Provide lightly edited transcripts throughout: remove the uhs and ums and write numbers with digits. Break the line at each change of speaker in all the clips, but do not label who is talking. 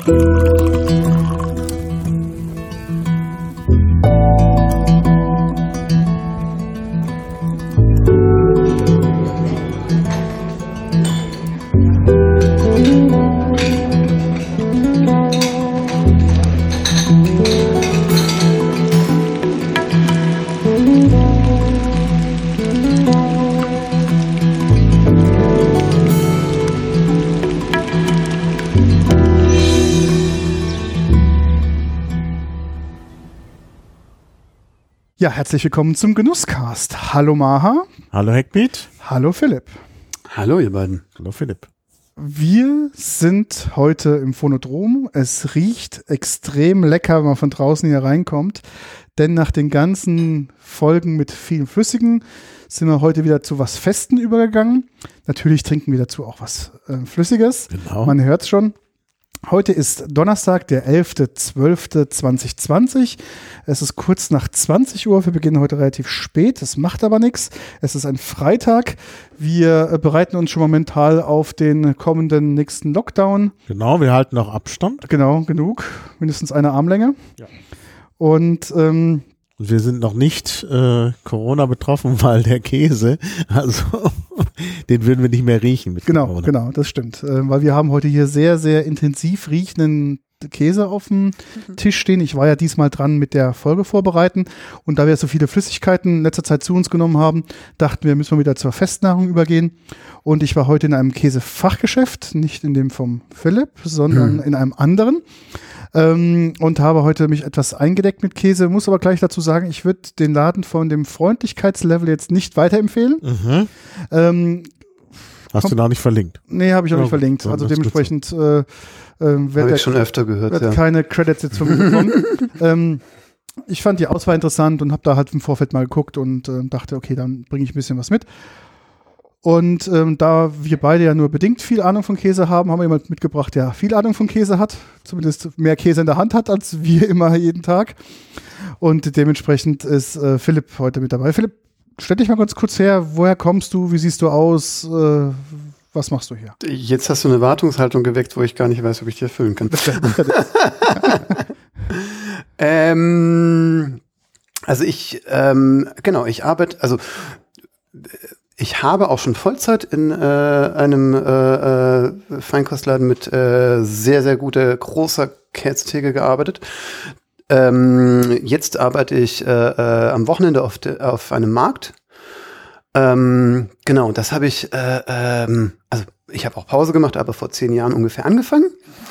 Ja, herzlich willkommen zum Genusscast. Hallo Maha.
Hallo Heckbeat.
Hallo Philipp.
Hallo ihr beiden.
Hallo Philipp.
Wir sind heute im Phonodrom. Es riecht extrem lecker, wenn man von draußen hier reinkommt. Denn nach den ganzen Folgen mit vielen Flüssigen sind wir heute wieder zu was Festen übergegangen. Natürlich trinken wir dazu auch was Flüssiges.
Genau.
Man hört es schon. Heute ist Donnerstag, der 11.12.2020. Es ist kurz nach 20 Uhr. Wir beginnen heute relativ spät. Das macht aber nichts. Es ist ein Freitag. Wir bereiten uns schon mal mental auf den kommenden nächsten Lockdown.
Genau, wir halten auch Abstand.
Genau, genug. Mindestens eine Armlänge.
Ja.
Und
wir sind noch nicht Corona betroffen, weil der Käse, also den würden wir nicht mehr riechen mit Corona.
Genau, das stimmt. Weil wir haben heute hier sehr, sehr intensiv riechenden Käse auf dem Tisch stehen. Ich war ja diesmal dran mit der Folge vorbereiten und da wir so viele Flüssigkeiten in letzter Zeit zu uns genommen haben, dachten wir, müssen wir wieder zur Festnahrung übergehen. Und ich war heute in einem Käsefachgeschäft, nicht in dem vom Philipp, sondern in einem anderen. Und habe heute mich etwas eingedeckt mit Käse, muss aber gleich dazu sagen, ich würde den Laden von dem Freundlichkeitslevel jetzt nicht weiterempfehlen.
Hast du noch nicht verlinkt?
Nee, habe ich auch nicht verlinkt. Also dementsprechend
habe ich schon öfter gehört.
Wird keine Credits jetzt von mir bekommen. Ich fand die Auswahl interessant und habe da halt im Vorfeld mal geguckt und dachte, okay, dann bringe ich ein bisschen was mit. Und da wir beide ja nur bedingt viel Ahnung von Käse haben, haben wir jemanden mitgebracht, der viel Ahnung von Käse hat, zumindest mehr Käse in der Hand hat, als wir immer jeden Tag. Und dementsprechend ist Philipp heute mit dabei. Philipp, stell dich mal ganz kurz her, woher kommst du, wie siehst du aus, was machst du hier?
Jetzt hast du eine Erwartungshaltung geweckt, wo ich gar nicht weiß, ob ich die erfüllen kann. Also ich arbeite, also ich habe auch schon Vollzeit in einem Feinkostladen mit sehr, sehr guter, großer Käsetheke gearbeitet. Jetzt arbeite ich am Wochenende auf einem Markt. Genau, das habe ich, also ich habe auch Pause gemacht, aber vor 10 Jahren ungefähr angefangen.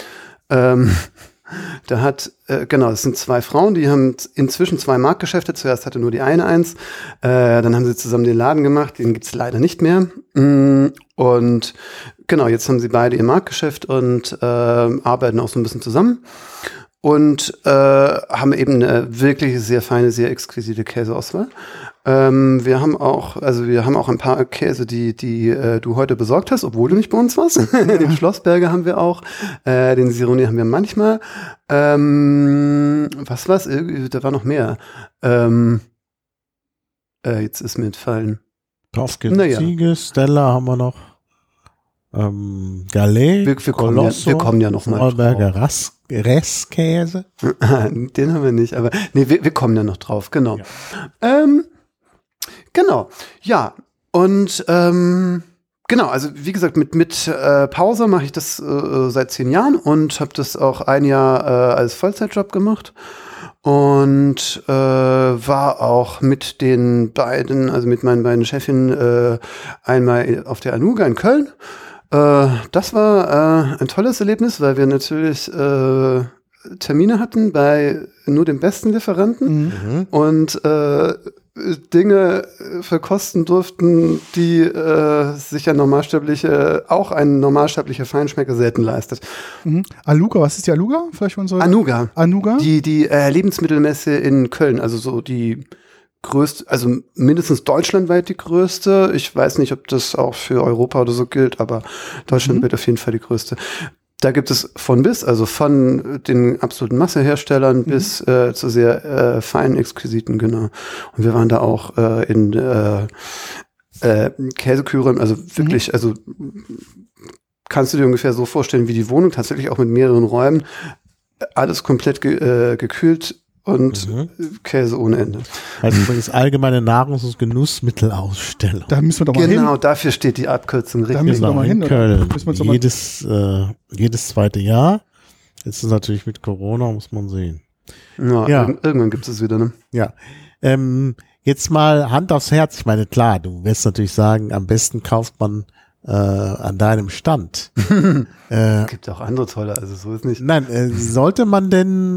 Da hat, das sind 2 Frauen, die haben inzwischen 2 Marktgeschäfte. Zuerst hatte nur die eine eins. Dann haben sie zusammen den Laden gemacht. Den gibt's leider nicht mehr. Und genau, jetzt haben sie beide ihr Marktgeschäft und arbeiten auch so ein bisschen zusammen. Und haben eben eine wirklich sehr feine, sehr exquisite Käseauswahl. Wir haben auch ein paar Käse, die du heute besorgt hast, obwohl du nicht bei uns warst. Den Schlossberger haben wir auch, den Sironi haben wir manchmal. Was war's? Da war noch mehr. Jetzt ist mir entfallen.
Tofkin, Ziege, Stella haben wir noch. Gallet,
wir kommen ja noch mal
Vorarlberger Restkäse.
Den haben wir nicht, aber nee, wir kommen ja noch drauf, genau. Ja. Genau, ja, und genau, also wie gesagt, mit Pause mache ich das seit 10 Jahren und habe das auch ein Jahr als Vollzeitjob gemacht und war auch mit den beiden, also mit meinen beiden Chefinnen einmal auf der Anuga in Köln. Das war ein tolles Erlebnis, weil wir natürlich Termine hatten bei nur dem besten Lieferanten und Dinge verkosten durften, die sich ein normalsterblicher Feinschmecker selten leistet.
Aluga, was ist die Aluga? Vielleicht unsere
Anuga.
Anuga?
Die Lebensmittelmesse in Köln, also so die größte, also mindestens deutschlandweit die größte. Ich weiß nicht, ob das auch für Europa oder so gilt, aber Deutschland wird auf jeden Fall die größte. Da gibt es von bis, also von den absoluten Masseherstellern bis zu sehr feinen, exquisiten, genau. Und wir waren da auch in Käseküren, also wirklich, also kannst du dir ungefähr so vorstellen wie die Wohnung, tatsächlich auch mit mehreren Räumen, alles komplett gekühlt und Käse ohne Ende.
Also übrigens allgemeine Nahrungs- und Genussmittelausstellung.
Da müssen wir doch mal hin.
Genau, dafür steht die Abkürzung
Da müssen wir doch mal hin.
In Köln.
Müssen wir uns doch mal
Jedes zweite Jahr. Jetzt ist es natürlich mit Corona, muss man sehen.
Ja. Irgendwann gibt es wieder, ne?
Ja. Jetzt mal Hand aufs Herz. Ich meine, klar, du wirst natürlich sagen, am besten kauft man an deinem Stand.
Es gibt auch andere tolle, also so ist nicht.
Nein, sollte man denn,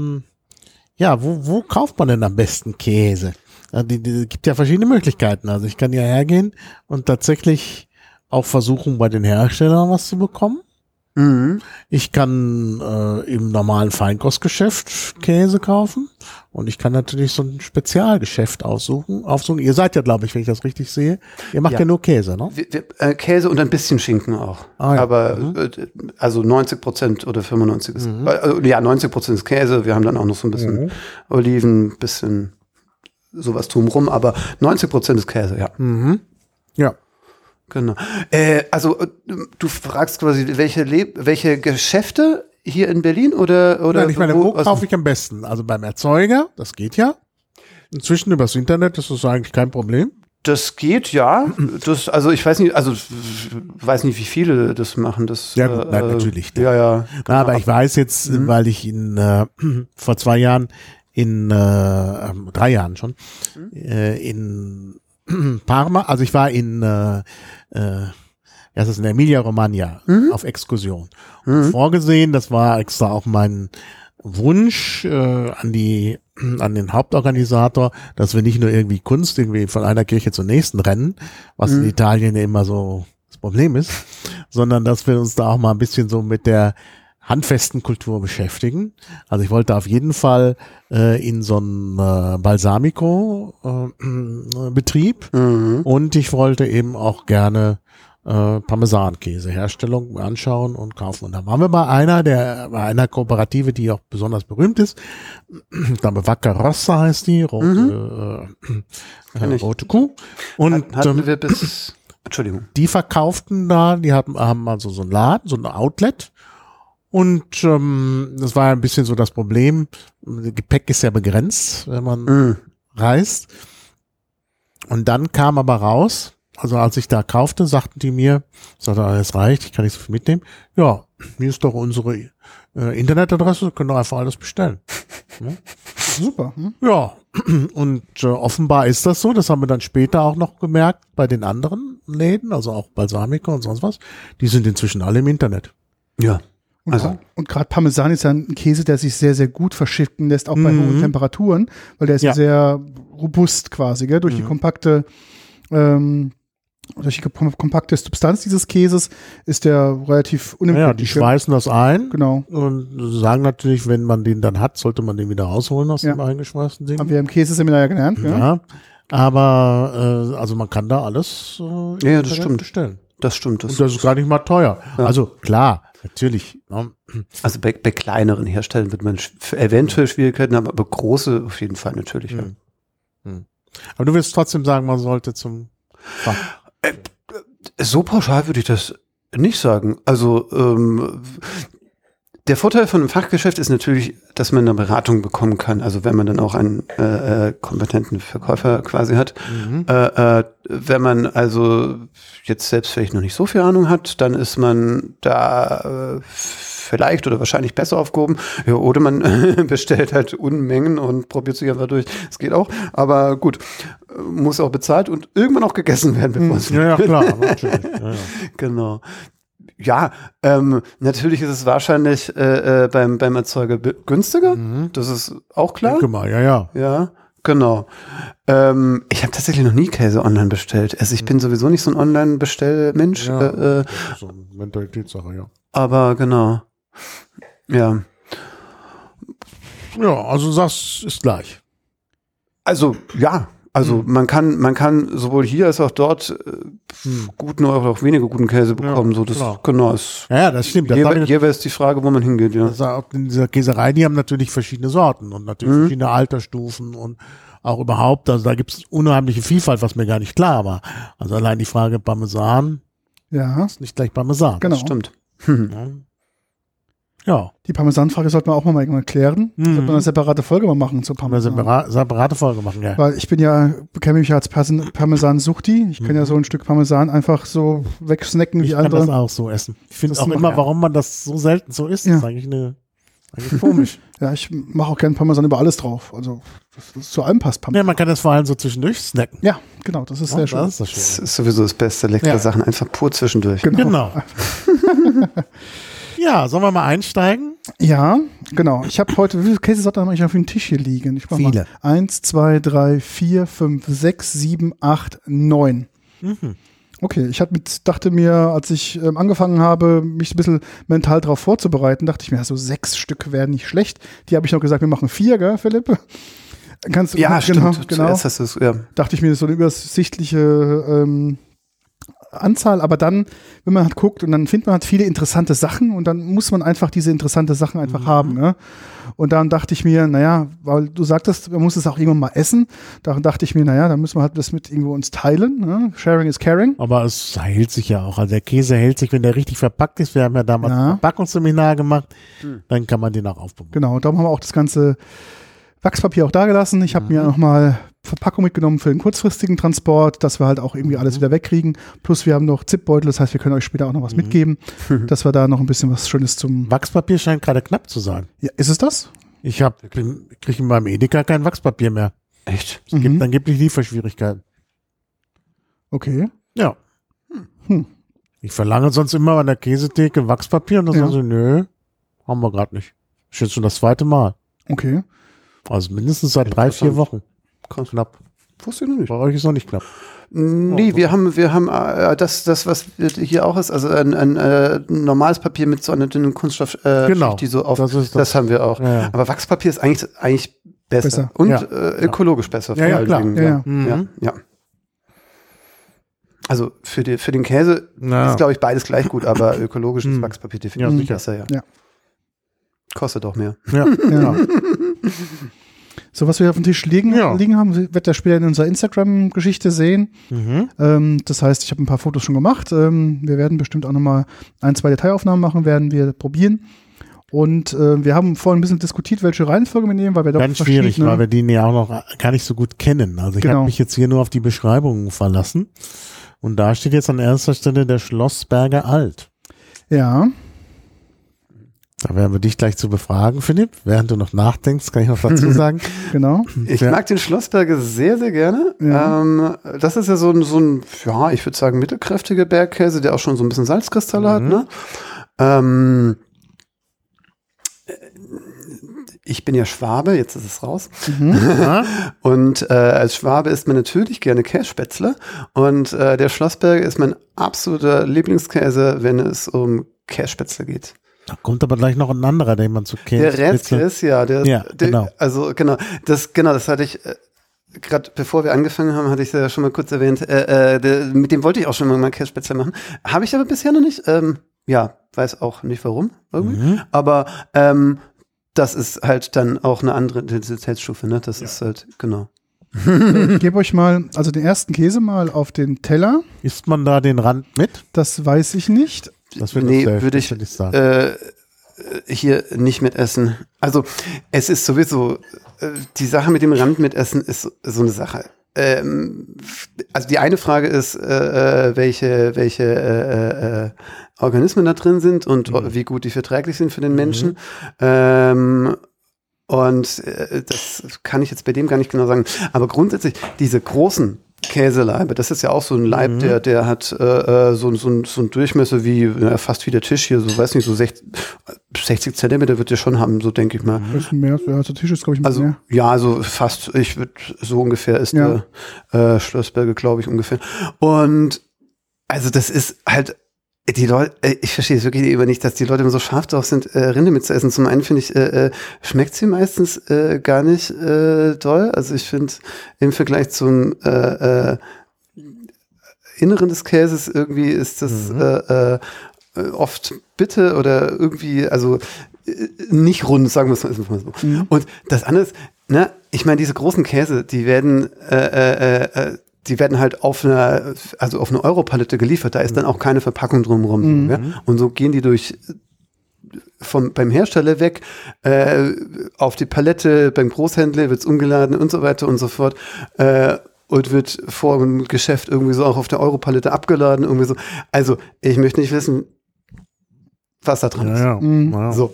wo kauft man denn am besten Käse? Die gibt ja verschiedene Möglichkeiten. Also ich kann ja hergehen und tatsächlich auch versuchen, bei den Herstellern was zu bekommen. Ich kann im normalen Feinkostgeschäft Käse kaufen und ich kann natürlich so ein Spezialgeschäft aufsuchen. Ihr seid ja, glaube ich, wenn ich das richtig sehe, ihr macht ja nur Käse, ne?
Käse und ein bisschen Schinken auch.
Ja.
Aber also 90% oder 95% ist, 90% ist Käse. Wir haben dann auch noch so ein bisschen Oliven, bisschen sowas drumrum, aber 90% ist Käse, ja.
Ja.
Genau. Also du fragst quasi, welche Geschäfte hier in Berlin oder
Nein, ich meine, wo kaufe ich am besten? Also beim Erzeuger, das geht ja. Inzwischen übers Internet ist das eigentlich kein Problem.
Das geht, ja. Also ich weiß nicht, wie viele das machen. Das,
ja, gut, nein, natürlich.
Ja.
Genau. Aber ich weiß jetzt, weil ich vor 2 Jahren 3 Jahren schon, in Parma, also ich war in in Emilia-Romagna auf Exkursion. Und vorgesehen, das war extra auch mein Wunsch an den Hauptorganisator, dass wir nicht nur irgendwie Kunst irgendwie von einer Kirche zur nächsten rennen, was in Italien ja immer so das Problem ist, sondern dass wir uns da auch mal ein bisschen so mit der handfesten Kultur beschäftigen. Also ich wollte auf jeden Fall in so einen Balsamico-Betrieb und ich wollte eben auch gerne Parmesankäse-Herstellung anschauen und kaufen. Und da waren wir bei einer Kooperative, die auch besonders berühmt ist. Ich glaube, Vaccarossa heißt die, rote Kuh. Und
hatten wir Entschuldigung.
Die verkauften da, haben also so einen Laden, so ein Outlet. Und das war ein bisschen so das Problem. Gepäck ist ja begrenzt, wenn man reist. Und dann kam aber raus, also als ich da kaufte, sagten die mir, es reicht, ich kann nicht so viel mitnehmen. Ja, hier ist doch unsere Internetadresse, können doch einfach alles bestellen. Ja?
Super.
Ja, und offenbar ist das so, das haben wir dann später auch noch gemerkt bei den anderen Läden, also auch Balsamico und sonst was. Die sind inzwischen alle im Internet.
Ja.
Und gerade Parmesan ist ja ein Käse, der sich sehr, sehr gut verschiffen lässt, auch bei hohen Temperaturen, weil der ist sehr robust quasi, gell? Durch die kompakte Substanz dieses Käses ist der relativ unempfindlich.
Ja, die schweißen das ein.
Genau.
Und sagen natürlich, wenn man den dann hat, sollte man den wieder rausholen aus dem eingeschweißten Ding.
Haben wir im Käseseminar ja gelernt.
Ja. Aber also man kann da alles
das stimmt.
bestellen.
Das stimmt.
Und das ist gar nicht mal teuer. Ja. Also klar, natürlich. Ne?
Also bei kleineren Herstellern wird man eventuell Schwierigkeiten haben, aber große auf jeden Fall natürlich. Ja.
Aber du willst trotzdem sagen, man sollte zum
so pauschal würde ich das nicht sagen. Also der Vorteil von einem Fachgeschäft ist natürlich, dass man eine Beratung bekommen kann. Also wenn man dann auch einen kompetenten Verkäufer quasi hat. Wenn man also jetzt selbst vielleicht noch nicht so viel Ahnung hat, dann ist man da vielleicht oder wahrscheinlich besser aufgehoben. Ja, oder man bestellt halt Unmengen und probiert sich einfach durch. Das geht auch. Aber gut, muss auch bezahlt und irgendwann auch gegessen werden, bevor es
ja, klar. Natürlich. Ja.
Genau. Ja, natürlich ist es wahrscheinlich beim Erzeuger günstiger. Das ist auch klar.
Denke mal, ja.
Ja, genau. Ich habe tatsächlich noch nie Käse online bestellt. Also ich bin sowieso nicht so ein Online-Bestellmensch.
Ja, das ist so eine Mentalitätssache, ja.
Aber genau. Ja.
Ja, also du sagst, ist gleich.
Also, ja. Also man kann sowohl hier als auch dort guten oder auch weniger guten Käse bekommen. So, das genau ist.
Ja, das stimmt.
Hier wäre es die Frage, wo man hingeht. Ja.
Das auch in dieser Käserei, die haben natürlich verschiedene Sorten und natürlich verschiedene Altersstufen und auch überhaupt, also da gibt es unheimliche Vielfalt, was mir gar nicht klar war. Also allein die Frage Parmesan,
Ja.
Ist nicht gleich Parmesan.
Genau.
Das stimmt.
Ja.
Die Parmesanfrage sollten wir auch mal irgendwann klären. Sollten wir eine separate Folge mal machen zur
Eine
Parmesan.
separate Folge machen, ja.
Weil ich bekenne mich ja als Parmesan-Suchti. Ich kann ja so ein Stück Parmesan einfach so wegsnacken
Ich
wie
kann
andere.
das auch so essen. Ich finde
Das
auch
macht-
immer, warum man das so selten so isst.
Ja.
Das ist eigentlich komisch.
Ja, ich mache auch gerne Parmesan über alles drauf. Also das zu allem passt
Ja,
Parmesan.
man kann das vor allem so zwischendurch snacken.
Ja, genau, das ist sehr schön.
Das ist das
Das
Schöne.
ist sowieso das Beste. Leckere
Ja.
Sachen einfach pur zwischendurch.
Genau. Ja, sollen wir mal einsteigen?
Ja, genau. Ich habe heute, wie viele Käsesorten habe ich auf dem Tisch hier liegen? Ich mach
Viele.
Mal 1, 2, 3, 4, 5, 6, 7, 8, 9. Okay, dachte mir, als ich angefangen habe, mich ein bisschen mental darauf vorzubereiten, dachte ich mir, so 6 Stück wären nicht schlecht. Die habe ich noch gesagt, wir machen 4, gell, Philipp?
Ja,
genau,
stimmt.
genau.
Zuerst hast du es, ja.
Dachte ich mir, so eine übersichtliche Anzahl, aber dann, wenn man halt guckt und dann findet man halt viele interessante Sachen und dann muss man einfach diese interessante Sachen einfach haben. Ne? Und dann dachte ich mir, naja, weil du sagtest, man muss es auch irgendwann mal essen. Daran dachte ich mir, naja, dann müssen wir halt das mit irgendwo uns teilen. Ne? Sharing is caring.
Aber es hält sich ja auch. Also der Käse hält sich, wenn der richtig verpackt ist. Wir haben ja damals
Ja.
ein Verpackungsseminar gemacht. Dann kann man den auch aufbewahren.
Genau, darum haben wir auch das ganze Wachspapier auch da gelassen. Ich habe mir nochmal Verpackung mitgenommen für den kurzfristigen Transport, dass wir halt auch irgendwie alles wieder wegkriegen. Plus wir haben noch Zipbeutel, das heißt, wir können euch später auch noch was mitgeben, dass wir da noch ein bisschen was Schönes zum...
Wachspapier scheint gerade knapp zu sein.
Ja, ist es das?
Ich kriege in meinem Edeka kein Wachspapier mehr.
Echt?
Es gibt angeblich Lieferschwierigkeiten.
Okay.
Ja.
Hm.
Ich verlange sonst immer an der Käsetheke Wachspapier und dann
Ja.
sagen sie, nö, haben wir gerade nicht. Ist jetzt schon das 2. Mal.
Okay.
Also mindestens seit 3-4
Interessant.
Wochen.
Krass.
Knapp.
Wusste ich noch nicht.
Bei euch ist noch nicht knapp.
Nee, wir haben das, was hier auch ist, also ein normales Papier mit so einer dünnen Kunststoff,
Genau.
die so auf,
Das ist
das haben wir auch.
Ja, ja.
Aber Wachspapier ist eigentlich besser.
Besser.
Und
Ja.
ökologisch besser.
Ja, ja,
allen
klar.
Dingen,
Ja, ja.
Mhm.
Ja. Also für den Käse
Ja.
ist, glaube ich, beides gleich gut, aber ökologisches Wachspapier definitiv
Ja, sicher.
besser, ja.
Ja.
Kostet auch mehr.
Ja.
Ja. So, was wir auf dem Tisch liegen haben, wird ihr später in unserer Instagram-Geschichte sehen. Das heißt, ich habe ein paar Fotos schon gemacht. Wir werden bestimmt auch nochmal 1, 2 Detailaufnahmen machen, werden wir probieren. Und wir haben vorhin ein bisschen diskutiert, welche Reihenfolge wir nehmen, weil wir doch
Ganz schwierig, weil wir den ja auch noch gar nicht so gut kennen. Also ich
Genau.
habe mich jetzt hier nur auf die Beschreibungen verlassen. Und da steht jetzt an erster Stelle der Schlossberger Alt.
Ja,
Da werden wir dich gleich zu befragen, Philipp. Während du noch nachdenkst, kann ich noch dazu sagen.
genau.
Ich
Ja.
mag den Schlossberger sehr, sehr gerne.
Ja.
Das ist ja so ein, ja, ich würde sagen, mittelkräftiger Bergkäse, der auch schon so ein bisschen Salzkristalle hat. Ne? Ich bin ja Schwabe, jetzt ist es raus.
Ja?
Und als Schwabe isst man natürlich gerne Kässpätzle. Und der Schlossberger ist mein absoluter Lieblingskäse, wenn es um Kässpätzle geht.
Da kommt aber gleich noch ein anderer, den man zu kennen.
Der Rätzke ist ja,
genau.
Also genau, das hatte ich gerade bevor wir angefangen haben, hatte ich es ja schon mal kurz erwähnt. Mit dem wollte ich auch schon mal Kässpätzle machen, habe ich aber bisher noch nicht. Ja, weiß auch nicht warum irgendwie, aber das ist halt dann auch eine andere Intensitätsstufe, ne? Das ist halt genau.
Ich gebe euch mal, also den ersten Käse mal auf den Teller.
Isst man da den Rand mit?
Das weiß ich nicht.
Das wird
Nee,
das
würde ich
sagen.
hier nicht mitessen. Also es ist sowieso, die Sache mit dem Rand mitessen ist so eine Sache. Also die eine Frage ist, welche Organismen da drin sind und wie gut die verträglich sind für den Menschen. Und das kann ich jetzt bei dem gar nicht genau sagen. Aber grundsätzlich, diese großen Käseleibe, das ist ja auch so ein Leib, der hat so ein Durchmesser wie fast wie der Tisch hier, so weiß nicht, so 60 Zentimeter wird der schon haben, so denke ich mal.
Ein bisschen mehr, ja, der Tisch ist, glaube ich, ein bisschen
Also
mehr.
ja, also fast, ich würde so ungefähr ist
Ja.
der Schlossberger, glaube ich, ungefähr. Und also das ist halt die Leute, ich verstehe es wirklich immer nicht, dass die Leute immer so scharf drauf sind, Rinde mitzuessen. Zum einen finde ich, schmeckt sie meistens gar nicht doll. Also ich finde im Vergleich zum Inneren des Käses irgendwie ist das oft bitter oder irgendwie, also nicht rund, sagen wir es mal so. Und das andere ist, ne, ich meine, diese großen Käse, die werden die werden halt auf eine Europalette geliefert, da ist dann auch keine Verpackung drumherum. Ja? Und so gehen die beim Hersteller weg, auf die Palette, beim Großhändler wird's umgeladen und so weiter und so fort. Und wird vor dem Geschäft irgendwie so auch auf der Europalette abgeladen, irgendwie so. Also, ich möchte nicht wissen, was da dran ist.
Ja.
So.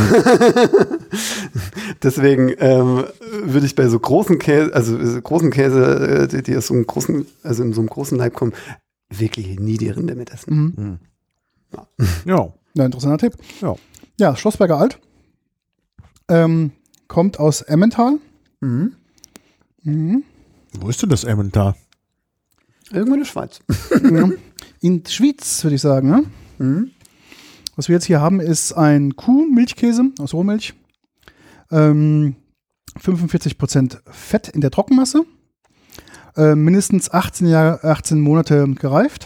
Deswegen würde ich bei so großen Käse, die aus so einem großen, also in so einem großen Leib kommen, wirklich nie die Rinde mit essen.
Ja.
Ja, interessanter Tipp.
Ja.
Ja, Schlossberger Alt. Kommt aus Emmental.
Wo ist denn das Emmental?
Irgendwo in der Schweiz.
In der Schweiz, würde ich sagen. Ne? Was wir jetzt hier haben, ist ein Kuhmilchkäse aus Rohmilch. 45% Fett in der Trockenmasse. Mindestens 18 Monate gereift.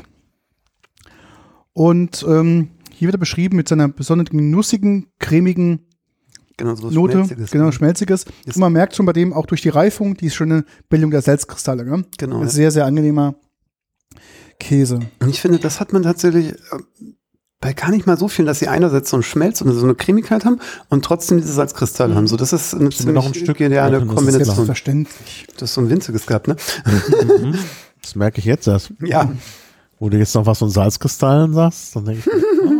Und hier wird er beschrieben mit seiner besonderen nussigen, cremigen
Genau, so
Note.
Schmelziges.
Genau, schmelziges. Und man merkt schon bei dem auch durch die Reifung die schöne Bildung der Salzkristalle. Ne?
Genau.
Ein sehr, sehr angenehmer Käse.
Und ich finde, das hat man tatsächlich bei gar nicht mal so vielen, dass sie einerseits so einen Schmelz und so eine Cremigkeit haben und trotzdem diese Salzkristalle haben. So, das ist eine
noch ein Stück
ideale
machen, das ist
Kombination.
Selbstverständlich.
Das ist so ein winziges gehabt, ne?
Das merke ich jetzt erst.
Ja.
Wo du jetzt noch was von Salzkristallen sagst, dann denke ich,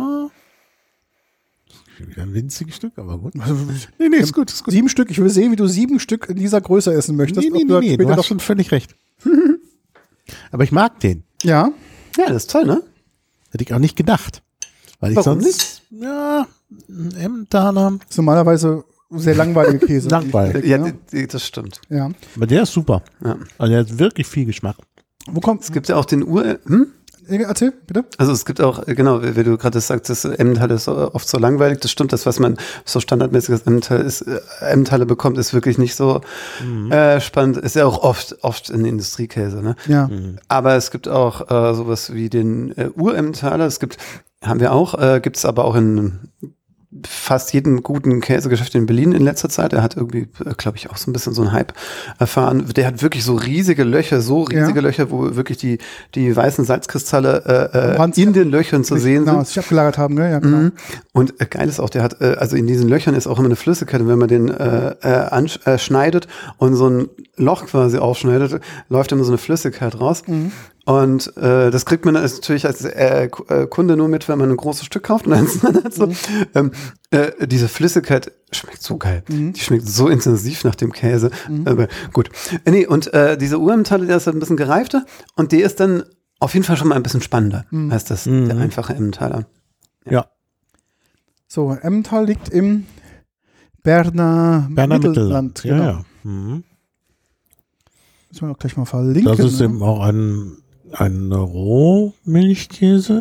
wieder ein winziges Stück, aber gut. Nee, ist gut, ist gut.
7 Stück. Ich will sehen, wie du 7 Stück in dieser Größe essen möchtest.
Nee, du hast schon völlig recht. Aber ich mag den.
Ja.
Ja, das ist toll, ne?
Hätte ich auch nicht gedacht. Weil ich
Warum
sonst, ein Emmentaler.
Ist normalerweise sehr langweilige Käse.
Langweilig.
Ja,
Ne?
das stimmt.
Ja.
Aber der ist super.
Ja.
Also der hat wirklich viel Geschmack.
Wo kommt?
Es gibt ja auch den
Erzähl, bitte.
Also es gibt auch, genau, wie du gerade sagst, das Emmental ist oft so langweilig. Das stimmt, das, was man so standardmäßiges Emmentaler bekommt, ist wirklich nicht so spannend. Ist ja auch oft in Industriekäse, ne?
Ja.
Aber es gibt auch sowas wie den Uremmentaler. Gibt's aber auch in fast jedem guten Käsegeschäft in Berlin in letzter Zeit. Er hat irgendwie, glaube ich, auch so ein bisschen so einen Hype erfahren. Der hat wirklich so riesige Löcher, Löcher, wo wirklich die weißen Salzkristalle in den Löchern zu sehen sind.
Sich abgelagert haben, ne? Ja, genau.
Und geil ist auch, der hat, also in diesen Löchern ist auch immer eine Flüssigkeit. Und wenn man den schneidet und so ein Loch quasi aufschneidet, läuft immer so eine Flüssigkeit raus. Und das kriegt man natürlich als Kunde nur mit, wenn man ein großes Stück kauft. Und dann hat so, diese Flüssigkeit schmeckt so geil. Die schmeckt so intensiv nach dem Käse. Aber gut. Nee, und diese Uremmentaler, der ist halt ein bisschen gereifter. Und der ist dann auf jeden Fall schon mal ein bisschen spannender als das der einfache Emmentaler.
Ja.
So, Emmental liegt im Berner Mittelland. Genau.
Ja. Mhm.
Müssen wir auch gleich mal verlinken.
Das ist eben auch ein Rohmilchkäse.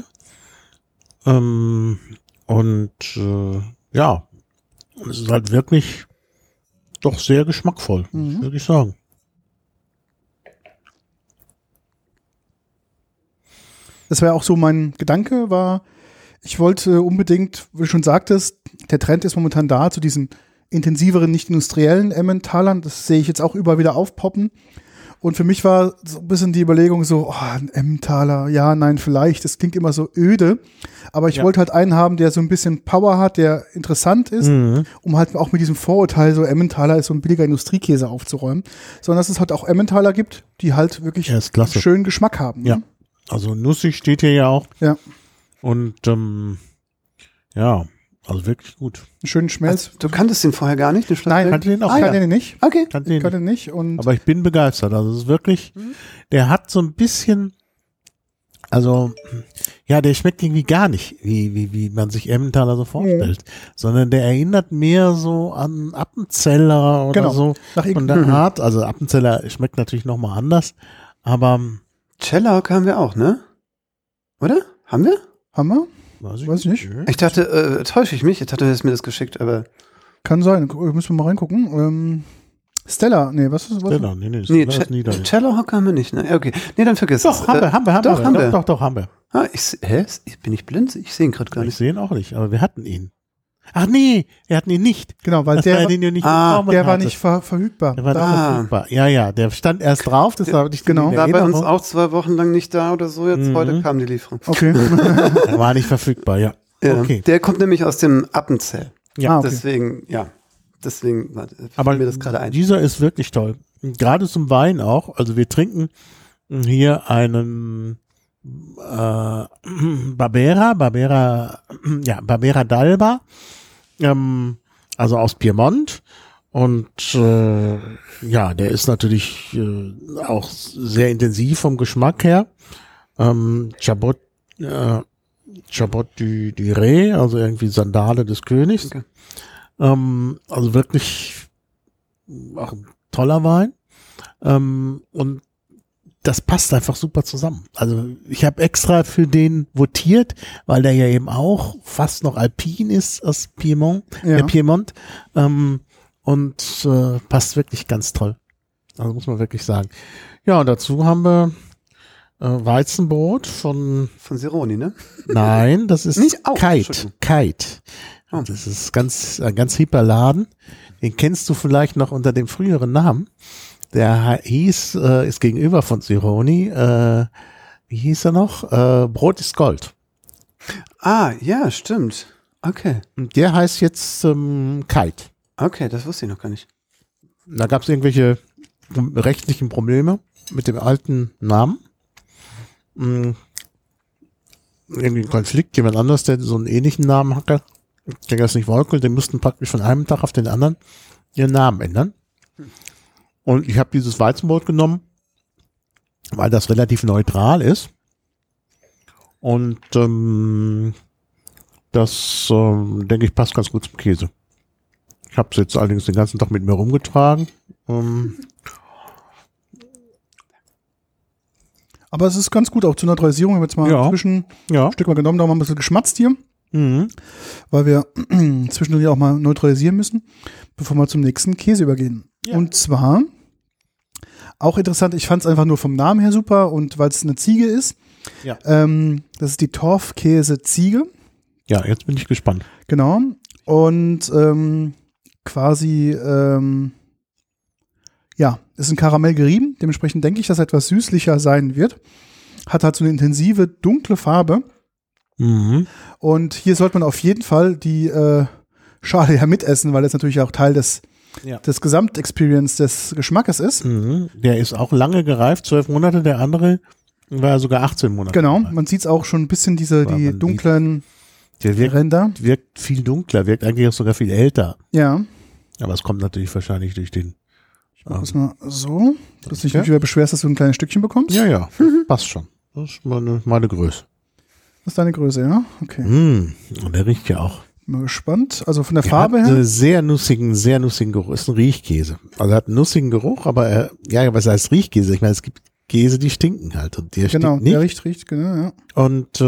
Es ist halt wirklich doch sehr geschmackvoll, würde ich sagen.
Das wäre auch so mein Gedanke, ich wollte unbedingt, wie du schon sagtest, der Trend ist momentan da zu diesen intensiveren, nicht industriellen Emmentalern. Das sehe ich jetzt auch überall wieder aufpoppen. Und für mich war so ein bisschen die Überlegung so, ein Emmentaler, ja, nein, vielleicht, das klingt immer so öde. Aber ich wollte halt einen haben, der so ein bisschen Power hat, der interessant ist, um halt auch mit diesem Vorurteil, so Emmentaler ist so ein billiger Industriekäse aufzuräumen. Sondern dass es halt auch Emmentaler gibt, die halt wirklich schönen Geschmack haben.
Ja, also nussig steht hier ja auch.
Ja.
Und also wirklich gut.
Einen schönen Schmelz.
Also, du kanntest den vorher gar nicht?
Nein,
kannte den auch.
ich kannte den nicht.
Okay.
Ich kannte den nicht.
Aber ich bin begeistert. Also es ist wirklich, der hat so ein bisschen, der schmeckt irgendwie gar nicht, wie man sich Emmentaler so vorstellt, sondern der erinnert mehr so an Appenzeller oder so. Von der Art, also Appenzeller schmeckt natürlich nochmal anders, aber
Cellarhocker haben wir auch, ne? Oder? Haben wir?
Haben wir?
Weiß
ich nicht.
Ich dachte, täusche ich mich? Ich dachte, du hast mir das geschickt, aber.
Kann sein, müssen wir mal reingucken. Stella, nee, was ist das?
Stella, nee,
Cellarhocker haben wir nicht, ne? Okay. Nee, dann vergiss es.
Doch, haben wir.
Doch,
haben wir.
Bin ich blind? Ich sehe ihn gerade gar nicht.
Ich sehe ihn auch nicht, aber wir hatten ihn. Ach nee, er hat ihn nicht.
Genau, weil
Das
der,
war ja den du nicht
der
bekommen
war
hattest.
nicht verfügbar.
Der war
Da-
nicht verfügbar. Ja, der stand erst drauf, das war nicht
Genau.
die
War bei uns
Erinnerung.
auch 2 Wochen lang nicht da oder so. Jetzt heute kam die Lieferung.
Okay.
Der war nicht verfügbar, ja.
Ja,
Okay.
der kommt nämlich aus dem Appenzell.
Ja,
okay.
Deswegen
aber
fiel mir das gerade ein.
dieser ist wirklich toll. Gerade zum Wein auch. Also wir trinken hier einen Barbera d'Alba, also aus Piemont. Und der ist natürlich auch sehr intensiv vom Geschmack her. Chabot du Ré, also irgendwie Sandale des Königs.
Okay.
Also wirklich auch ein toller Wein. Und das passt einfach super zusammen. Also ich habe extra für den votiert, weil der ja eben auch fast noch alpin ist aus Piemont.
Ja.
Piemont. Und passt wirklich ganz toll. Also muss man wirklich sagen. Ja, und dazu haben wir Weizenbrot von
Von Sironi, ne?
Nein, das ist
Nicht auch,
Kite.
Entschuldigung.
Kite.
Oh.
Das ist ein ganz hipper Laden. Den kennst du vielleicht noch unter dem früheren Namen. Der ist gegenüber von Sironi, wie hieß er noch? Brot ist Gold.
Ah, ja, stimmt. Okay.
Und der heißt jetzt Kite.
Okay, das wusste ich noch gar nicht.
Da gab es irgendwelche rechtlichen Probleme mit dem alten Namen. Irgendwie ein Konflikt, jemand anders, der so einen ähnlichen Namen hatte, der das nicht wollte, die mussten praktisch von einem Tag auf den anderen ihren Namen ändern. Und ich habe dieses Weizenbrot genommen, weil das relativ neutral ist. Und das, denke ich, passt ganz gut zum Käse. Ich habe es jetzt allerdings den ganzen Tag mit mir rumgetragen.
Aber es ist ganz gut, auch zur Neutralisierung. Wir haben jetzt mal
Ja.
ein
Ja.
Stück mal genommen, da haben wir ein bisschen geschmatzt hier,
Mhm.
weil wir zwischendurch auch mal neutralisieren müssen, bevor wir zum nächsten Käse übergehen.
Ja.
Und zwar, auch interessant, ich fand es einfach nur vom Namen her super und weil es eine Ziege ist.
Ja.
Das ist die Torfkäse-Ziege.
Ja, jetzt bin ich gespannt.
Genau. Und quasi, ist in Karamell gerieben. Dementsprechend denke ich, dass er etwas süßlicher sein wird. Hat halt so eine intensive, dunkle Farbe.
Mhm.
Und hier sollte man auf jeden Fall die Schale ja mitessen, weil das natürlich auch Teil des Gesamtexperience des Geschmackes ist.
Mhm. Der ist auch lange gereift, 12 Monate. Der andere war sogar 18 Monate.
Genau.
gereift.
Man sieht auch schon ein bisschen
Aber
die
man
dunklen
Der
Ränder.
wirkt viel dunkler, wirkt eigentlich auch sogar viel älter.
Ja.
Aber es kommt natürlich wahrscheinlich durch den.
Das mal so, dass du dich nicht wieder beschwerst, dass du ein kleines Stückchen bekommst.
Ja, passt schon. Das ist meine Größe.
Das ist deine Größe, ja? Okay.
Und der riecht ja auch.
Bin mal gespannt. Also von der
Der
Farbe
hat
her.
einen sehr nussigen Geruch. Ist ein Riechkäse. Also er hat einen nussigen Geruch, aber was heißt Riechkäse? Ich meine, es gibt Käse, die stinken halt und der
Genau,
stinkt nicht.
der riecht, genau, ja.
Und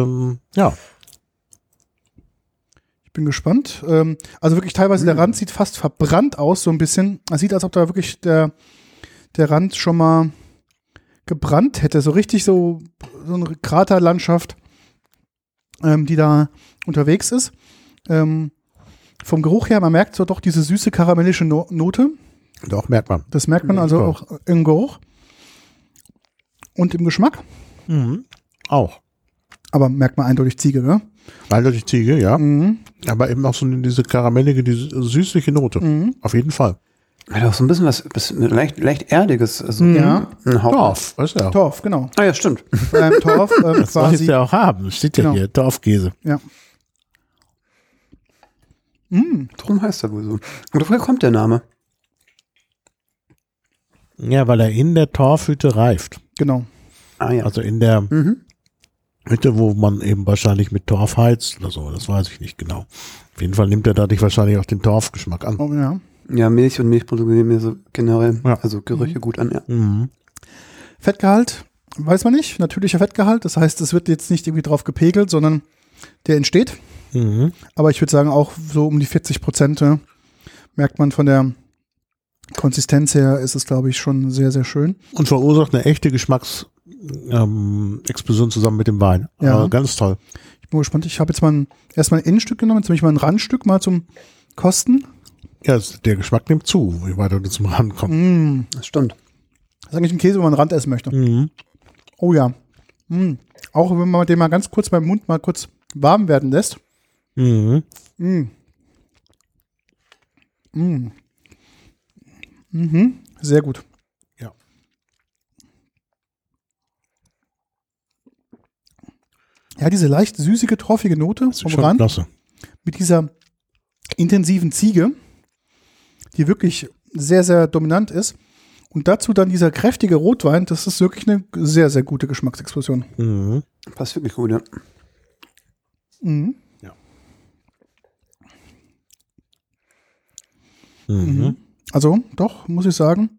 Ich bin gespannt. Also wirklich teilweise der Rand sieht fast verbrannt aus, so ein bisschen. Es sieht, als ob da wirklich der Rand schon mal gebrannt hätte. So richtig so eine Kraterlandschaft, die da unterwegs ist. Vom Geruch her, man merkt so doch diese süße karamellische Note.
doch, merkt man.
Das merkt man also auch im Geruch. Und im Geschmack.
Auch.
Aber merkt man eindeutig Ziege, ne?
Eindeutig Ziege, ja.
Mhm.
Aber eben auch so diese karamellige, diese süßliche Note.
Mhm.
Auf jeden Fall.
Hat auch so ein bisschen was leicht Erdiges. Also
Ja.
ein Hauch.
Torf, weißt du ja.
Torf, genau.
Ah ja, stimmt.
Torf
Das soll
quasi.
es ja auch haben. Steht ja
Genau.
hier, Torfkäse.
Ja.
Drum heißt er wohl so. Und woher kommt der Name?
Ja, weil er in der Torfhütte reift.
Genau.
Ah ja.
Also in der
Mhm.
Hütte, wo man eben wahrscheinlich mit Torf heizt oder so. Das weiß ich nicht genau. Auf jeden Fall nimmt er dadurch wahrscheinlich auch den Torfgeschmack an.
Oh, ja.
Ja, Milch und Milchprodukte nehmen mir so generell,
Ja.
also Gerüche gut an, ja.
Mhm.
Fettgehalt, weiß man nicht. Natürlicher Fettgehalt. Das heißt, es wird jetzt nicht irgendwie drauf gepegelt, sondern der entsteht.
Mhm.
Aber ich würde sagen, auch so um die 40% merkt man von der Konsistenz her, ist es, glaube ich, schon sehr, sehr schön.
Und verursacht eine echte Geschmacksexplosion zusammen mit dem Wein.
Ja.
Ganz toll.
Ich Bin gespannt. Ich habe jetzt mal erstmal ein Innenstück genommen, jetzt nehme ich mal ein Randstück mal zum Kosten.
Ja, der Geschmack nimmt zu, je weiter du zum Rand kommst.
Das stimmt.
Das ist eigentlich ein Käse, wo man einen Rand essen möchte.
Mhm.
Oh ja. Auch wenn man den mal ganz kurz beim Mund mal kurz warm werden lässt.
Mhm.
Sehr gut.
Ja.
Ja, diese leicht süßige, torfige Note
Das ist
vom
schon
Rand
klasse.
mit dieser intensiven Ziege, die wirklich sehr, sehr dominant ist. Und dazu dann dieser kräftige Rotwein, das ist wirklich eine sehr, sehr gute Geschmacksexplosion.
Mhm.
Passt wirklich gut, ja.
Ja. Mhm.
Also, doch, muss ich sagen.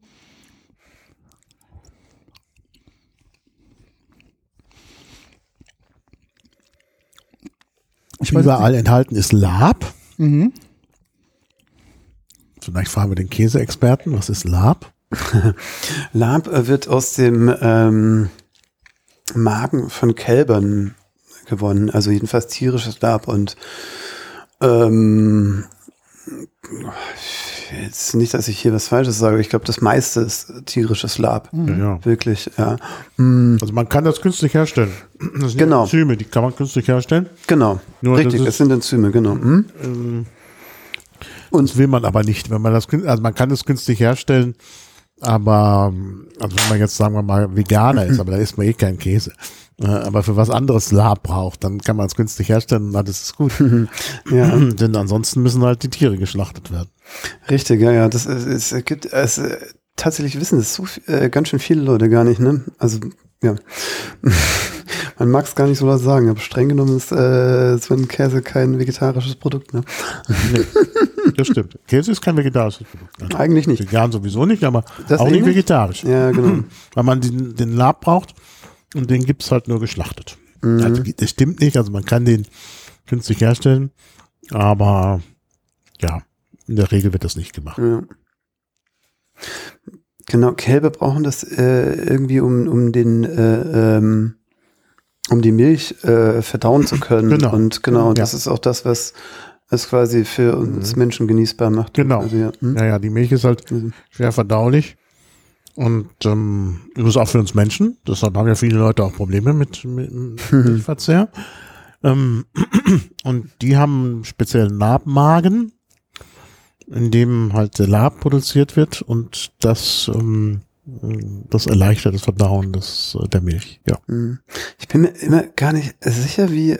Überall enthalten ist Lab.
Mhm.
Vielleicht fragen wir den Käseexperten, was ist Lab?
Lab wird aus dem Magen von Kälbern gewonnen, also jedenfalls tierisches Lab und jetzt nicht, dass ich hier was Falsches sage, ich glaube, das meiste ist tierisches Lab.
Ja.
Wirklich, ja.
Also man kann das künstlich herstellen. Das sind
Genau.
Enzyme, die kann man künstlich herstellen.
Genau,
Nur
richtig,
das ist-
es sind Enzyme, genau.
Und das will man aber nicht, wenn man das, also man kann es künstlich herstellen, aber also wenn man jetzt, sagen wir mal, Veganer ist, aber da isst man eh keinen Käse, aber für was anderes Lab braucht, dann kann man es künstlich herstellen und alles ist gut.
Ja.
Denn ansonsten müssen halt die Tiere geschlachtet werden.
Richtig, ja, ja. Tatsächlich wissen das ganz schön viele Leute gar nicht, ne? Also, ja. Man mag es gar nicht so laut sagen, aber streng genommen ist so ein Käse kein vegetarisches Produkt, ne?
Nee, das stimmt. Käse ist kein vegetarisches Produkt. Also
Eigentlich nicht.
vegan sowieso nicht, aber
Das
auch
eben
nicht
nicht?
vegetarisch.
Ja, genau.
Weil man den Lab braucht und den gibt's halt nur geschlachtet. Also, das stimmt nicht, also man kann den künstlich herstellen, aber ja, in der Regel wird das nicht gemacht.
Ja. Genau, Kälber brauchen das irgendwie, um die Milch verdauen zu können.
Genau.
Und genau,
Ja.
das ist auch das, was es quasi für uns Menschen genießbar macht.
Genau.
Also, ja.
Ja, die Milch ist halt schwer verdaulich und übrigens auch für uns Menschen. Deshalb haben ja viele Leute auch Probleme mit Milchverzehr. Und die haben einen speziellen Labmagen, in dem halt der Lab produziert wird und das erleichtert das Verdauen der Milch. Ja.
Ich bin mir immer gar nicht sicher, wie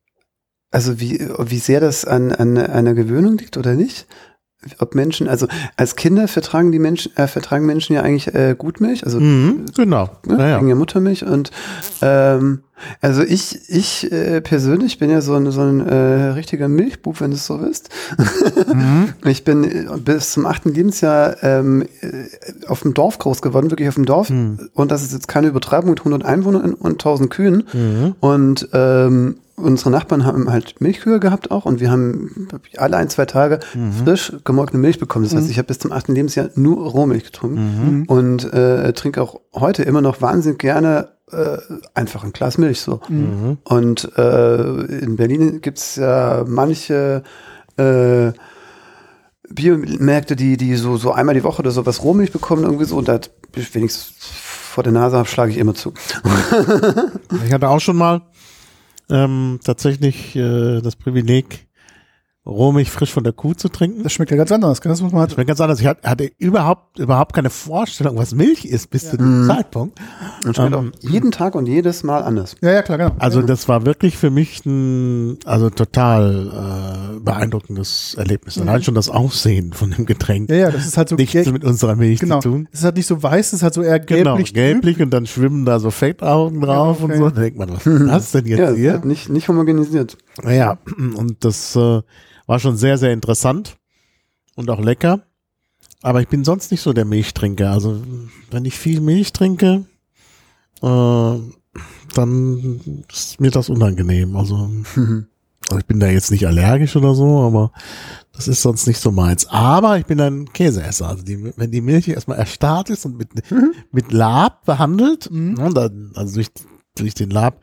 sehr das an einer Gewöhnung liegt oder nicht. Ob Menschen, also als Kinder vertragen Menschen ja eigentlich Gutmilch, also
Genau.
ne,
Ja,
wegen
ja.
der Muttermilch und also ich persönlich bin ja so ein richtiger Milchbub, wenn du es so willst. Ich bin bis zum 8. Lebensjahr auf dem Dorf groß geworden, wirklich auf dem Dorf. Und das ist jetzt keine Übertreibung mit 100 Einwohnern und 1000 Kühen. Und unsere Nachbarn haben halt Milchkühe gehabt auch und wir haben alle 1-2 Tage frisch gemolkene Milch bekommen. Das heißt, ich habe bis zum 8. Lebensjahr nur Rohmilch getrunken und trinke auch heute immer noch wahnsinnig gerne einfach ein Glas Milch so. Und in Berlin gibt's ja manche Biomärkte, die so einmal die Woche oder so was Rohmilch bekommen irgendwie so und da wenigstens vor der Nase habe, schlage ich immer zu.
Ich hatte auch schon mal tatsächlich das Privileg, Rohmilch frisch von der Kuh zu trinken.
Das schmeckt ja ganz anders. Das muss man halt.
Das schmeckt ganz anders. Ich hatte überhaupt keine Vorstellung, was Milch ist bis zu dem Zeitpunkt.
Und schmeckt auch jeden Tag und jedes Mal anders.
Ja, klar, genau.
Also das war wirklich für mich ein total beeindruckendes Erlebnis. Allein schon das Aussehen von dem Getränk.
Ja, das ist halt so
Nichts mit unserer Milch
genau.
zu tun.
Es ist halt nicht so weiß, es ist halt so eher
Genau,
gelblich.
gelblich und dann schwimmen da so Fettaugen drauf
okay.
und so. Da denkt man, was ist das denn jetzt
Ja, es
hier?
ist halt nicht homogenisiert.
Naja, und das war schon sehr, sehr interessant und auch lecker. Aber ich bin sonst nicht so der Milchtrinker. Also wenn ich viel Milch trinke, dann ist mir das unangenehm. Also ich bin da jetzt nicht allergisch oder so, aber das ist sonst nicht so meins. Aber ich bin ein Käseesser. Also wenn die Milch erstmal erstarrt ist und mit Lab behandelt, und dann, also durch den Lab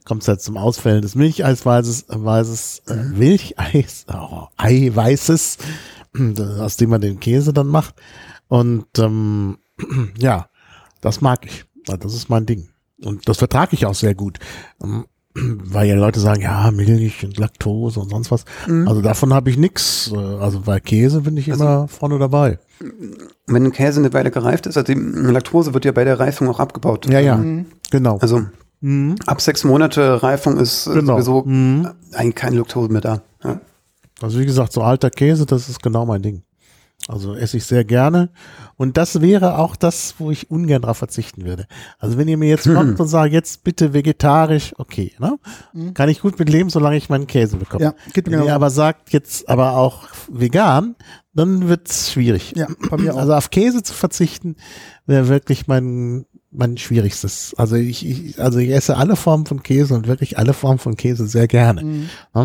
kommt es halt zum Ausfällen des Milcheisweißes, Milcheis, Eiweißes, aus dem man den Käse dann macht. Und ja, das mag ich. Das ist mein Ding. Und das vertrage ich auch sehr gut. Weil ja Leute sagen, ja, Milch und Laktose und sonst was. Also davon habe ich nix. Also bei Käse bin ich immer vorne dabei.
Wenn ein Käse eine Weile gereift ist, also die Laktose wird ja bei der Reifung auch abgebaut.
Ja, genau.
Also ab 6 Monate Reifung ist sowieso eigentlich keine Laktose mehr da. Ja.
Also wie gesagt, so alter Käse, das ist genau mein Ding. Also esse ich sehr gerne. Und das wäre auch das, wo ich ungern drauf verzichten würde. Also wenn ihr mir jetzt kommt und sagt, jetzt bitte vegetarisch, okay, ne? Kann ich gut mit leben, solange ich meinen Käse bekomme.
Ja, geht mir
wenn
genau.
ihr aber sagt, jetzt aber auch vegan, dann wird's schwierig.
Ja, bei mir auch.
Also auf Käse zu verzichten, wäre wirklich mein schwierigstes. Also ich esse alle Formen von Käse und wirklich alle Formen von Käse sehr gerne.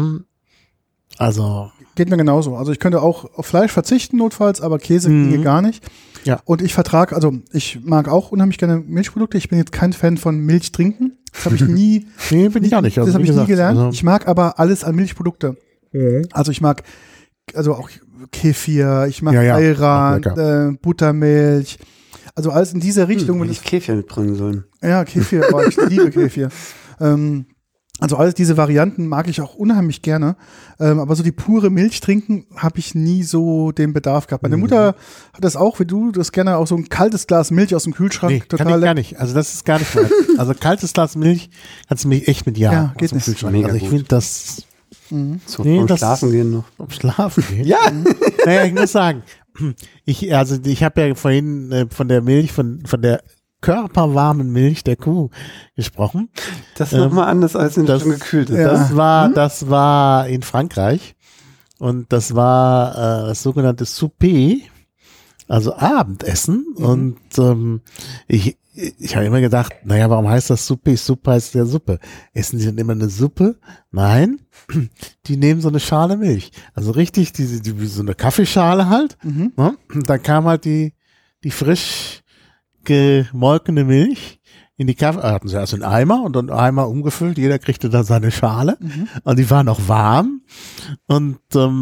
Also
geht mir genauso. Also ich könnte auch auf Fleisch verzichten notfalls, aber Käse ginge gar nicht.
Ja.
Und ich vertrage, also ich mag auch unheimlich gerne Milchprodukte. Ich bin jetzt kein Fan von Milch trinken. Das habe ich nie.
Nee, bin ich auch nicht. Also,
das habe
wie
ich nie
gesagt,
gelernt.
also
Ich mag aber alles an Milchprodukte. Also ich mag auch Kefir, ich mag
Ja,
Ayran, Buttermilch. Also alles in dieser Richtung.
Wenn ich Kefir mitbringen sollen.
Ja, Kefir, aber ich liebe Kefir. Also alles diese Varianten mag ich auch unheimlich gerne. Aber so die pure Milch trinken habe ich nie so den Bedarf gehabt. Meine Mutter hat das auch, wie du, das gerne auch so ein kaltes Glas Milch aus dem Kühlschrank.
Nee,
total
kann ich gar nicht. Also das ist gar nicht mein. Also kaltes Glas Milch kannst du mich echt mit
Ja,
aus
geht
dem
nicht.
Kühlschrank.
Mega
Also ich
gut.
finde das
So
Nee,
vom
das-
Schlafen gehen noch.
um Schlafen gehen.
Ja.
Naja, ich muss sagen, ich habe ja vorhin von der Milch, von der körperwarmen Milch der Kuh gesprochen.
Das ist nochmal anders, als wenn es
das-
schon gekühlt ist.
Ja.
Das war in Frankreich und das war das sogenannte Souper, also Abendessen. Und ich habe immer gedacht, naja, warum heißt das Souper? Suppe heißt ja Suppe. Essen die denn immer eine Suppe? Nein, die nehmen so eine Schale Milch. Also richtig, wie so eine Kaffeeschale halt. Ne? Und dann kam halt die frisch gemolkene Milch in die Kaffee, hatten sie erst einen Eimer und dann Eimer umgefüllt, jeder kriegte da seine Schale und die war noch warm und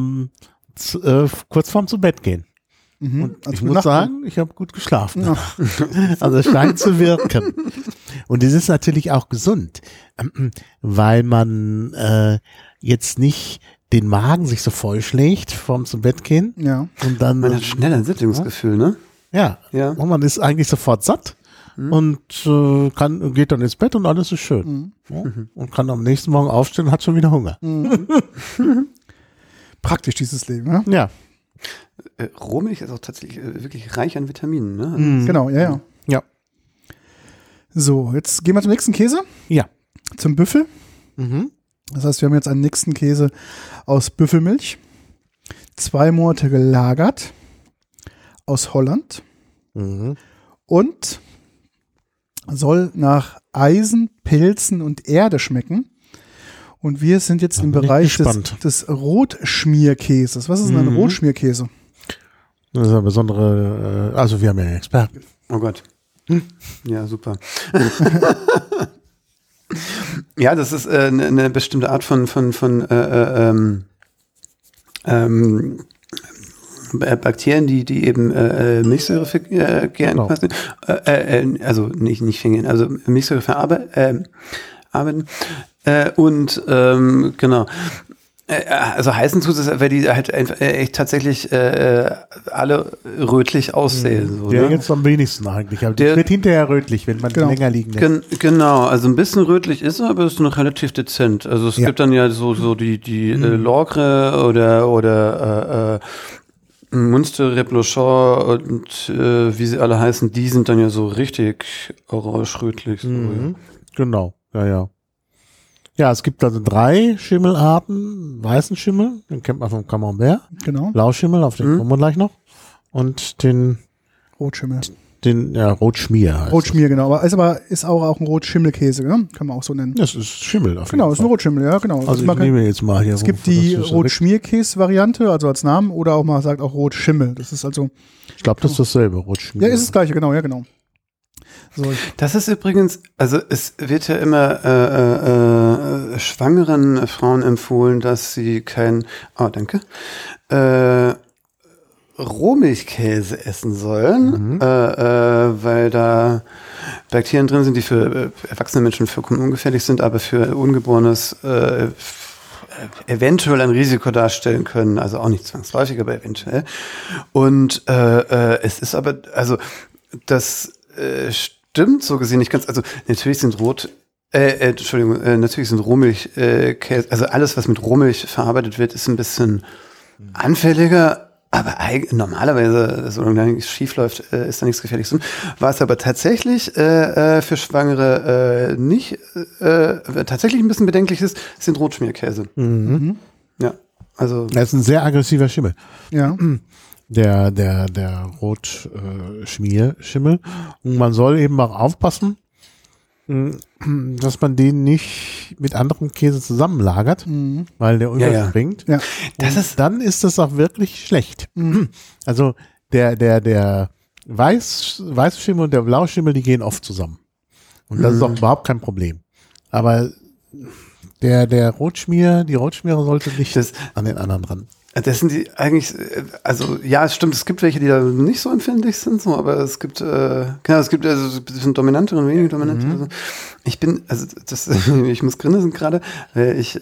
kurz vorm zu Bett gehen. Und
Also
ich muss
Nacht-
sagen, ich habe gut geschlafen.
Ja.
Also es scheint zu wirken. Und es ist natürlich auch gesund, weil man jetzt nicht den Magen sich so vollschlägt vorm zum Bett gehen
Ja.
und dann
Man hat schnell ein Sättigungsgefühl, ne?
ja.
Ja.
Und man ist eigentlich sofort satt und geht dann ins Bett und alles ist schön. Ja? Und kann am nächsten Morgen aufstehen und hat schon wieder Hunger.
Praktisch dieses Leben, ja?
Ja.
Rohmilch ist auch tatsächlich wirklich reich an Vitaminen, ne?
Genau, ja.
Ja.
So, jetzt gehen wir zum nächsten Käse,
Ja.
zum Büffel. Das heißt, wir haben jetzt einen nächsten Käse aus Büffelmilch. 2 Monate gelagert. Aus Holland. Und soll nach Eisen, Pilzen und Erde schmecken. Und wir sind jetzt im
bin ich
Bereich
gespannt.
des Rotschmierkäses. Was ist denn ein Rotschmierkäse?
Das ist eine besondere, also wir haben ja einen Experten.
Oh Gott. Ja, super. Ja, das ist eine bestimmte Art von Bakterien, die eben Milchsäure vergären,
Genau.
quasi. Also nicht vergären, also Milchsäure verarbeiten. Genau. Also heißen tut es, weil die halt einfach echt tatsächlich alle rötlich aussehen. So,
Der
ne?
jetzt am wenigsten eigentlich. Aber
Der-
das wird hinterher rötlich, wenn man
Genau.
länger liegen lässt.
Genau, also ein bisschen rötlich ist er, aber ist noch relativ dezent. Also es
Ja.
gibt dann ja so die Logre oder Munster, Reblochon und wie sie alle heißen, die sind dann ja so richtig orange-rötlich. So, ja.
Genau, ja. Ja, es gibt also 3 Schimmelarten. Weißen Schimmel, den kennt man vom Camembert.
Genau,
Blauschimmel, auf den kommen wir gleich noch. Und den
Rotschimmel.
Rotschmier heißt
Rotschmier, genau. Aber ist auch ein Rotschimmelkäse, ne? Kann man auch so nennen.
das. Das ist Schimmel auf jeden
Genau, ist ein
Fall.
Rotschimmel, ja, genau.
Also
man
ich nehme jetzt mal hier.
es gibt die Rotschmierkäse-Variante, also als Namen, oder auch mal sagt auch Rotschimmel. Das ist also,
Ich glaube, das ist dasselbe, Rotschmier.
ja, ist das gleiche, genau, ja, genau. So.
Das ist übrigens, also es wird ja immer schwangeren Frauen empfohlen, dass sie Rohmilchkäse essen sollen, weil da Bakterien drin sind, die für erwachsene Menschen vollkommen ungefährlich sind, aber für Ungeborenes eventuell ein Risiko darstellen können, also auch nicht zwangsläufig, aber eventuell. Und es ist aber, also das stimmt so gesehen nicht ganz, also natürlich sind natürlich sind Rohmilchkäse, also alles, was mit Rohmilch verarbeitet wird, ist ein bisschen anfälliger, aber normalerweise, solange nichts schief läuft, ist da nichts Gefährliches. Was aber tatsächlich für Schwangere tatsächlich ein bisschen bedenklich ist, sind Rotschmierkäse.
Mhm.
Ja, also.
Das ist ein sehr aggressiver Schimmel.
Ja.
Der Rotschmierschimmel. Und man soll eben auch aufpassen, dass man den nicht mit anderem Käse zusammenlagert, weil der überspringt.
Ja.
Dann ist das auch wirklich schlecht. Also der Weißschimmel und der Blauschimmel, die gehen oft zusammen. Und das ist auch überhaupt kein Problem. Aber die Rotschmiere sollte nicht an den anderen ran.
Das sind die eigentlich, also ja, es stimmt, es gibt welche, die da nicht so empfindlich sind, so, aber es gibt, es gibt dominante und weniger dominante. Also ich muss grinsen gerade, weil ich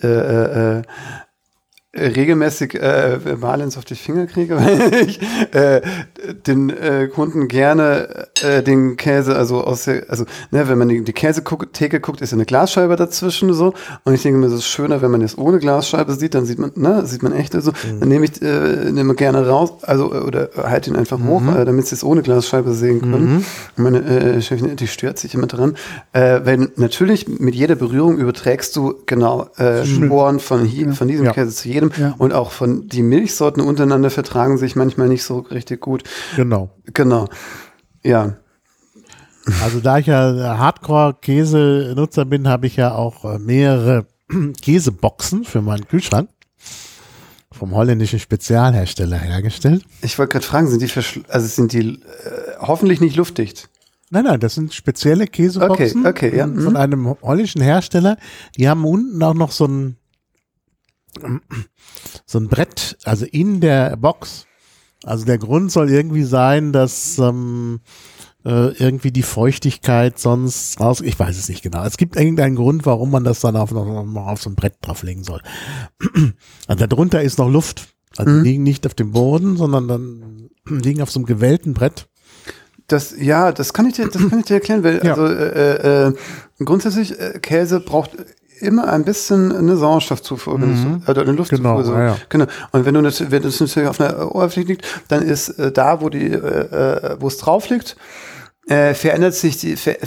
regelmäßig Marlins auf die Finger kriege, weil ich den Kunden gerne den Käse, wenn man die Käsetheke guckt, ist ja eine Glasscheibe dazwischen so, und ich denke mir, es ist schöner, wenn man es ohne Glasscheibe sieht, dann sieht man echt so, dann nehme gerne raus, oder halte ihn einfach hoch, damit sie es ohne Glasscheibe sehen können. Und meine Chefin, die stört sich immer dran, weil natürlich mit jeder Berührung überträgst du Sporen von diesem Käse zu jedem. Ja. Und auch von die Milchsorten untereinander vertragen sich manchmal nicht so richtig gut. Genau. Ja.
Also da ich ja Hardcore-Käse-Nutzer bin, habe ich ja auch mehrere Käseboxen für meinen Kühlschrank vom holländischen Spezialhersteller hergestellt.
Ich wollte gerade fragen, sind die hoffentlich nicht luftdicht?
Nein, das sind spezielle Käseboxen von einem holländischen Hersteller. Die haben unten auch noch so ein Brett, also in der Box. Also der Grund soll irgendwie sein, dass irgendwie die Feuchtigkeit sonst raus, ich weiß es nicht genau. Es gibt irgendeinen Grund, warum man das dann auf so ein Brett drauflegen soll. Also darunter ist noch Luft. Also die liegen nicht auf dem Boden, sondern dann liegen auf so einem gewellten Brett.
Das kann ich dir erklären, weil grundsätzlich Käse braucht immer ein bisschen eine Sauerstoffzufuhr, eine Luftzufuhr. Genau. Und wenn es natürlich auf einer Oberfläche liegt, dann ist da, wo es drauf liegt, verändert sich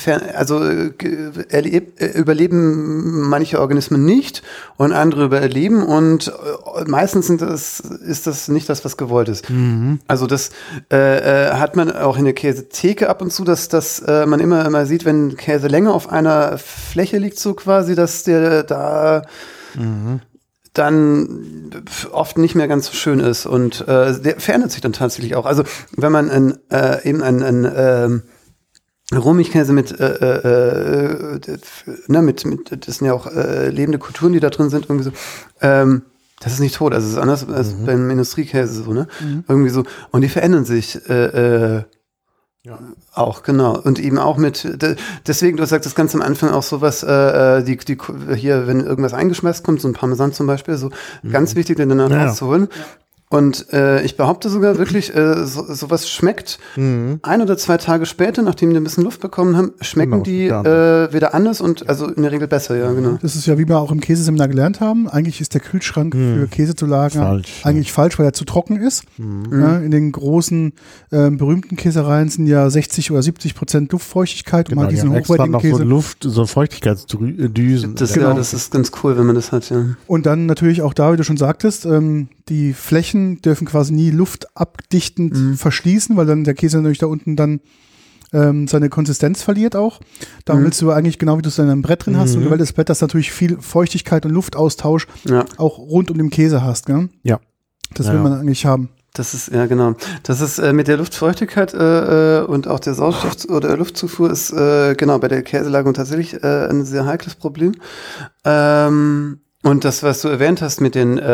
überleben manche Organismen nicht und andere überleben, und meistens ist das nicht das, was gewollt ist. Also das hat man auch in der Käsetheke ab und zu, dass man immer sieht, wenn Käse länger auf einer Fläche liegt, so quasi, dass der da dann oft nicht mehr ganz so schön ist, und der verändert sich dann tatsächlich auch. Also wenn man Rohmilchkäse mit das sind ja auch lebende Kulturen, die da drin sind, irgendwie so. Das ist nicht tot, also es ist anders als beim Industriekäse so, ne? Irgendwie so. Und die verändern sich auch, genau. Und eben auch deswegen, du sagst das ganz am Anfang auch sowas, hier, wenn irgendwas eingeschmeißt kommt, so ein Parmesan zum Beispiel, so ganz wichtig, den dann rauszuholen. Und ich behaupte sogar wirklich, sowas schmeckt 1 oder 2 Tage später, nachdem die ein bisschen Luft bekommen haben, schmecken die wieder anders und also in der Regel besser, ja, genau.
Das ist ja, wie wir auch im Käseseminar gelernt haben, eigentlich ist der Kühlschrank für Käse zu lagern eigentlich falsch, weil er zu trocken ist. Ja, in den großen, berühmten Käsereien sind ja 60 oder 70% Luftfeuchtigkeit.
Genau,
und diesen
hochwertigen Käse. So Feuchtigkeitsdüsen.
Das ist ganz cool, wenn man das hat, ja.
Und dann natürlich auch da, wie du schon sagtest, die Flächen dürfen quasi nie luftabdichtend verschließen, weil dann der Käse natürlich da unten dann seine Konsistenz verliert auch. Da willst du eigentlich, genau wie du es in einem Brett drin hast, und weil das Brett, das natürlich viel Feuchtigkeit und Luftaustausch auch rund um den Käse hast. Gell?
Ja.
Das will man eigentlich haben.
Das ist, ja genau. Das ist mit der Luftfeuchtigkeit und auch der Sauerstoff- oder Luftzufuhr ist genau bei der Käselagerung tatsächlich ein sehr heikles Problem. Und das, was du erwähnt hast mit den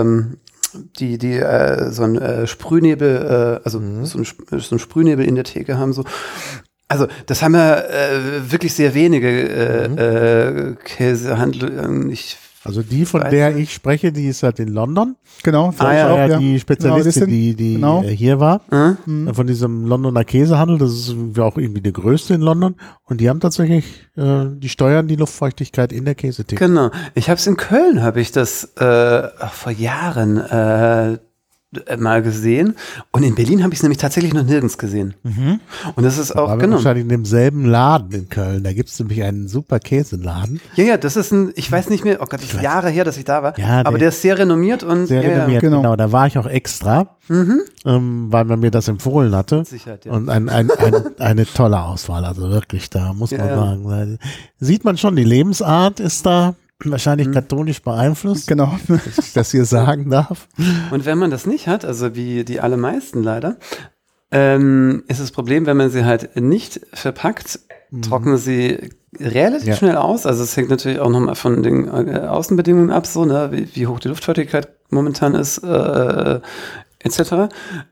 so ein Sprühnebel, so ein Sprühnebel in der Theke haben so. Also das haben ja wirklich sehr wenige Käsehandel.
Also die, von der ich spreche, die ist halt in London.
Genau.
Die Spezialistin, die hier war, von diesem Londoner Käsehandel. Das ist auch irgendwie der größte in London. Und die haben tatsächlich, die steuern die Luftfeuchtigkeit in der Käsetheke.
Genau. Ich habe es in Köln, habe ich das vor Jahren mal gesehen. Und in Berlin habe ich es nämlich tatsächlich noch nirgends gesehen. Und das ist auch, genau.
Wahrscheinlich in demselben Laden in Köln. Da gibt es nämlich einen super Käseladen.
Ja, das ist ich weiß nicht mehr, oh Gott, das ist Jahre her, dass ich da war.
Ja,
aber der ist sehr renommiert und
sehr renommiert, genau. Da war ich auch extra, weil man mir das empfohlen hatte.
Sicherheit, ja.
Und eine tolle Auswahl, also wirklich, da muss man sagen. Sieht man schon, die Lebensart ist da wahrscheinlich katholisch beeinflusst,
genau,
dass ich das hier sagen darf.
Und wenn man das nicht hat, also wie die allermeisten leider, ist das Problem, wenn man sie halt nicht verpackt, trocknen sie relativ schnell aus. Also es hängt natürlich auch nochmal von den Außenbedingungen ab, so, ne, wie hoch die Luftfeuchtigkeit momentan ist, etc.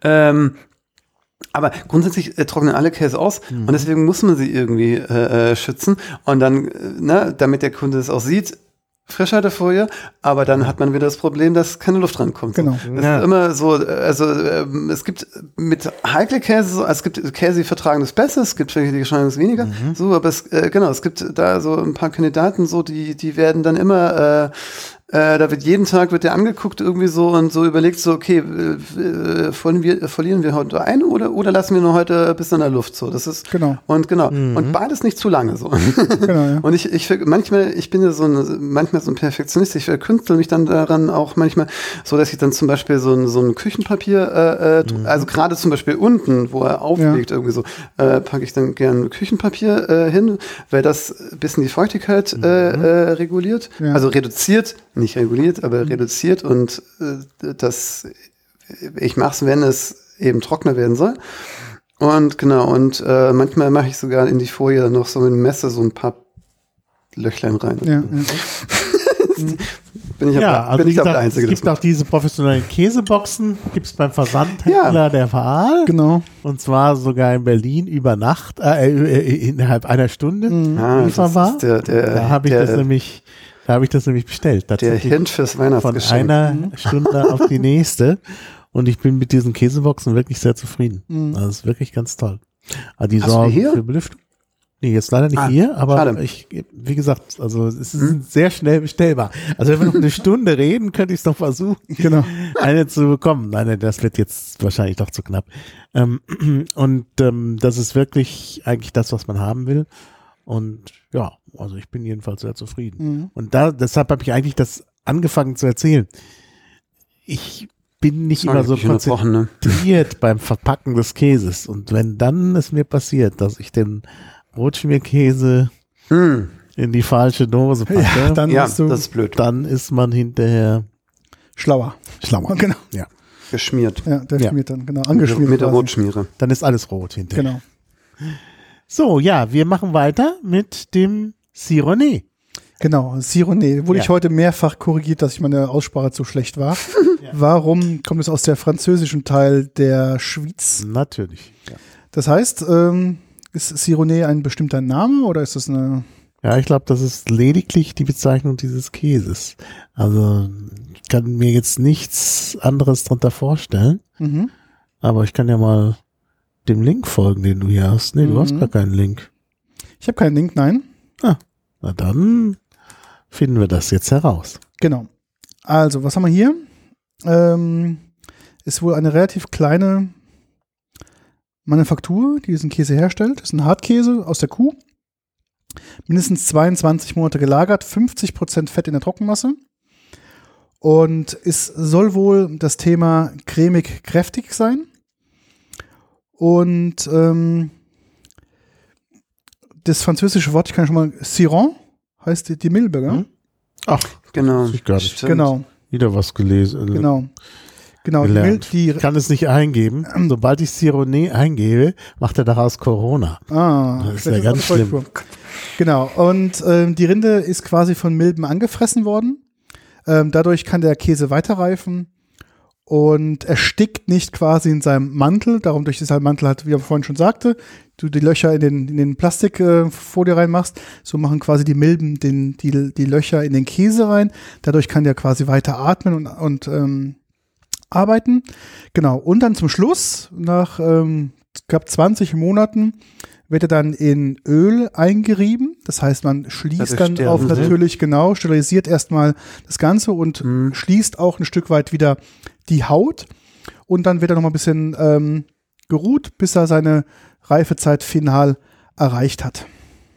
Aber grundsätzlich trocknen alle Käse aus und deswegen muss man sie irgendwie schützen und dann, damit der Kunde es auch sieht, Frischhaltefolie, aber dann hat man wieder das Problem, dass keine Luft rankommt.
Genau.
Das ist immer so, also es gibt mit heikle Käse, so, es gibt Käse, die vertragen das besser, es gibt welche, die geschlagen das weniger, so, aber es gibt da so ein paar Kandidaten, so, die werden dann immer da wird jeden Tag der angeguckt irgendwie so und so überlegt so, okay, verlieren wir heute ein oder lassen wir nur heute bis in der Luft so. Das ist und beides nicht zu lange so.
Genau, ja.
Und ich bin ja manchmal so ein Perfektionist, ich verkünstle mich dann daran auch manchmal so, dass ich dann zum Beispiel so ein Küchenpapier, also gerade zum Beispiel unten, wo er aufliegt irgendwie so, packe ich dann gern Küchenpapier hin, weil das ein bisschen die Feuchtigkeit reguliert, also reduziert, nicht reguliert, aber reduziert und ich mache es, wenn es eben trockener werden soll. Und genau, und manchmal mache ich sogar in die Folie dann noch so mit dem Messer so ein paar Löchlein rein.
Ja.
Bin ich der Einzige.
Es gibt auch diese professionellen Käseboxen, gibt es beim Versandhändler der Wahl.
Genau.
Und zwar sogar in Berlin über Nacht, innerhalb einer Stunde lieferbar. Da habe ich das nämlich bestellt.
Der Hint fürs Weihnachtsgeschenk.
Von einer Stunde auf die nächste. Und ich bin mit diesen Käseboxen wirklich sehr zufrieden. Das ist wirklich ganz toll. Aber die sorgen für Belüftung. Nee, jetzt leider nicht hier, aber schade. Wie gesagt, also es ist sehr schnell bestellbar. Also wenn wir noch eine Stunde reden, könnte ich es noch versuchen, eine zu bekommen. Nein, das wird jetzt wahrscheinlich doch zu knapp. Und das ist wirklich eigentlich das, was man haben will. Und ja, also ich bin jedenfalls sehr zufrieden. Und deshalb habe ich eigentlich das angefangen zu erzählen. Ich bin nicht immer so konzentriert beim Verpacken des Käses. Und wenn dann es mir passiert, dass ich den Rotschmierkäse in die falsche Dose packe,
das ist blöd.
Dann ist man hinterher
schlauer.
Genau. Ja.
Geschmiert.
Ja, der schmiert dann, genau. Angeschmiert.
Mit der Rotschmiere.
Dann ist alles rot hinterher.
Genau.
So, ja, wir machen weiter mit dem Cironé.
Genau, Cironé. Wurde ich heute mehrfach korrigiert, dass ich meine Aussprache zu schlecht war. Warum kommt es aus der französischen Teil der Schweiz?
Natürlich. Ja.
Das heißt, ist Cironé ein bestimmter Name oder ist das eine...
Ja, ich glaube, das ist lediglich die Bezeichnung dieses Käses. Also ich kann mir jetzt nichts anderes darunter vorstellen. Aber ich kann ja mal dem Link folgen, den du hier hast. Nee, du hast gar keinen Link.
Ich habe keinen Link, nein.
Na dann finden wir das jetzt heraus.
Genau. Also, was haben wir hier? Ist wohl eine relativ kleine Manufaktur, die diesen Käse herstellt. Das ist ein Hartkäse aus der Kuh. Mindestens 22 Monate gelagert, 50% Fett in der Trockenmasse. Und es soll wohl das Thema cremig kräftig sein. Und das französische Wort, ich kann schon mal, Ciron, heißt die Milbe, gell?
Ach,
genau.
Ich gar nicht.
Genau.
Wieder was gelesen.
Genau. Genau,
gelernt. Ich kann es nicht eingeben. Sobald ich Cironé eingebe, macht er daraus Corona. Das ist ja ganz schlimm.
Genau, und die Rinde ist quasi von Milben angefressen worden. Dadurch kann der Käse weiterreifen und erstickt nicht quasi in seinem Mantel. Darum, durch diesen Mantel hat, wie er vorhin schon sagte, du die Löcher in den Plastikfolie reinmachst, so machen quasi die Milben die Löcher in den Käse rein. Dadurch kann der quasi weiter atmen und arbeiten. Genau, und dann zum Schluss, nach knapp 20 Monaten, wird er dann in Öl eingerieben. Das heißt, man schließt dann auf natürlich, genau, sterilisiert erstmal das Ganze und schließt auch ein Stück weit wieder die Haut. Und dann wird er noch mal ein bisschen geruht, bis er seine Reifezeit final erreicht hat.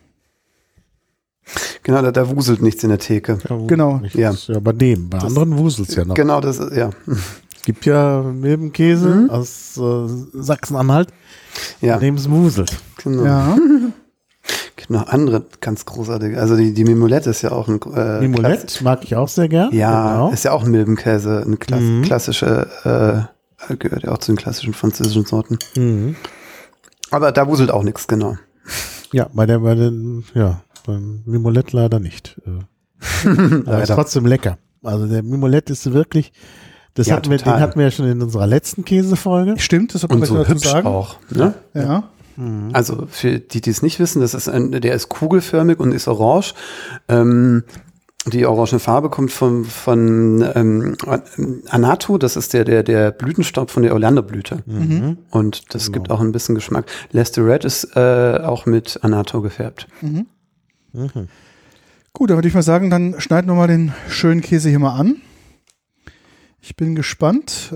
Genau, da wuselt nichts in der Theke.
Ja,
genau.
Ja, bei dem. Bei anderen wuselt es ja noch.
Genau, das ist, ja.
Es gibt ja Milbenkäse aus Sachsen-Anhalt, bei dem es wuselt.
Genau.
Ja.
Gibt noch andere ganz großartige. Also die Mimolette ist ja auch ein
Mimolette mag ich auch sehr gern.
Ja,
genau.
Ist ja auch ein Milbenkäse, eine klassische, gehört ja auch zu den klassischen französischen Sorten. Aber da wuselt auch nichts, genau.
Ja, beim Mimolette leider nicht. Aber ist trotzdem lecker. Also der Mimolette ist wirklich, den hatten wir ja schon in unserer letzten Käsefolge.
Stimmt, das
und so hübsch sagen. Auch. Ne?
Ja.
Also für die es nicht wissen, der ist kugelförmig und ist orange. Die orange Farbe kommt von Annatto, das ist der Blütenstaub von der Oleanderblüte. Und das gibt auch ein bisschen Geschmack. Leicester Red ist auch mit Annatto gefärbt.
Gut, dann würde ich mal sagen, dann schneiden wir mal den schönen Käse hier mal an. Ich bin gespannt.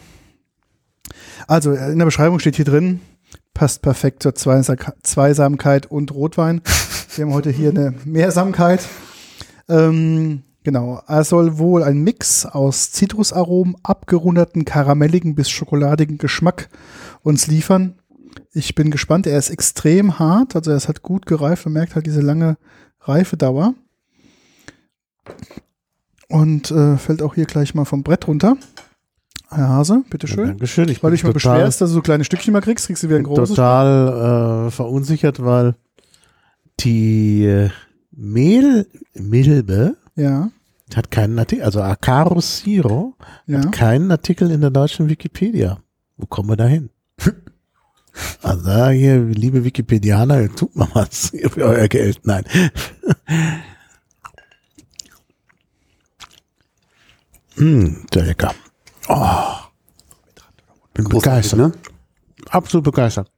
Also in der Beschreibung steht hier drin, passt perfekt zur Zweisamkeit und Rotwein. Wir haben heute hier eine Mehrsamkeit. Genau, er soll wohl ein Mix aus Zitrusaromen, abgerundeten, karamelligen bis schokoladigen Geschmack uns liefern. Ich bin gespannt, er ist extrem hart, also er ist halt gut gereift, man merkt halt diese lange Reifedauer. Und fällt auch hier gleich mal vom Brett runter. Herr Hase, bitteschön.
Ja, Dankeschön.
Weil du dich mal beschwerst, dass du so kleine Stückchen mal kriegst du wieder ein großes.
Total verunsichert, weil die Milbe hat keinen Artikel, also Acarus Siro hat keinen Artikel in der deutschen Wikipedia. Wo kommen wir da hin? Also da hier, liebe Wikipedianer, tut mal was für euer Geld. Nein. Sehr lecker. Oh, bin begeistert. Ne? Absolut begeistert.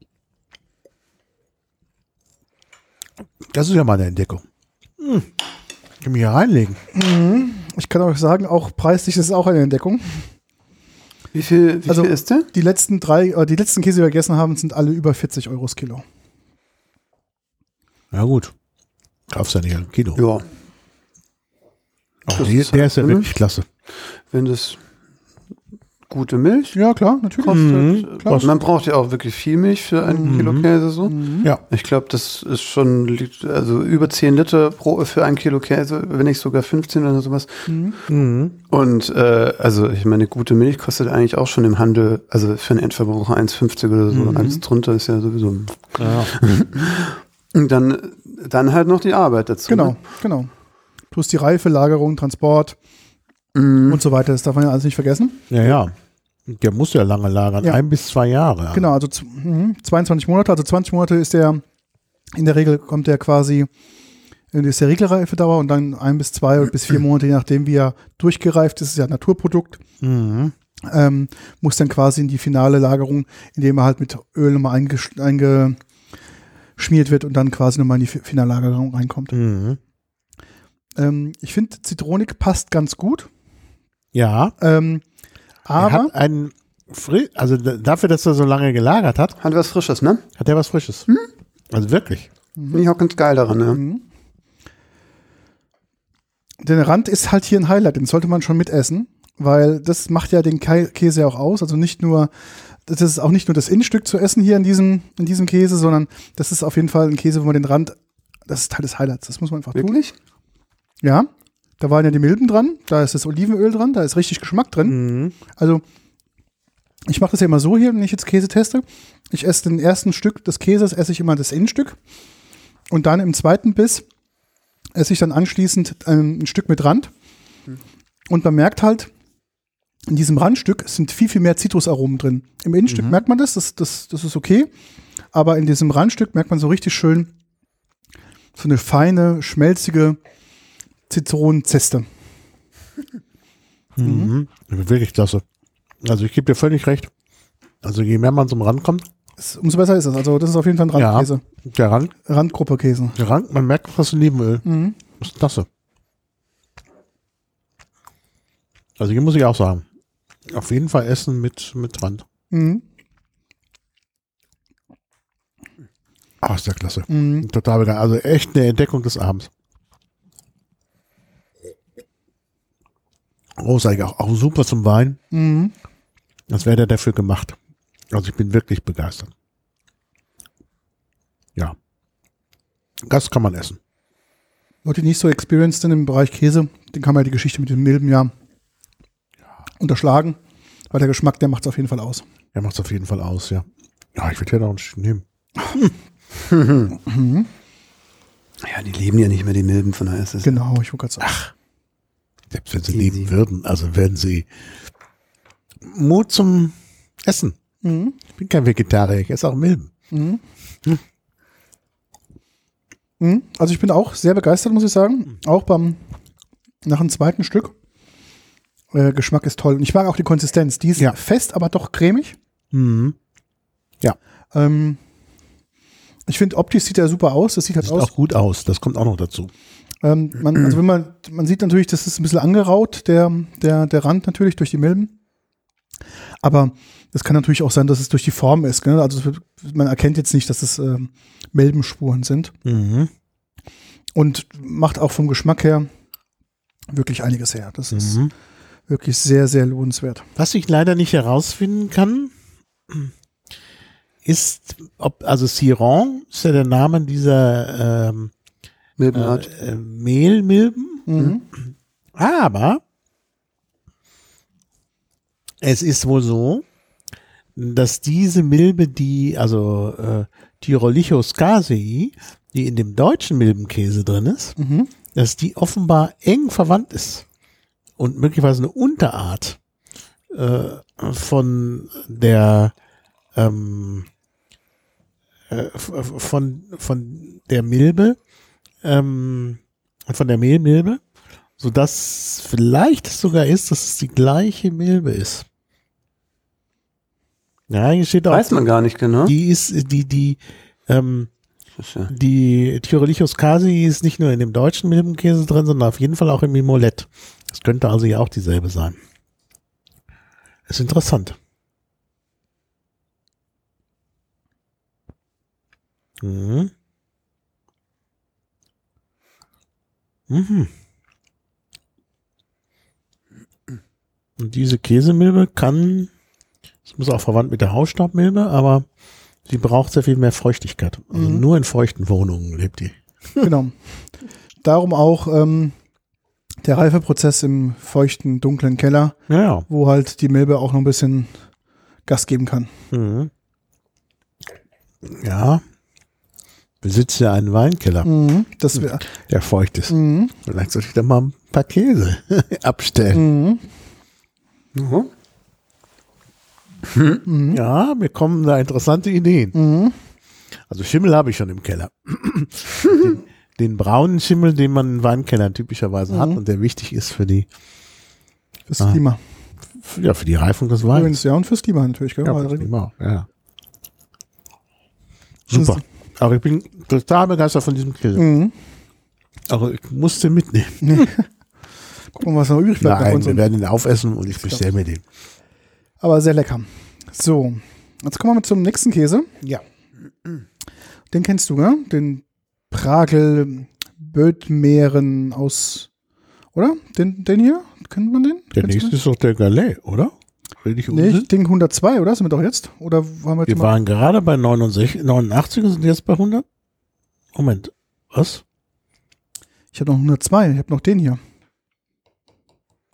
Das ist ja mal eine Entdeckung. Ich kann mich hier reinlegen.
Ich kann euch sagen, auch preislich ist es auch eine Entdeckung.
Wie viel ist der?
Die letzten Käse, die wir gegessen haben, sind alle über 40 Euro das Kilo.
Ja gut. Kaufst ja nicht ein Kilo.
Ja.
Aber der ist ja wirklich klasse.
Wenn das gute Milch.
Ja, klar, natürlich.
Klar. Man braucht ja auch wirklich viel Milch für einen Kilo Käse. So.
Ja.
Ich glaube, das ist schon über 10 Liter für ein Kilo Käse, wenn nicht sogar 15 oder sowas. Und also ich meine, gute Milch kostet eigentlich auch schon im Handel, also für einen Endverbraucher 1,50 oder so. Alles drunter ist ja sowieso.
Ja.
Und dann halt noch die Arbeit dazu.
Genau. Plus die Reife, Lagerung, Transport und so weiter. Das darf man ja alles nicht vergessen.
Ja. Der muss ja lange lagern. 1 bis 2 Jahre.
Genau, also 22 Monate. Also 20 Monate ist der, in der Regel kommt der quasi, ist der Regelreifedauer und dann 1 bis 2 bis 4 Monate, je nachdem wie er durchgereift ist, ist ja ein Naturprodukt. Muss dann quasi in die finale Lagerung, indem er halt mit Öl nochmal eingeschmiert wird und dann quasi nochmal in die Finallagerung reinkommt. Ich finde, Zitronik passt ganz gut.
Ja.
Aber
er hat also dafür, dass er so lange gelagert hat.
Hat was Frisches, ne?
Hat er was Frisches. Also wirklich.
Bin ich auch ganz geil daran, ne?
Der Rand ist halt hier ein Highlight, den sollte man schon mitessen, weil das macht ja den Käse auch aus. Also das ist auch nicht nur das Innenstück zu essen hier in diesem Käse, sondern das ist auf jeden Fall ein Käse, wo man den Rand, das ist Teil des Highlights, das muss man einfach tun.
Wirklich?
Ja, da waren ja die Milben dran, da ist das Olivenöl dran, da ist richtig Geschmack drin. Also Ich mache das ja immer so hier, wenn ich jetzt Käse teste. Ich esse den ersten Stück des Käses, esse ich immer das Innenstück. Und dann im zweiten Biss esse ich dann anschließend ein Stück mit Rand. Und man merkt halt, in diesem Randstück sind viel, viel mehr Zitrusaromen drin. Im Innenstück merkt man das ist okay. Aber in diesem Randstück merkt man so richtig schön so eine feine, schmelzige Zitronenzeste.
Wirklich klasse. Also ich gebe dir völlig recht. Also je mehr man zum Rand kommt.
Umso besser ist es. Also das ist auf jeden Fall ein Randkäse.
Ja, der Rand.
Randgruppe Käse.
Der Rand, man merkt fast Olivenöl. Das ist klasse. Also hier muss ich auch sagen, auf jeden Fall essen mit Rand. Ah, ist ja klasse. Total begeistert. Also echt eine Entdeckung des Abends. Großartig, auch super zum Wein. Das wäre der dafür gemacht. Also ich bin wirklich begeistert. Ja. Das kann man essen.
Leute, die nicht so experienced sind im Bereich Käse, den kann man ja die Geschichte mit den Milben ja unterschlagen, weil der Geschmack, der macht es auf jeden Fall aus.
Der macht es auf jeden Fall aus, ja. Ja, ich würde ja noch ein Stück nehmen.
Ja, die leben ja nicht mehr, die Milben, von daher ist es.
Genau, ich wollte gerade sagen.
Ach, selbst wenn sie leben würden, also werden sie Mut zum Essen. Ich bin kein Vegetarier, ich esse auch Milben.
Also ich bin auch sehr begeistert, muss ich sagen. Auch nach dem zweiten Stück. Geschmack ist toll. Und ich mag auch die Konsistenz. Die ist fest, aber doch cremig.
Ja.
Ich finde, optisch sieht er super aus. Das sieht halt
Sieht
aus.
auch gut aus, das kommt auch noch dazu.
Man sieht natürlich, das ist ein bisschen angeraut, der Rand natürlich durch die Milben. Aber es kann natürlich auch sein, dass es durch die Form ist. Gell? Also man erkennt jetzt nicht, dass es Milbenspuren sind. Und macht auch vom Geschmack her wirklich einiges her. Das ist wirklich sehr, sehr lohnenswert.
Was ich leider nicht herausfinden kann, ist, also Sirron ist ja der Name dieser
Milbenart.
Mehlmilben. Aber es ist wohl so, dass diese Milbe, also Tyrolychus casei, die in dem deutschen Milbenkäse drin ist, dass die offenbar eng verwandt ist und möglicherweise eine Unterart von der von der Milbe, von der Mehlmilbe, sodass vielleicht es sogar ist, dass es die gleiche Milbe ist. Ja, hier steht auch.
Weiß man gar nicht genau.
Die Tyrolychus casei ist nicht nur in dem deutschen Milbenkäse drin, sondern auf jeden Fall auch im Mimolette. Das könnte also ja auch dieselbe sein. Ist interessant. Und diese Käsemilbe es muss auch verwandt mit der Hausstaubmilbe, aber sie braucht sehr viel mehr Feuchtigkeit. Also nur in feuchten Wohnungen lebt die.
Genau. Darum auch der Reifeprozess im feuchten, dunklen Keller, wo halt die Milbe auch noch ein bisschen Gas geben kann.
Ja. Besitzt ja einen Weinkeller, der feucht ist. Vielleicht sollte ich da mal ein paar Käse abstellen. Ja, mir kommen da interessante Ideen. Also Schimmel habe ich schon im Keller. Den braunen Schimmel, den man in Weinkellern typischerweise hat und der wichtig ist für
fürs Klima.
Ja, für die Reifung des Weins.
Übrigens, ja, und fürs Klima natürlich. Gell?
Ja, fürs Klima, ja. Super. Aber ich bin total begeistert von diesem Käse. Aber ich musste mitnehmen.
Gucken wir mal, was noch übrig bleibt.
Nein, wir werden ihn aufessen und ich bestelle mir den.
Aber sehr lecker. So, jetzt kommen wir zum nächsten Käse.
Ja.
Den kennst du, ne? Den Pragel Bödmeren aus, oder? Den hier? Kennt man den?
Der nächste ist doch der Galais, oder?
Nee, Ding 102, oder? Sind wir doch jetzt? Oder haben wir jetzt
Wir waren gerade bei 89 und sind jetzt bei 100? Moment, was?
Ich habe noch 102, ich habe noch den hier.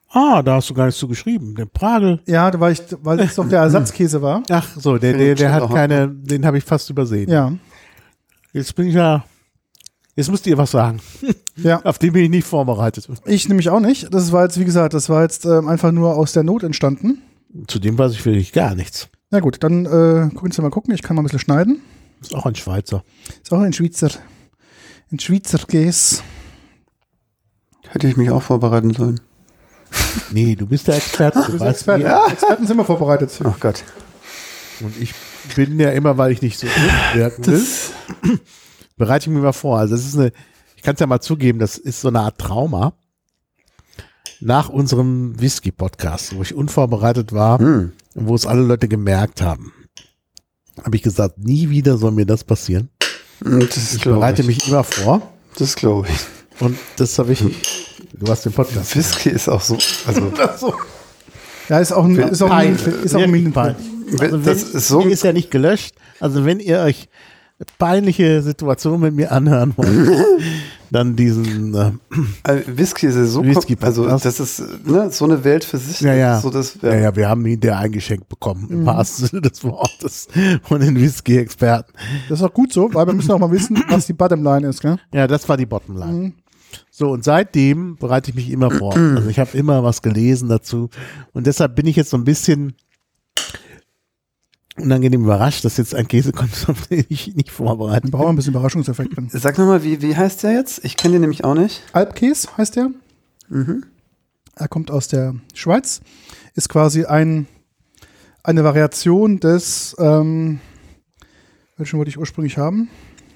Ah, da hast du gar nichts zu geschrieben. Der Pragel.
Ja, weil es doch der Ersatzkäse war.
Ach so, der hat keine, den habe ich fast übersehen.
Ja.
Jetzt müsst ihr was sagen.
Ja.
Auf den bin ich nicht vorbereitet.
Ich nämlich auch nicht. Das war jetzt, wie gesagt, einfach nur aus der Not entstanden.
Zu dem weiß ich wirklich gar nichts.
Na gut, dann können Sie mal gucken. Ich kann mal ein bisschen schneiden.
Ist auch ein Schweizer.
Ist auch ein Schweizer Käse.
Hätte ich mich auch vorbereiten sollen.
Nee, du bist der Experte. Du weißt,
Experten. Ja. Experten sind immer vorbereitet.
Ach Gott.
und ich bin ja immer, weil ich nicht so wirken will, bereite ich mir mal vor. Also ich kann es ja mal zugeben, das ist so eine Art Trauma. Nach unserem Whisky-Podcast, wo ich unvorbereitet war und wo es alle Leute gemerkt haben, habe ich gesagt, nie wieder soll mir das passieren. Ich bereite mich immer vor.
Das glaube ich.
Und das habe ich. Du hast den Podcast.
Whisky ist auch so. Also,
Ja, ist auch ein Minenfall.
Also
das ist so.
ist ja nicht gelöscht. Also wenn ihr euch peinliche Situationen mit mir anhören wollt, dann diesen
Whisky ist ja so. Also das ist so eine Welt für sich.
Ja.
So das,
ja, wir haben ihn der eingeschenkt bekommen, im wahrsten Sinne des Wortes, von den Whisky-Experten.
Das ist auch gut so, weil wir müssen auch mal wissen, was die Bottomline ist, gell?
Ja, das war die Bottomline. So, und seitdem bereite ich mich immer vor. Also ich habe immer was gelesen dazu. Und deshalb bin ich jetzt so ein bisschen unangenehm überrascht, dass jetzt ein Käse kommt, auf den ich nicht vorbereitet
Wir brauchen ein bisschen Überraschungseffekt drin.
Sag nochmal, wie heißt der jetzt? Ich kenne den nämlich auch nicht.
Alpkäse heißt der. Er kommt aus der Schweiz. Ist quasi eine Variation des, welchen wollte ich ursprünglich haben?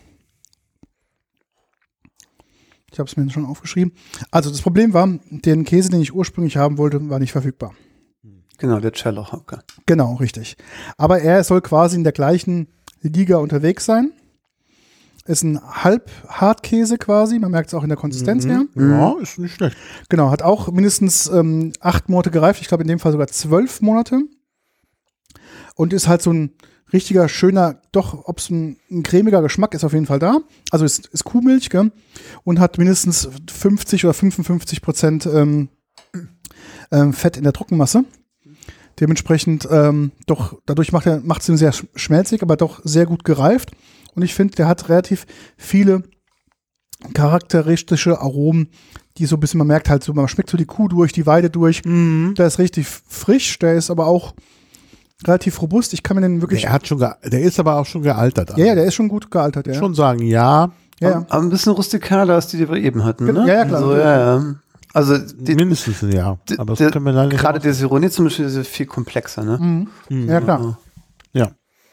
Ich habe es mir schon aufgeschrieben. Also das Problem war, den Käse, den ich ursprünglich haben wollte, war nicht verfügbar.
Genau, der Cello-Hocker.
Genau, richtig. Aber er soll quasi in der gleichen Liga unterwegs sein. Ist ein Halb-Hartkäse quasi. Man merkt es auch in der Konsistenz her.
Ja, ist nicht schlecht.
Genau, hat auch mindestens 8 Monate gereift. Ich glaube in dem Fall sogar 12 Monate. Und ist halt so ein richtiger, schöner, doch, ob es ein cremiger Geschmack ist, auf jeden Fall da. Also ist Kuhmilch, gell? Und hat mindestens 50 oder 55% Fett in der Trockenmasse. Dementsprechend dadurch macht es ihn sehr schmelzig, aber doch sehr gut gereift. Und ich finde, der hat relativ viele charakteristische Aromen, die so ein bisschen, man merkt halt so, man schmeckt so die Kuh durch, die Weide durch. Der ist richtig frisch, der ist aber auch relativ robust. Ich kann mir den wirklich.
Der ist aber auch schon gealtert.
Ja, der ist schon gut gealtert, ja.
Schon sagen, ja.
Ja.
Aber ein bisschen rustikaler, als die wir eben hatten, ne?
Ja, klar.
Also, ja. Also
Mindestens ein Jahr. Aber das können wir leider nicht.
Gerade der Sironi zum Beispiel ist viel komplexer, ne?
Ja, klar.
Ja.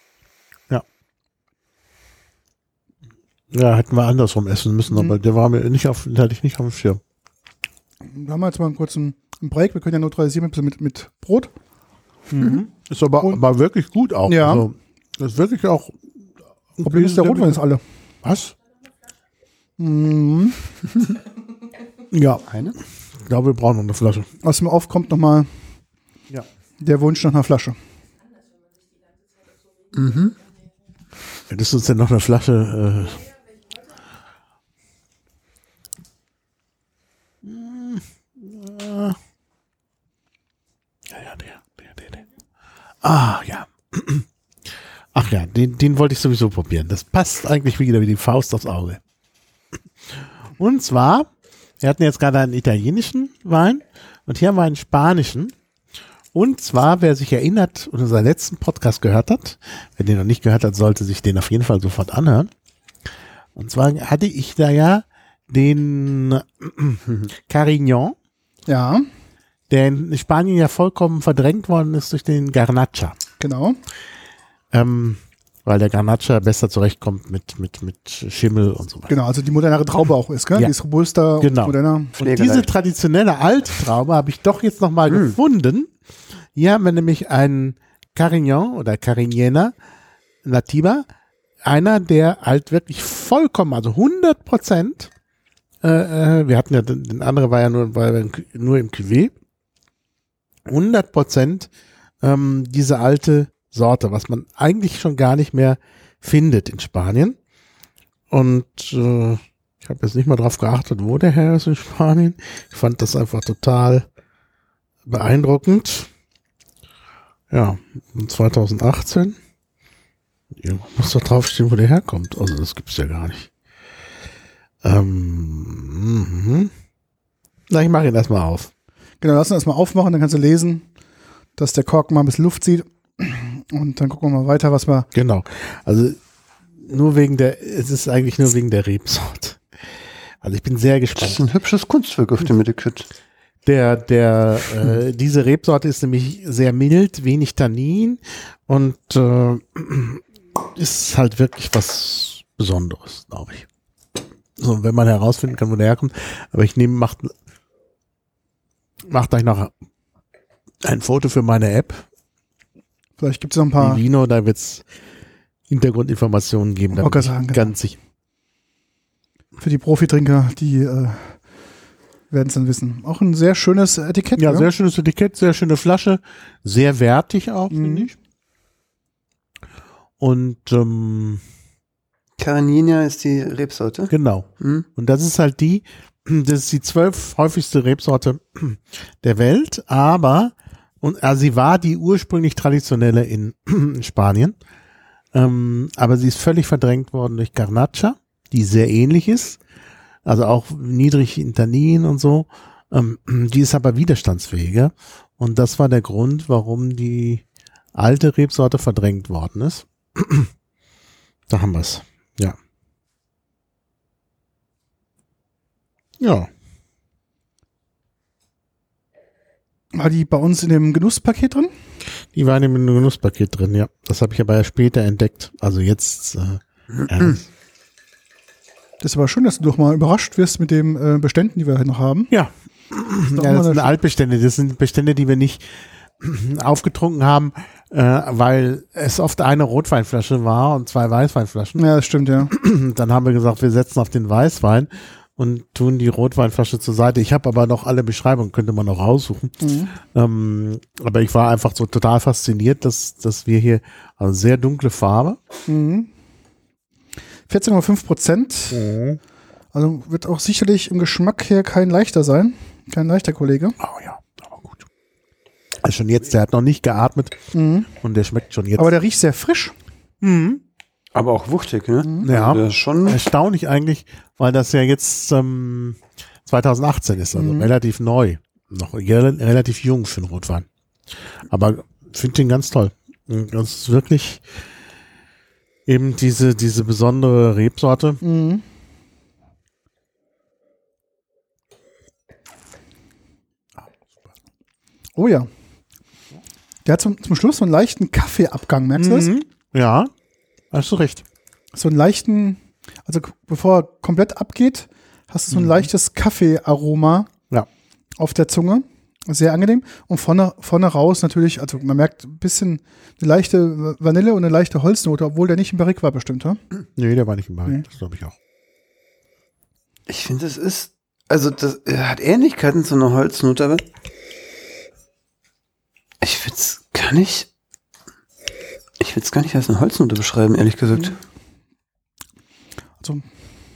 Ja, hätten wir andersrum essen müssen, aber der war mir hatte ich nicht auf dem Schirm.
Da haben wir jetzt mal einen kurzen Break. Wir können ja neutralisieren mit Brot.
Ist aber wirklich gut auch.
Ja.
Also, das ist wirklich auch.
Problem ist, der Rotwein ist alle.
Was? Ja.
Eine?
Ich glaube, wir brauchen noch eine Flasche.
Aus dem Off kommt nochmal
Ja.
der Wunsch nach einer Flasche.
Hättest du uns denn noch eine Flasche? Der. Ah, ja. Ach ja, den wollte ich sowieso probieren. Das passt eigentlich wieder wie die Faust aufs Auge. Und zwar, wir hatten jetzt gerade einen italienischen Wein und hier haben wir einen spanischen. Und zwar, wer sich erinnert und unseren letzten Podcast gehört hat, wer den noch nicht gehört hat, sollte sich den auf jeden Fall sofort anhören. Und zwar hatte ich da ja den Carignan,
Ja,
der in Spanien ja vollkommen verdrängt worden ist durch den Garnacha.
genau.
Weil der Garnacha besser zurechtkommt mit Schimmel und so weiter.
Genau, also die modernere Traube auch ist, gell?
Ja.
Die ist robuster
Genau.
und moderner.
Und diese traditionelle Alttraube habe ich doch jetzt nochmal gefunden. Hier haben wir nämlich einen Carignan oder Carignaner Nativa. Einer, der halt wirklich vollkommen, also 100%, wir hatten ja, den andere war ja nur im Cuvée, 100% diese alte Sorte, was man eigentlich schon gar nicht mehr findet in Spanien. Und ich habe jetzt nicht mal drauf geachtet, wo der Herr ist in Spanien. Ich fand das einfach total beeindruckend. Ja, 2018. Muss doch draufstehen, wo der herkommt. Also das gibt's ja gar nicht. Na, ich mache ihn erstmal auf.
Genau, lass uns erstmal aufmachen, dann kannst du lesen, dass der Korken mal ein bisschen Luft sieht. Und dann gucken wir mal weiter, was wir.
Genau. Also es ist eigentlich nur wegen der Rebsorte. Also ich bin sehr gespannt.
Das ist ein hübsches Kunstwerk auf dem Etikett.
Diese Rebsorte ist nämlich sehr mild, wenig Tannin und ist halt wirklich was Besonderes, glaube ich. So, wenn man herausfinden kann, wo der herkommt. Aber ich macht gleich noch ein Foto für meine App.
Vielleicht gibt es noch ein paar.
Vino, da wird es Hintergrundinformationen geben. Da bin ich ganz sicher.
Für die Profitrinker, die werden es dann wissen. Auch ein sehr schönes Etikett.
Ja, sehr schönes Etikett, sehr schöne Flasche, sehr wertig auch, finde ich. Und
Carignan ist die Rebsorte.
Genau. Und das ist halt das ist die 12 häufigste Rebsorte der Welt, aber sie war die ursprünglich traditionelle in Spanien, aber sie ist völlig verdrängt worden durch Garnacha, die sehr ähnlich ist, also auch niedrig in Tannin und so. Die ist aber widerstandsfähiger und das war der Grund, warum die alte Rebsorte verdrängt worden ist. Da haben wir es. Ja. Ja.
War die bei uns in dem Genusspaket drin?
Die war in dem Genusspaket drin, ja. Das habe ich aber erst später entdeckt. Also jetzt.
Das ist aber schön, dass du doch mal überrascht wirst mit den Beständen, die wir halt noch haben.
Ja. Das sind Altbestände. Das sind Bestände, die wir nicht aufgetrunken haben, weil es oft eine Rotweinflasche war und 2 Weißweinflaschen.
Ja, das stimmt, ja.
Dann haben wir gesagt, wir setzen auf den Weißwein und tun die Rotweinflasche zur Seite. Ich habe aber noch alle Beschreibungen, könnte man noch raussuchen. Aber ich war einfach so total fasziniert, dass wir hier, also sehr dunkle Farbe.
14,5%. Also wird auch sicherlich im Geschmack her kein leichter sein. Kein leichter Kollege.
Oh ja, aber gut. Also schon jetzt, der hat noch nicht geatmet und der schmeckt schon jetzt.
Aber der riecht sehr frisch.
Aber auch wuchtig, ne?
Ja,
Das ist schon
erstaunlich eigentlich, weil das ja jetzt 2018 ist, also relativ neu. Noch relativ jung für einen Rotwein. Aber finde den ganz toll. Das ist wirklich eben diese besondere Rebsorte.
Oh ja. Der hat zum Schluss so einen leichten Kaffeeabgang, merkst du das?
Ja, hast du recht.
So einen leichten, also bevor er komplett abgeht, hast du so ein leichtes Kaffeearoma auf der Zunge. Sehr angenehm. Und vorne raus natürlich, also man merkt ein bisschen eine leichte Vanille und eine leichte Holznote, obwohl der nicht im Barrique war bestimmt, ja?
Nee, der war nicht im Barrique, das glaube ich auch.
Ich finde, das hat Ähnlichkeiten zu einer Holznote, aber ich würde es gar nicht als eine Holznote beschreiben, ehrlich gesagt.
Also,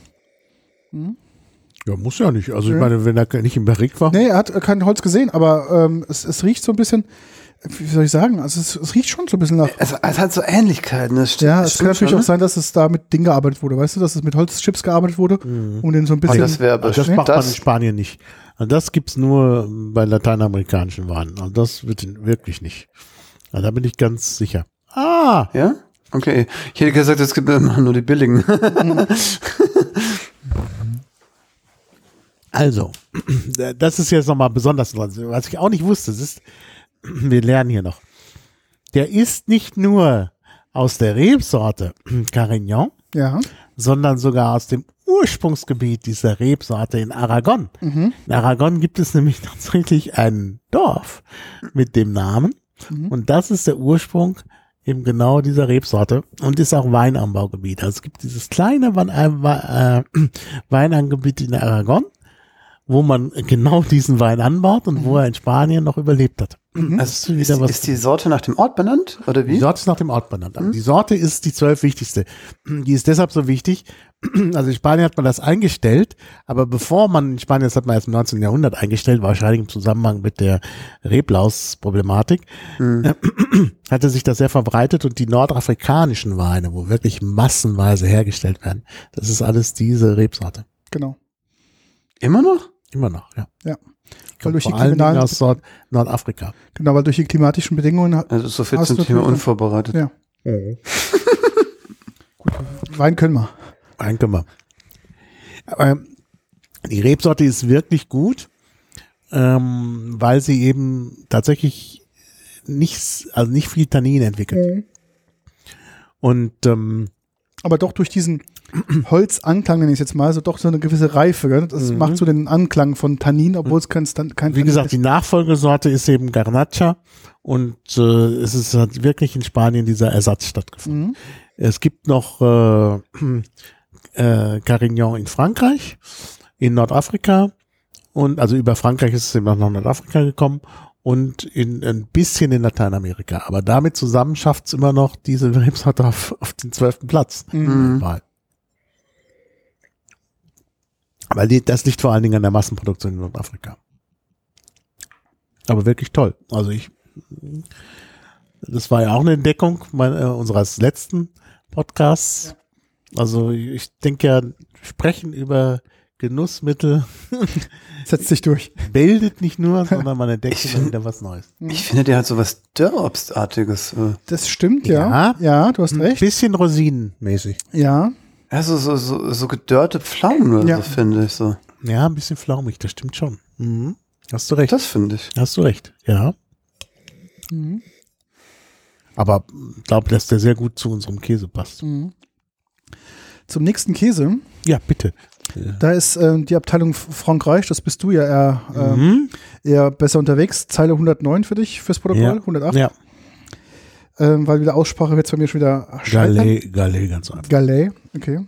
ja, muss ja nicht. Also ich meine, wenn er nicht im Barrique war.
Nee, er hat kein Holz gesehen, aber es riecht so ein bisschen, wie soll ich sagen, also es riecht schon so ein bisschen nach.
Es hat so Ähnlichkeiten. Das stimmt,
ja, es kann natürlich auch sein, dass es da mit Ding gearbeitet wurde, weißt du, dass es mit Holzchips gearbeitet wurde, um den so ein bisschen.
Das
macht man in Spanien nicht. Also das gibt's nur bei lateinamerikanischen Weinen. Also das wird wirklich nicht. Also da bin ich ganz sicher. Ah!
Ja? Okay. Ich hätte gesagt, es gibt immer nur die billigen.
Also, das ist jetzt nochmal besonders, was ich auch nicht wusste, wir lernen hier noch. Der ist nicht nur aus der Rebsorte Carignan, sondern sogar aus dem Ursprungsgebiet dieser Rebsorte in Aragon. In Aragon gibt es nämlich tatsächlich ein Dorf mit dem Namen und das ist der Ursprung eben genau dieser Rebsorte und ist auch Weinanbaugebiet. Also es gibt dieses kleine Weinanbaugebiet in Aragon, wo man genau diesen Wein anbaut und wo er in Spanien noch überlebt hat.
Also ist die Sorte nach dem Ort benannt, oder wie?
Die Sorte ist nach dem Ort benannt. Die Sorte ist die 12 wichtigste. Die ist deshalb so wichtig. Also in Spanien hat man das eingestellt, aber in Spanien, das hat man erst im 19. Jahrhundert eingestellt, wahrscheinlich im Zusammenhang mit der Reblaus-Problematik, hatte sich das sehr verbreitet und die nordafrikanischen Weine, wo wirklich massenweise hergestellt werden, das ist alles diese Rebsorte.
Genau.
Immer noch?
Immer noch, ja.
Ja.
Weil durch vor allen Dingen aus Nordafrika.
Genau, weil durch die klimatischen Bedingungen.
Also so viel zum Thema unvorbereitet.
Ja. Gut, Wein können wir.
Aber die Rebsorte ist wirklich gut, weil sie eben tatsächlich nicht viel Tannin entwickelt. Und
aber doch durch diesen Holzanklang, nenne ich es jetzt mal, so doch so eine gewisse Reife. Gell? Das macht so den Anklang von Tannin, obwohl es kein
Tannin. Wie gesagt, die Nachfolgesorte ist eben Garnacha und es hat wirklich in Spanien dieser Ersatz stattgefunden. Es gibt noch Carignan in Frankreich, in Nordafrika und also über Frankreich ist es eben auch nach Nordafrika gekommen und ein bisschen in Lateinamerika. Aber damit zusammen schafft es immer noch diese Rebsorte auf den 12. Platz. Weil das liegt vor allen Dingen an der Massenproduktion in Nordafrika. Aber wirklich toll. Also das war ja auch eine Entdeckung unseres letzten Podcasts. Ja. Also ich denke ja, sprechen über Genussmittel
setzt sich durch.
Bildet nicht nur, sondern man entdeckt immer wieder was Neues.
Ich finde, der hat so was Dörrobstartiges.
Das stimmt, ja. Ja, du hast recht.
Ein bisschen rosinenmäßig.
Ja.
Ja, so gedörrte Pflaumen oder so, finde ich so.
Ja, ein bisschen flaumig, das stimmt schon. Hast du recht.
Das finde ich.
Hast du recht, ja. Aber ich glaube, dass der sehr gut zu unserem Käse passt.
Zum nächsten Käse.
Ja, bitte.
Da ist die Abteilung Frankreich, das bist du ja eher besser unterwegs. Zeile 109 für dich, fürs Protokoll,
ja.
108.
Ja.
Weil wieder Aussprache wird es bei mir schon wieder
scheitern. Galais, ganz einfach.
Galais, okay.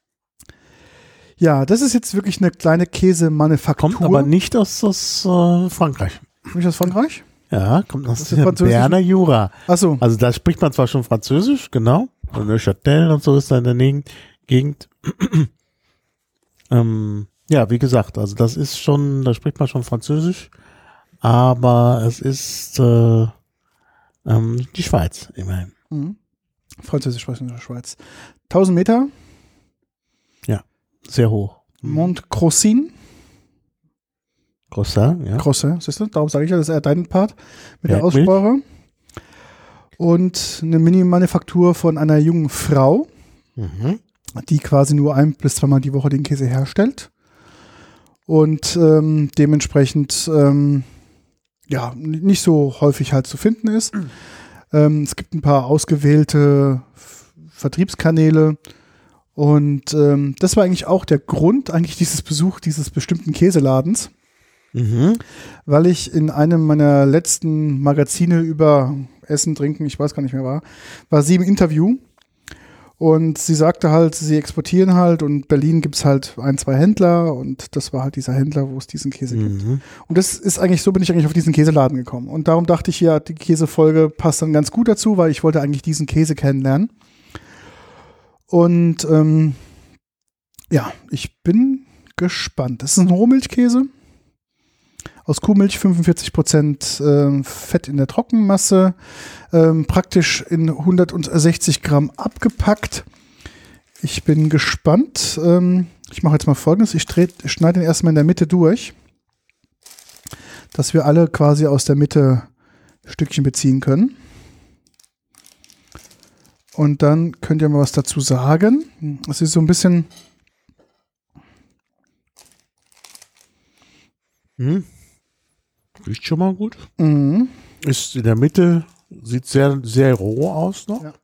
Ja, das ist jetzt wirklich eine kleine Käsemanufaktur.
Kommt aber nicht aus Frankreich.
Nicht aus Frankreich?
Ja, kommt aus dem Berner Jura.
Ach so.
Also da spricht man zwar schon Französisch, genau. Und Neuchâtel und so ist da in der Gegend. Ja, wie gesagt, also das ist schon, da spricht man schon Französisch, aber es ist die Schweiz immerhin.
Französisch sprechen in der Schweiz. 1000 Meter.
Ja, sehr hoch.
Mont Crossin.
Crossin, ja.
Crossin, siehst du? Darum sage ich ja, das ist eher dein Part mit der Aussprache. Und eine Mini-Manufaktur von einer jungen Frau, die quasi nur 1 bis 2 Mal die Woche den Käse herstellt. Und dementsprechend ja, nicht so häufig halt zu finden ist. Es gibt ein paar ausgewählte Vertriebskanäle und das war eigentlich auch der Grund eigentlich dieses Besuch dieses bestimmten Käseladens, weil ich in einem meiner letzten Magazine über Essen, Trinken, ich weiß gar nicht mehr war sie im Interview und sie sagte halt, sie exportieren halt und in Berlin gibt es halt 1, 2 Händler und das war halt dieser Händler, wo es diesen Käse gibt. Und das ist eigentlich, so bin ich eigentlich auf diesen Käseladen gekommen und darum dachte ich, ja, die Käsefolge passt dann ganz gut dazu, weil ich wollte eigentlich diesen Käse kennenlernen. Und ja, ich bin gespannt. Das ist ein Rohmilchkäse aus Kuhmilch, 45% Fett in der Trockenmasse, praktisch in 160 Gramm abgepackt. Ich bin gespannt. Ich mache jetzt mal Folgendes. Ich schneide den erstmal in der Mitte durch, dass wir alle quasi aus der Mitte Stückchen beziehen können. Und dann könnt ihr mal was dazu sagen. Es ist so ein bisschen...
Riecht schon mal gut. Ist in der Mitte, sieht sehr, sehr roh aus noch.
Ja.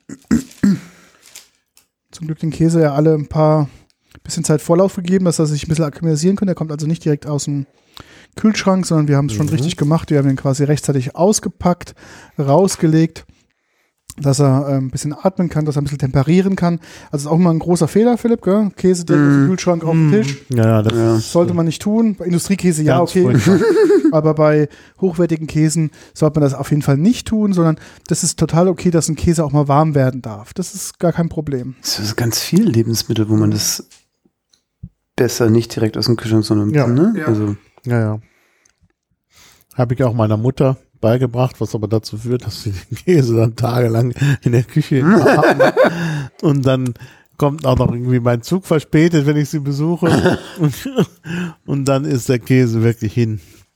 Zum Glück den Käse ja alle ein bisschen Zeit Vorlauf gegeben, dass er sich ein bisschen akklimatisieren kann. Der kommt also nicht direkt aus dem Kühlschrank, sondern wir haben es schon richtig gemacht. Wir haben ihn quasi rechtzeitig ausgepackt, rausgelegt. dass er ein bisschen atmen kann, dass er ein bisschen temperieren kann. Also ist auch immer ein großer Fehler, Philipp, gell? Käse direkt aus dem Kühlschrank auf den Tisch.
Ja, das
sollte man nicht tun. Bei Industriekäse ja, okay. Aber bei hochwertigen Käsen sollte man das auf jeden Fall nicht tun, sondern das ist total okay, dass ein Käse auch mal warm werden darf. Das ist gar kein Problem.
Es ist ganz viele Lebensmittel, wo man das besser nicht direkt aus dem Kühlschrank, sondern ne?
Ja.
Also.
Ja. Habe ich auch meiner Mutter beigebracht, was aber dazu führt, dass sie den Käse dann tagelang in der Küche haben. Und dann kommt auch noch irgendwie mein Zug verspätet, wenn ich sie besuche. Und dann ist der Käse wirklich hin.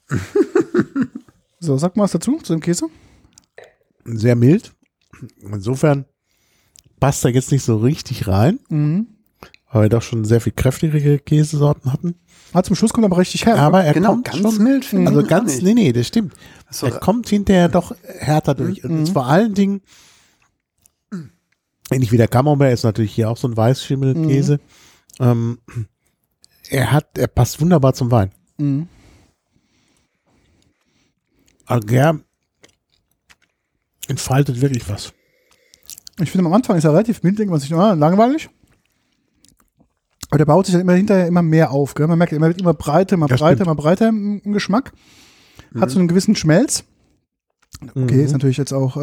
So, sag mal was dazu, zu dem Käse.
Sehr mild. Insofern passt er jetzt nicht so richtig rein, weil wir doch schon sehr viel kräftigere Käsesorten hatten.
Zum Schluss kommt er aber richtig her.
Aber er
Genau,
kommt
ganz
schon,
mild finde ich.
also ganz, nee, das stimmt.
So,
Er kommt hinterher doch härter durch. Und jetzt vor allen Dingen, ähnlich wie der Camembert ist natürlich hier auch so ein Weißschimmelkäse. Er passt wunderbar zum Wein. Also der entfaltet wirklich was.
Ich finde, am Anfang ist er relativ mild, denkt man sich, langweilig. Aber der baut sich dann hinterher immer mehr auf. Gell? Man merkt, er wird immer breiter, immer breiter im Geschmack. Hat so einen gewissen Schmelz. Okay, ist natürlich jetzt auch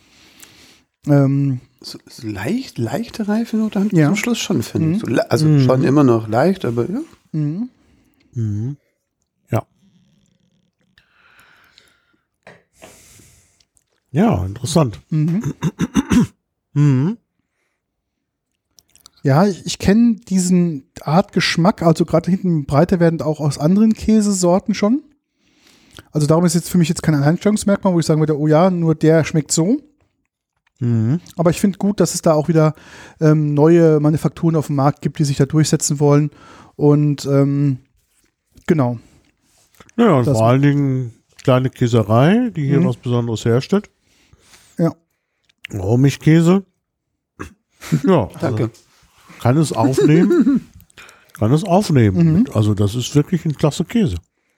so leichte Reifenote
Ja.
zum Schluss schon, finde ich. So, also schon immer noch leicht, aber ja.
Ja. Ja, interessant.
Ja, ich kenne diesen Art Geschmack, also gerade hinten breiter werdend auch aus anderen Käsesorten schon. Also darum ist jetzt für mich jetzt kein Alleinstellungsmerkmal, wo ich sagen würde, oh ja, nur der schmeckt so. Aber ich finde gut, dass es da auch wieder neue Manufakturen auf dem Markt gibt, die sich da durchsetzen wollen. Und genau.
Ja, und
Das-
vor allen Dingen kleine Käserei, die hier was Besonderes herstellt.
Ja.
Rohmilchkäse. Ja,
Danke.
also kann es aufnehmen. Also das ist wirklich ein klasse Käse.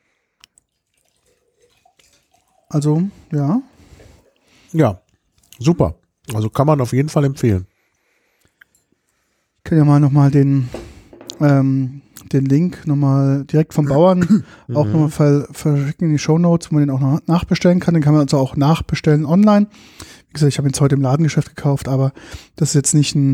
Also, ja.
Ja, super. Also kann man auf jeden Fall empfehlen.
Ich kann ja mal nochmal den Link nochmal direkt vom Bauern auch nochmal verschicken in die Shownotes, wo man den auch noch nachbestellen kann. Den kann man also auch nachbestellen online. Wie gesagt, ich habe ihn heute im Ladengeschäft gekauft, aber das ist jetzt nicht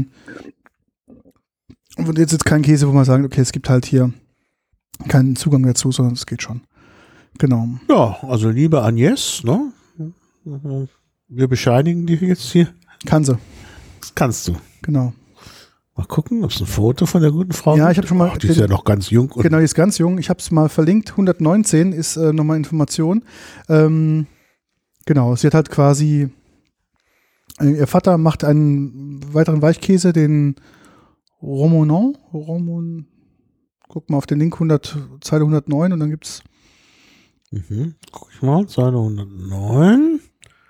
jetzt kein Käse, wo man sagt, okay, es gibt halt hier keinen Zugang dazu, sondern es geht schon. Genau.
Ja, also liebe Agnes, ne? Wir bescheinigen dir jetzt hier.
Kann sie.
Das kannst du.
Genau.
Mal gucken, ob es ein Foto von der guten Frau
Ja,
gibt.
ich habe schon mal.
Die ist ja noch ganz jung. Und
Genau, die ist ganz jung. Ich habe es mal verlinkt. 119 ist nochmal Information. Genau, sie hat halt quasi, ihr Vater macht einen weiteren Weichkäse, den Romonon. Guck mal auf den Link, Zeile 109 und dann gibt's
Guck ich mal, Zeile 109.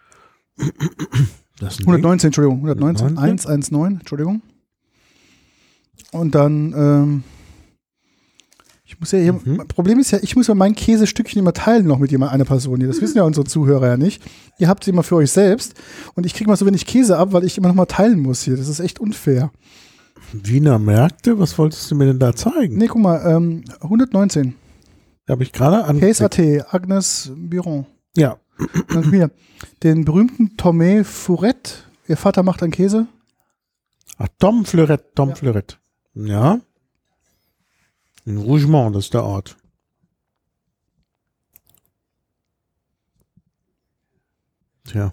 Das ist ein
119, Entschuldigung, 119,
119?
119, Entschuldigung. Und dann, ich muss ja hier, Problem ist ja, ich muss ja mein Käsestückchen immer teilen noch mit einer Person hier. Das wissen ja unsere Zuhörer ja nicht. Ihr habt sie immer für euch selbst und ich kriege mal so wenig Käse ab, weil ich immer noch mal teilen muss hier. Das ist echt unfair.
Wiener Märkte, was wolltest du mir denn da zeigen?
Nee, guck mal, 119.
Habe ich gerade an.
Käse.at, Agnes Biron.
Ja.
Dann hier, den berühmten Tomé Fourette. Ihr Vater macht einen Käse.
Tom Fleurette. Ja. In Rougemont, das ist der Ort. Tja.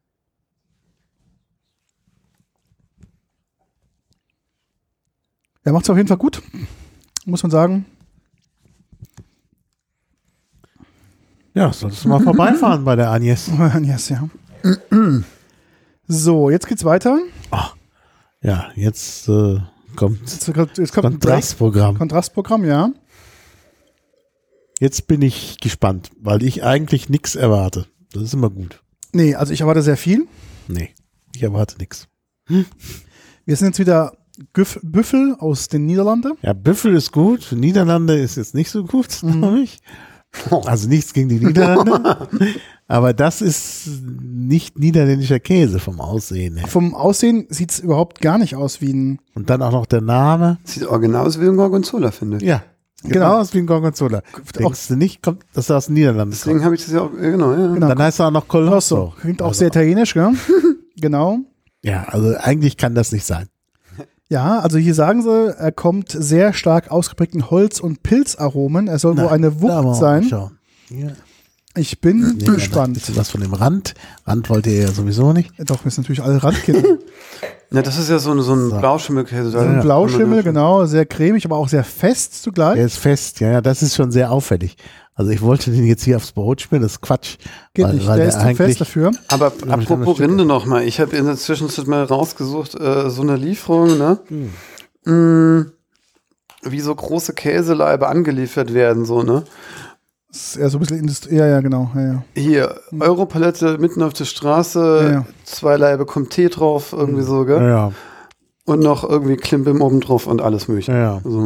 Er macht es auf jeden Fall gut, muss man sagen.
Ja, solltest du mal vorbeifahren bei der Agnes.
Yes, ja. So, jetzt geht's weiter.
Ja, jetzt kommt
Jetzt kommt ein
Kontrastprogramm.
Kontrastprogramm, ja.
Jetzt bin ich gespannt, weil ich eigentlich nichts erwarte. Das ist immer gut.
Nee, also ich erwarte sehr viel.
Nee, ich erwarte nichts.
Wir sind jetzt wieder Büffel aus den Niederlanden.
Ja, Büffel ist gut. Niederlande ist jetzt nicht so gut, glaube ich. Also nichts gegen die Niederlande. Aber das ist nicht niederländischer Käse vom Aussehen her.
Vom Aussehen sieht es überhaupt gar nicht aus wie ein.
Und dann auch noch der Name.
Sieht original aus wie ein Gorgonzola, finde ich.
Ja, genau aus wie ein Gorgonzola. Denkst du nicht, kommt das aus den Niederlanden?
Deswegen habe ich das ja auch, genau, ja.
Genau.
Dann heißt er auch noch Colosso.
Klingt auch
Also,
sehr italienisch, gell? Genau.
ja, also eigentlich kann das nicht sein.
Ja, also hier sagen sie, er kommt sehr stark ausgeprägten Holz- und Pilzaromen. Er soll wohl eine
Da wollen wir
Wucht sein.
schauen. Hier.
Ich bin
Nee, Ein
gespannt.
bisschen was von dem Rand. Rand wollt ihr ja sowieso nicht.
Doch, wir sind natürlich alle Randkinder.
Ja, das ist ja so ein Blauschimmelkäse.
So ein Blauschimmel, genau, sehr cremig, aber auch sehr fest zugleich.
Der ist fest, ja, das ist schon sehr auffällig. Also ich wollte den jetzt hier aufs Brot spielen, das ist Quatsch.
Geht nicht, der ist zu fest dafür.
Aber
ich
apropos
dann
Rinde nochmal, ich habe in der Zwischenzeit mal rausgesucht, so eine Lieferung, ne? Wie so große Käselaibe angeliefert werden, so, ne?
Das ist eher so ein bisschen Industrie. Ja, genau. Ja.
Hier, Europalette mitten auf der Straße,
Ja.
2 Laibe kommt Tee drauf, irgendwie so, gell?
Ja,
Und noch irgendwie Klimbim oben drauf und alles mögliche.
ja.
So.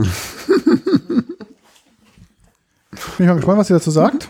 Bin ich mal gespannt, was sie dazu sagt.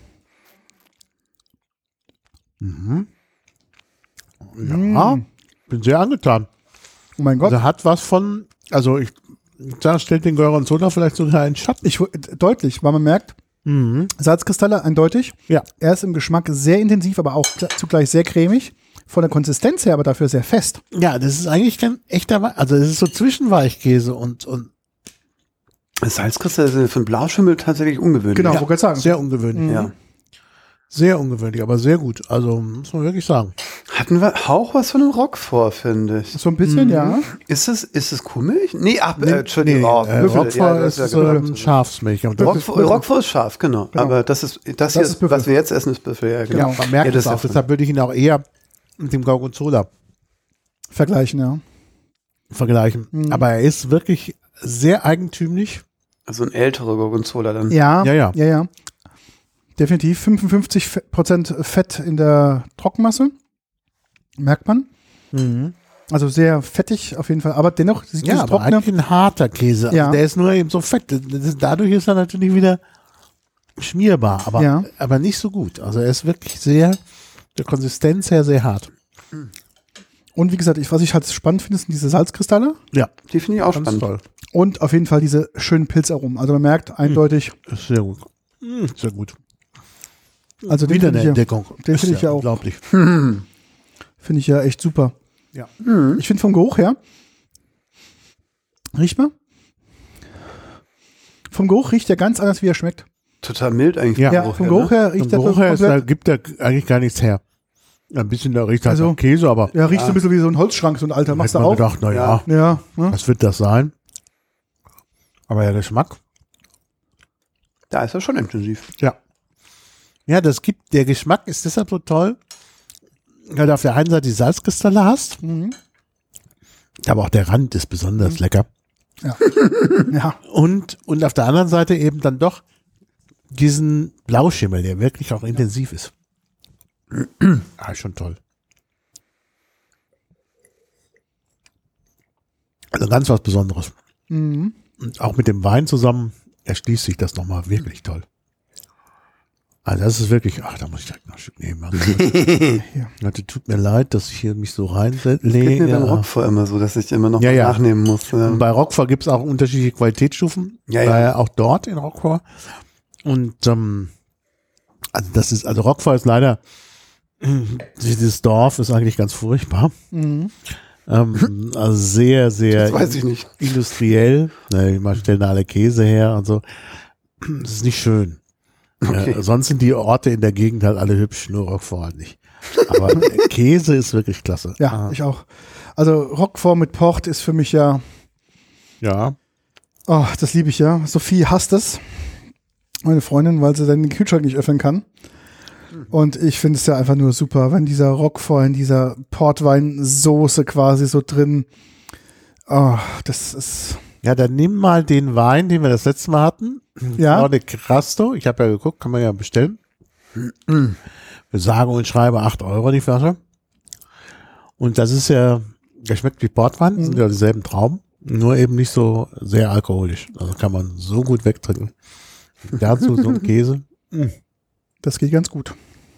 Ja, bin sehr angetan.
Oh mein Gott.
Also hat was von, also ich da stellt den Gorgonzola vielleicht sogar einen Schatten.
Deutlich, weil man merkt, Salzkristalle eindeutig.
Ja.
Er ist im Geschmack sehr intensiv, aber auch zugleich sehr cremig. Von der Konsistenz her aber dafür sehr fest.
Ja, das ist eigentlich kein echter, also es ist so zwischen Weichkäse und
Salzkristalle sind für einen Blauschimmel tatsächlich ungewöhnlich.
Genau,
ja,
wollte ich sagen.
sehr ungewöhnlich.
Ja.
Sehr ungewöhnlich, aber sehr gut. Also muss man wirklich sagen.
Hatten wir auch was von einem Roquefort, finde ich.
So ein bisschen, ja.
Ist es Kuhmilch? Nee, Entschuldigung.
Roquefort
Ja,
ist
das ja genau.
Schafsmilch. Aber das ist
Roquefort ist scharf, genau. Aber das
ist
hier,
Büffel.
was wir jetzt essen, ist Büffel. Ja,
ja, man merkt
das
es auch. Deshalb würde ich ihn auch eher mit dem Gorgonzola
Vergleichen, ja.
vergleichen. Aber er ist wirklich sehr eigentümlich.
Also ein älterer Gorgonzola dann.
Ja.
Ja.
Definitiv 55% Fett in der Trockenmasse. Merkt man. Also sehr fettig auf jeden Fall. Aber dennoch,
Ja,
dieses
aber
Trockene.
eigentlich ein harter Käse. Also
Ja.
der ist nur eben so fett. Dadurch ist er natürlich wieder schmierbar, aber nicht so gut. Also er ist wirklich sehr, der Konsistenz her sehr hart.
Und wie gesagt, was ich halt spannend finde, sind diese Salzkristalle.
Ja,
Die finde ich auch
ganz
spannend.
toll.
Und auf jeden Fall diese schönen Pilzaromen. Also man merkt eindeutig,
Ist sehr gut. Sehr gut.
also den
Wieder
finde
eine
ich, ja,
Entdeckung.
den
Ist
finde ich ja auch.
unglaublich.
finde ich ja echt super.
Ja.
Ich finde vom Geruch her, riecht mal. Vom Geruch riecht er ganz anders, wie er schmeckt.
Total mild eigentlich.
Ja.
Ja, vom Geruch her riecht
Vom
er
Geruch her ist,
komplett.
gibt er eigentlich gar nichts her. Ein bisschen, da riecht halt
Also,
nach Käse, aber
Ja, riecht so ein bisschen wie so ein Holzschrank, so ein alter. Machst
hätte
du
man
auf?
gedacht, naja,
Ja, ne?
was wird das sein? Aber der Geschmack,
Da ist er schon intensiv.
ja. Ja, der Geschmack ist deshalb so toll, weil du auf der einen Seite die Salzkristalle hast, aber auch der Rand ist besonders lecker.
Ja.
Und auf der anderen Seite eben dann doch diesen Blauschimmel, der wirklich auch intensiv ist. Schon toll. Also ganz was Besonderes. Und auch mit dem Wein zusammen erschließt sich das nochmal wirklich toll. Also das ist wirklich, da muss ich direkt noch ein Stück nehmen. Also, tut mir leid, dass ich hier mich so
Geht mir beim
reinlege.
Roquefort immer so, dass ich immer noch
Ja, ja.
nachnehmen muss. Ja.
Und bei Roquefort gibt es auch unterschiedliche Qualitätsstufen.
Ja, ja.
Daher auch dort in Roquefort. Und also Roquefort ist leider, dieses Dorf ist eigentlich ganz furchtbar. Also sehr, sehr
Das weiß ich nicht.
industriell. Man stellen da alle Käse her und so. Das ist nicht schön.
Okay.
Sonst sind die Orte in der Gegend halt alle hübsch, nur Roquefort halt nicht. Aber der Käse ist wirklich klasse.
Ja, ich auch. Also Roquefort mit Port ist für mich ja,
Ja.
oh, das liebe ich ja. Sophie hasst es. Meine Freundin, weil sie dann den Kühlschrank nicht öffnen kann. Und ich finde es ja einfach nur super, wenn dieser Roquefort in dieser Portweinsoße quasi so drin, oh, das ist,
Ja, dann nimm mal den Wein, den wir das letzte Mal hatten.
ja,
Nordic Crasto. Ich habe ja geguckt, kann man ja bestellen. Wir sagen und schreiben 8 € die Flasche. Und das ist ja, der schmeckt wie Portwein, sind ja dieselben Trauben, nur eben nicht so sehr alkoholisch. Also kann man so gut wegtrinken. Dazu so ein Käse.
Das geht ganz gut.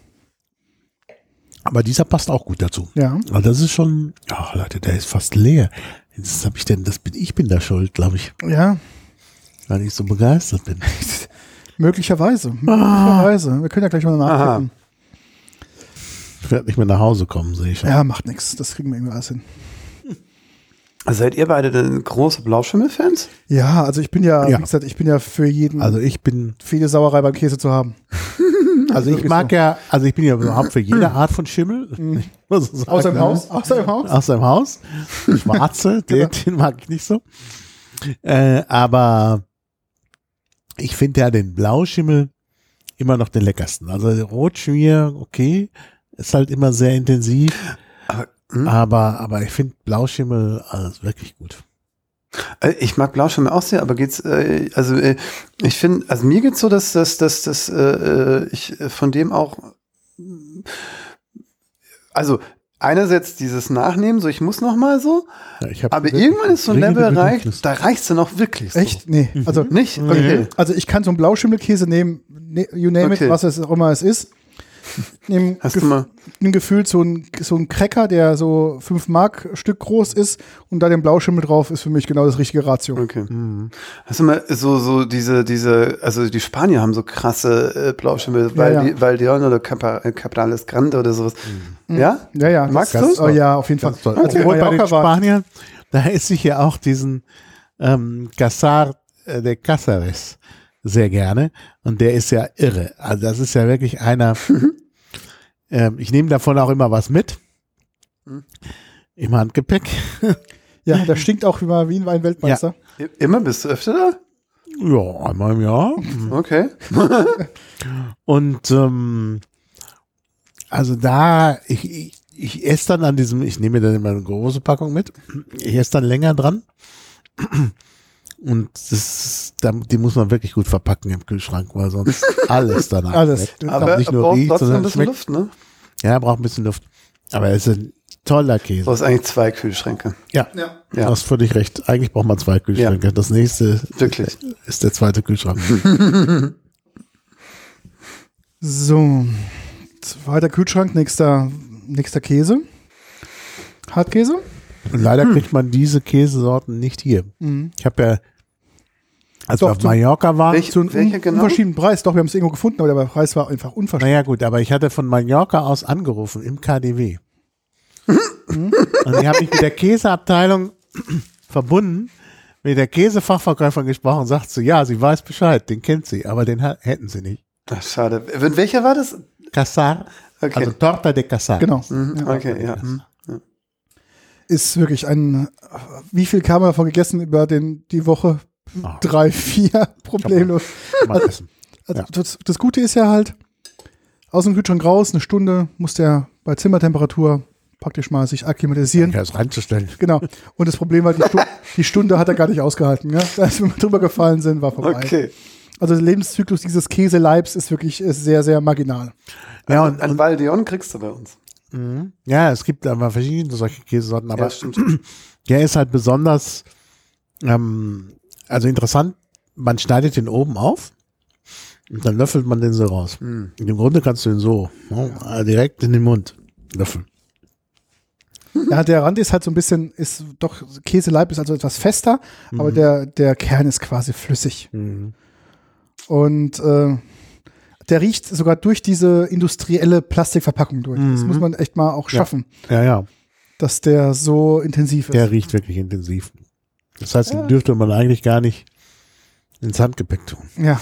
Aber dieser passt auch gut dazu.
Ja.
Aber das ist schon, ach Leute, der ist fast leer. Jetzt habe ich bin da schuld, glaube ich,
Ja,
weil ich so begeistert bin.
möglicherweise. Wir können ja gleich mal nachgucken.
Ich werde nicht mehr nach Hause kommen, sehe ich schon.
Ja, macht nichts. Das kriegen wir irgendwie alles hin.
Seid ihr beide denn große Blauschimmel-Fans?
Ja, also ich bin ja,
Ja.
wie gesagt, ich bin ja für jeden,
Also ich bin,
viele Sauerei beim Käse zu haben.
also ich mag ja, also ich bin ja überhaupt für jede Art von Schimmel. Ich muss so sagen,
Außer im Haus? Außer im Haus?
Aus seinem Haus. Schwarze, den mag ich nicht so. Aber ich finde ja den Blauschimmel immer noch den leckersten. Also Rotschmier, okay, ist halt immer sehr intensiv. Aber ich finde Blauschimmel wirklich gut.
Ich mag Blauschimmel auch sehr, aber geht's, ich finde, also mir geht's so, dass ich von dem auch, also einerseits dieses Nachnehmen, so ich muss noch mal so,
Ja, ich hab
aber
wirklich
irgendwann ist so ein Level
dringende
erreicht,
Bedürfnis.
da reicht's dann auch wirklich so.
Echt? Nee. Also,
Nicht? Okay.
also ich kann so einen Blauschimmelkäse nehmen, you name
Okay.
it, was es auch immer es ist. Nehm
Hast du mal,
gefühlt so ein Cracker, der so 5 Mark Stück groß ist und da den Blauschimmel drauf ist für mich genau das richtige Ratio.
okay. Hast du mal so diese, also die Spanier haben so krasse Blauschimmel, weil Leon oder Cabrales Grande oder sowas. Ja?
Ja, ja.
Magst
das,
du?
oh, ja, auf jeden Fall.
Ganz toll.
Als wir in
Obwohl bei den
Mallorca waren,
Spaniern, da esse ich ja auch diesen Casar de Cáceres sehr gerne. Und der ist ja irre. Also das ist ja wirklich einer, ich nehme davon auch immer was mit. Im Handgepäck.
ja, der stinkt auch wie ein Weinweltmeister.
Immer bist du öfter da?
Ja, einmal im Jahr.
Okay.
Und also da, ich esse dann an diesem, ich nehme mir dann immer eine große Packung mit. Ich esse dann länger dran. Und die muss man wirklich gut verpacken im Kühlschrank, weil sonst alles danach
Alles.
weg.
Aber
nicht nur
braucht
riecht,
trotzdem
sondern
ein bisschen
schmeckt.
Luft, ne?
Ja, braucht ein bisschen Luft. Aber es ist ein toller
Du
Käse.
brauchst eigentlich 2 Kühlschränke.
Ja,
Ja.
du hast völlig recht. Eigentlich braucht man 2 Kühlschränke. Das nächste
Wirklich.
ist der zweite Kühlschrank.
So, zweiter Kühlschrank, nächster Käse. Hartkäse.
Und leider kriegt man diese Käsesorten nicht hier. Ich habe ja, als
Doch,
wir auf
so-
Mallorca waren,
Welche-
So einen
Welche genau?
unverschiedenen Preis. Doch, wir haben es irgendwo gefunden, aber der Preis war einfach unverschämt.
naja gut, aber ich hatte von Mallorca aus angerufen im KDW. Und ich habe mich mit der Käseabteilung verbunden, mit der Käsefachverkäuferin gesprochen und sagt so, ja, sie weiß Bescheid, den kennt sie, aber den hätten sie nicht.
Ach, schade. Welcher war das?
Casar,
Okay.
also Torta de Casar.
Genau.
Okay, ja.
Ist wirklich wie viel kam davon gegessen über die Woche? 3, 4 problemlos.
Mal essen.
Also
Ja.
das Gute ist ja halt, aus dem Kühlschrank raus, eine Stunde muss der bei Zimmertemperatur praktisch mal sich akklimatisieren.
Ja, das reinzustellen.
Genau. Und das Problem war, die Stunde hat er gar nicht ausgehalten. Ja? Als wir drüber gefallen sind, war vorbei.
Okay.
Also der Lebenszyklus dieses Käseleibs ist wirklich sehr, sehr marginal.
Ja,
An Valdeon kriegst du bei uns.
ja, es gibt aber verschiedene solche Käsesorten, aber
Ja, stimmt.
der ist halt besonders, also interessant, man schneidet den oben auf und dann löffelt man den so raus. Im Grunde kannst du den so direkt in den Mund löffeln.
Ja, der Rand ist halt so ein bisschen, ist doch, Käseleib ist also etwas fester, aber der Kern ist quasi flüssig. Und der riecht sogar durch diese industrielle Plastikverpackung durch. Das muss man echt mal auch schaffen,
Ja,
dass der so intensiv ist.
der riecht wirklich intensiv. Das heißt, den dürfte man eigentlich gar nicht ins Handgepäck tun.
Ja.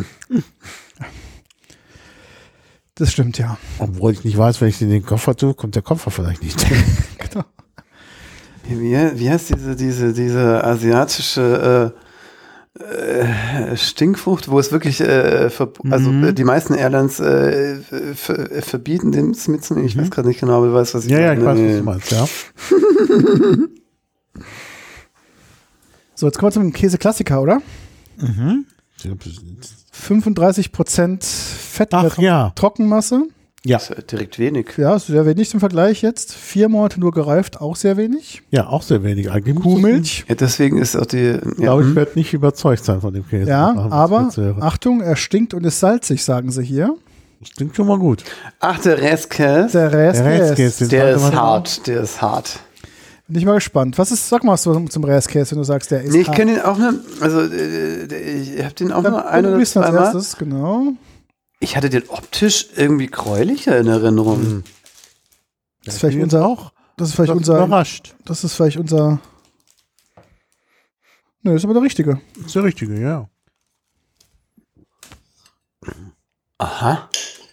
Das stimmt, ja.
Obwohl ich nicht weiß, wenn ich den in den Koffer tue, kommt der Koffer vielleicht nicht.
Genau.
Wie heißt diese asiatische Stinkfrucht, wo es wirklich, also die meisten Airlines verbieten, den mitzunehmen. Ich weiß gerade nicht genau, aber du weißt, was ich
Ja, ich weiß, was
Nee.
du meinst, ja.
So, jetzt kommen wir zum Käseklassiker, oder? 35% Fett,
Ach ja.
Trockenmasse.
Ja.
Das ist ja direkt wenig.
Ja, ist sehr wenig im Vergleich jetzt. 4 Monate nur gereift, auch sehr wenig.
Ja, auch sehr wenig eigentlich.
Kuhmilch.
Ja, deswegen ist auch die.
Ich glaube, ich werde nicht überzeugt sein von dem Käse.
Ja,
Nach dem
aber
Spitze.
Achtung, er stinkt und ist salzig, sagen sie hier.
Das klingt schon mal gut.
Ach, der Restkäse.
Der
Restkäse,
Räskäse.
Der
sollte
ist
man-
hart. Der ist hart.
Bin ich mal gespannt. Sag mal was zum Räskäse, wenn du sagst, der ist
Nee, ich
hart.
kenne den auch nur. Also, ich habe den auch nur
Ja,
ein
du
oder
bist als
zweimal.
erstes, genau.
Ich hatte den optisch irgendwie gräulicher in Erinnerung.
Das ist vielleicht
Ich bin
unser.
auch
Das ist vielleicht
doch
unser.
überrascht.
Das ist vielleicht unser. Nö, ist aber der richtige.
Das ist der richtige, ja.
Aha.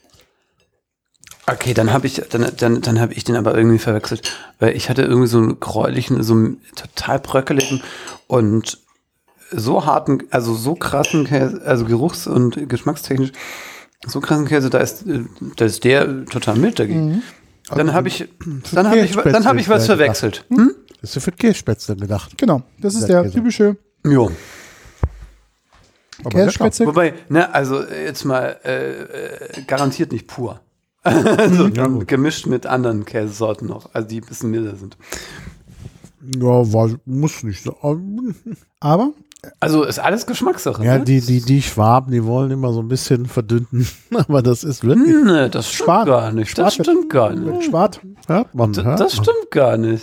Okay, dann habe ich den aber irgendwie verwechselt, weil ich hatte irgendwie so einen gräulichen, so einen total bröckeligen und so harten, also so krassen Käse, also geruchs- und geschmackstechnisch so krassen Käse, da ist der total mild dagegen. Dann habe ich was verwechselt. Hm?
Das ist ja für Kässpätzle gedacht.
Genau. Das ist
Der
der
Käse.
typische
Jo.
Aber
Kässpätzle.
Wobei, ne, also jetzt mal garantiert nicht pur. Also
Ja, gut.
gemischt mit anderen Käsesorten noch, also die ein bisschen milder sind.
lecker. Ja, muss nicht so.
Aber
Also ist alles Geschmackssache.
Ja,
ne?
die Schwaben, die wollen immer so ein bisschen verdünnen. Aber das ist wirklich.
Nee, das stimmt
Schwan.
gar nicht. Das
Schwan-
stimmt gar nicht.
mit Schwart.
Hört man, hört
Das
man.
stimmt gar nicht.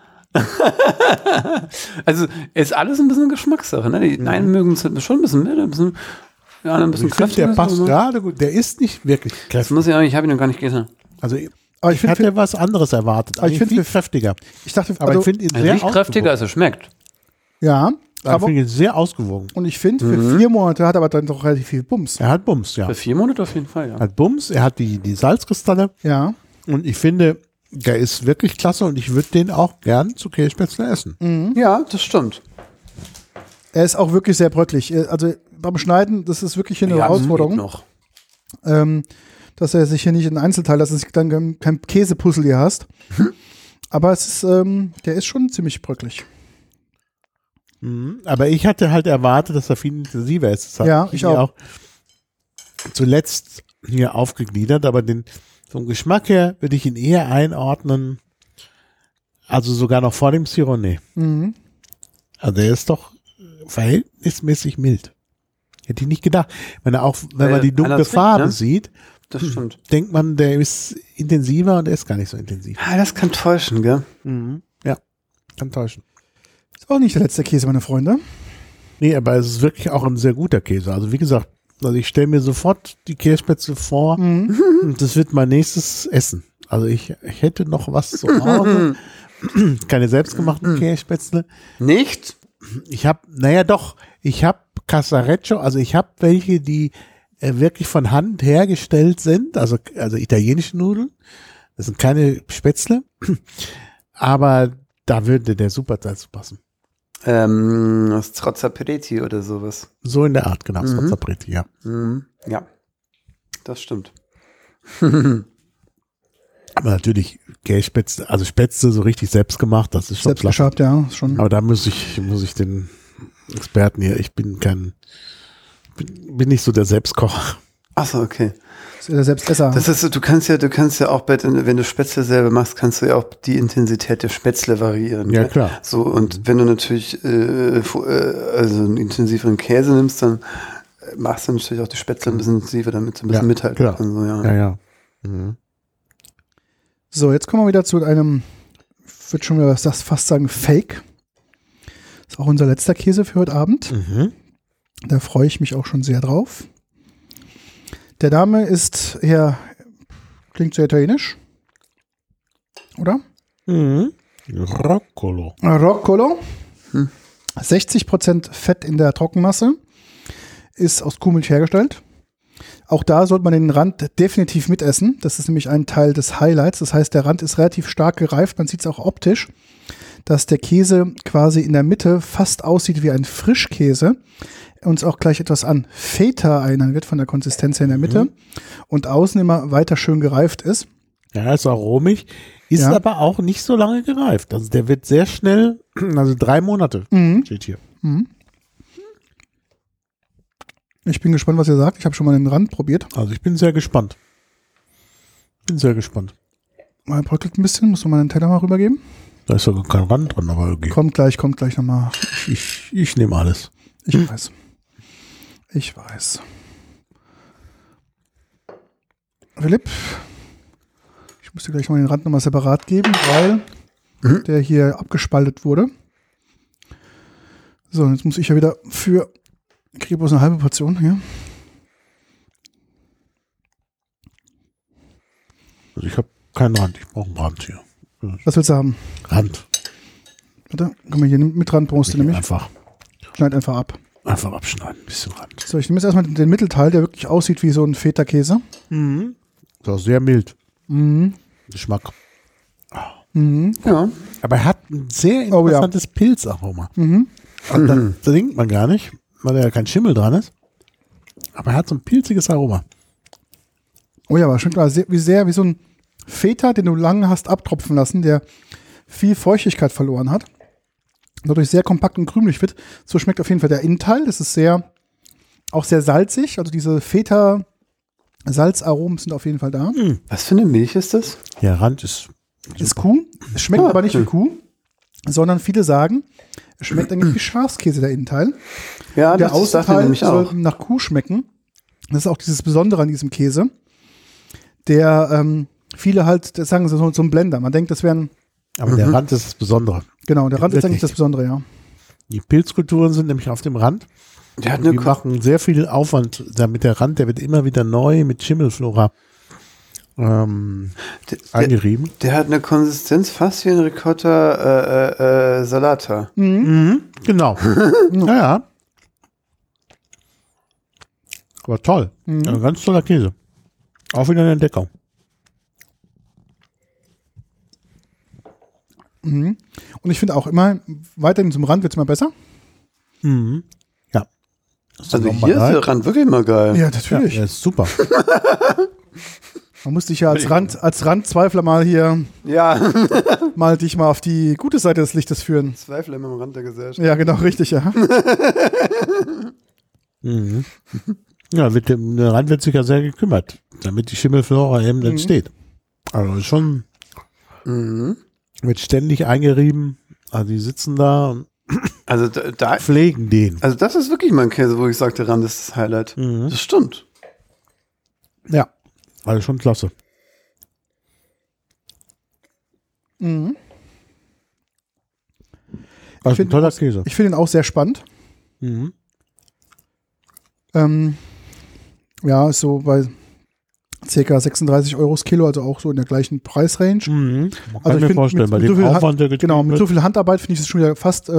Also ist alles ein bisschen Geschmackssache. Ne? Die einen mögen es schon ein bisschen milder, ein bisschen, die anderen ein bisschen
Ich finde, der
kräftiger.
passt gerade gut. Der ist nicht wirklich
Das
kräftig.
muss ich auch, ich habe ihn noch gar nicht gegessen.
Also
Aber
ich hatte was anderes erwartet.
Aber ich
Ich
finde-
finde viel kräftiger.
ich dachte,
Aber
also,
ich finde ihn
Also
sehr
nicht kräftiger, als er schmeckt.
ja,
Ich
aber
finde ihn sehr ausgewogen.
und ich finde, für 4 Monate hat er aber dann doch relativ viel Bums.
Er hat Bums, ja.
Für 4 Monate auf jeden Fall, ja.
Er hat Bums, er hat die Salzkristalle
Ja.
und ich finde, der ist wirklich klasse und ich würde den auch gern zu Kässpätzle essen.
Ja, das stimmt.
Er ist auch wirklich sehr bröcklig. Also beim Schneiden, das ist wirklich hier eine
Ja,
Herausforderung,
noch.
dass er sich hier nicht in Einzelteile, dass du dann kein Käsepuzzle hier hast. Aber es ist, der ist schon ziemlich bröcklig.
Aber ich hatte halt erwartet, dass er viel intensiver ist. Das hat
Ja,
mich
ich auch.
zuletzt hier aufgegliedert, aber vom Geschmack her würde ich ihn eher einordnen, also sogar noch vor dem Cironé.
Mhm.
Also der ist doch verhältnismäßig mild. Hätte ich nicht gedacht. Wenn man die dunkle
anders
Farbe
riecht, ne?
sieht,
Das stimmt.
denkt man, der ist intensiver und der ist gar nicht so intensiv.
Ah, das kann täuschen, gell?
Ja, kann täuschen.
Ist auch nicht der letzte Käse, meine Freunde.
Nee, aber es ist wirklich auch ein sehr guter Käse. Also wie gesagt, ich stelle mir sofort die Kässpätzle vor und das wird mein nächstes Essen. Also ich hätte noch was zu Hause. Keine selbstgemachten Kässpätzle.
Nicht?
Ich habe Casareccio, also ich habe welche, die wirklich von Hand hergestellt sind, also italienische Nudeln. Das sind keine Spätzle, aber da würde der super dazu passen.
Das Strozzapreti oder sowas.
So in der Art, genau. Strozzapreti, ja.
Ja, das stimmt.
Aber natürlich Kässpätzle, also Spätzle so richtig selbst gemacht, das ist schon
Selbst
klasse.
geschabt, ja. Ist schon.
Aber da muss ich den Experten hier, ich bin bin nicht so der Selbstkocher.
Achso, okay.
Ist der Selbstesser.
Das ist, du kannst ja auch wenn du Spätzle selber machst, kannst du ja auch die Intensität der Spätzle variieren.
Ja,
ne?
klar.
So, und wenn du natürlich also einen intensiveren Käse nimmst, dann machst du natürlich auch die Spätzle ein bisschen intensiver, damit du ein bisschen
Ja,
mithalten
klar.
kannst. So, ja.
Ja.
So, jetzt kommen wir wieder zu einem, ich würde schon wieder fast sagen, Fake. Ist auch unser letzter Käse für heute Abend. Da freue ich mich auch schon sehr drauf. Der Name ist klingt sehr italienisch. Oder?
Roccolo.
Roccolo. 60% Fett in der Trockenmasse. Ist aus Kuhmilch hergestellt. Auch da sollte man den Rand definitiv mitessen. Das ist nämlich ein Teil des Highlights. Das heißt, der Rand ist relativ stark gereift. Man sieht es auch optisch, dass der Käse quasi in der Mitte fast aussieht wie ein Frischkäse. Uns auch gleich etwas an Feta erinnern wird von der Konsistenz her in der Mitte. Und außen immer weiter schön gereift ist.
Ja, ist aromig, ist
Ja.
aber auch nicht so lange gereift. Also der wird sehr schnell, also 3 Monate steht hier.
Ich bin gespannt, was ihr sagt. Ich habe schon mal den Rand probiert.
Also ich bin sehr gespannt. Bin sehr gespannt.
Mal bröckelt ein bisschen, muss man mal den Teller mal rübergeben.
Da ist sogar kein Rand dran, aber irgendwie.
Kommt gleich nochmal.
Ich nehme alles.
Ich weiß. Philipp, ich muss dir gleich mal den Rand nochmal separat geben, weil der hier abgespaltet wurde. So, jetzt muss ich ja wieder ich kriege bloß eine halbe Portion hier.
Also ich habe keinen Rand, ich brauche einen Rand hier.
Was willst du haben?
Rand.
Warte, komm mal hier mit Rand, brauchst du nämlich.
Einfach
Schneid einfach ab.
abschneiden, ein bisschen Rand.
So, ich nehme jetzt erstmal den Mittelteil, der wirklich aussieht wie so ein Feta-Käse.
Ist auch sehr mild. Geschmack.
Ja.
Aber er hat ein sehr interessantes Pilzaroma. Und das trinkt man gar nicht, weil da ja kein Schimmel dran ist. Aber er hat so ein pilziges Aroma.
Oh ja, aber schon klar, wie so ein Feta, den du lange hast abtropfen lassen, der viel Feuchtigkeit verloren hat. Dadurch sehr kompakt und krümelig wird. So schmeckt auf jeden Fall der Innenteil. Das ist auch sehr salzig. Also diese Feta-Salzaromen sind auf jeden Fall da.
Was für eine Milch ist das?
Ja, Rand ist
Kuh. Es schmeckt aber nicht wie Kuh, sondern viele sagen, es schmeckt eigentlich wie Schafskäse, der Innenteil.
Ja,
Der
das sagt er
Außenteil
nämlich auch.
soll nach Kuh schmecken. Das ist auch dieses Besondere an diesem Käse. Der viele halt sagen, so ein Blender. Man denkt, das wären.
Aber der Rand ist das Besondere.
Genau, der Rand ist
Wirklich.
eigentlich das Besondere, ja.
Die Pilzkulturen sind nämlich auf dem Rand.
Der hat
Die
eine
machen sehr viel Aufwand, damit der Rand, der wird immer wieder neu mit Schimmelflora eingerieben.
Der hat eine Konsistenz fast wie ein Ricotta Salata.
Genau. Ja. Aber toll. Ein ganz toller Käse. Auch wieder eine Entdeckung.
Und ich finde auch immer, weiterhin zum Rand wird es immer besser.
Ja. Das
Also
nochmal
hier ist
geil.
der Rand wirklich mal geil.
Ja,
Ja,
natürlich.
der ist super.
Man muss dich ja als Randzweifler mal hier
Ja.
dich mal auf die gute Seite des Lichtes führen.
Zweifel immer am Rand der Gesellschaft.
Ja, genau, richtig, ja.
Ja, der Rand wird sich ja sehr gekümmert, damit die Schimmelflora eben entsteht. Also ist schon wird ständig eingerieben. Also die sitzen da und
Also da
pflegen den.
also das ist wirklich mein Käse, wo ich sage, der Rand ist das Highlight. Das stimmt.
Ja, also schon klasse. Also ein toller Käse.
Ich finde ihn auch sehr spannend. Ja, ist so bei ca. 36 Euro das Kilo, also auch so in der gleichen Preisrange.
Man
Also
kann
ich
mir
find,
vorstellen, bei
mit so
dem
viel
Aufwand, der
Genau, mit
getrieben
so viel Handarbeit finde ich es schon wieder fast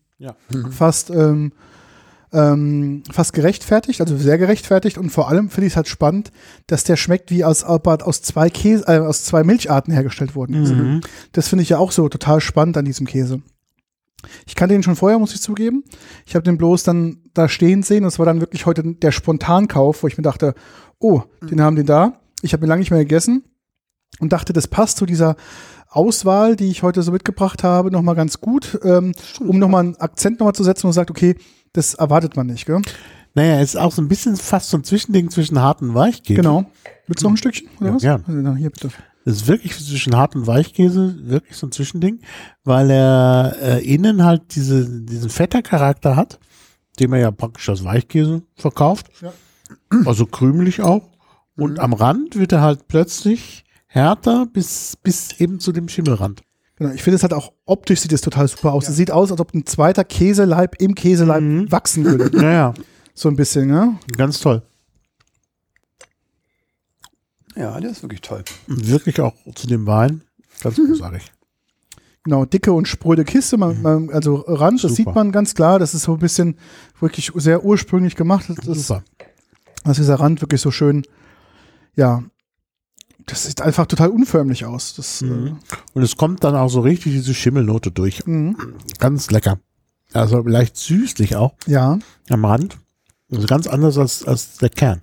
gerechtfertigt, also sehr gerechtfertigt, und vor allem finde ich es halt spannend, dass der schmeckt, wie aus zwei Milcharten hergestellt worden ist. Das finde ich ja auch so total spannend an diesem Käse. Ich kannte den schon vorher, muss ich zugeben. Ich habe den bloß dann da stehen sehen, und es war dann wirklich heute der Spontankauf, wo ich mir dachte, oh, den haben die da. Ich habe ihn lange nicht mehr gegessen und dachte, das passt zu dieser Auswahl, die ich heute so mitgebracht habe, nochmal ganz gut, um nochmal einen Akzent nochmal zu setzen und sagt, okay, das erwartet man nicht, gell?
Naja, es ist auch so ein bisschen fast so ein Zwischending zwischen hart und Weichkäse.
Genau. Willst du noch ein Stückchen, oder
Ja,
was?
gern.
Also, hier, bitte.
Es ist wirklich zwischen hart und Weichkäse, wirklich so ein Zwischending, weil er innen halt diesen Feta-Charakter hat, den man ja praktisch als Weichkäse verkauft.
Ja.
Also krümelig auch. Und am Rand wird er halt plötzlich härter bis eben zu dem Schimmelrand.
Genau, ich finde es halt auch optisch sieht es total super aus. Es sieht aus, als ob ein zweiter Käseleib im Käseleib wachsen würde.
Naja,
So ein bisschen, ne?
ganz toll.
Ja, der ist wirklich toll.
Und wirklich auch zu dem Wein ganz großartig.
Genau, dicke und spröde Kiste, also Rand, das
Super.
sieht man ganz klar. Das ist so ein bisschen wirklich sehr ursprünglich gemacht.
Super.
Dass dieser Rand wirklich so schön, ja, das sieht einfach total unförmlich aus. Das,
Und es kommt dann auch so richtig diese Schimmelnote durch. Ganz lecker. Also leicht süßlich auch
ja.
am Rand. Also ganz anders als der Kern.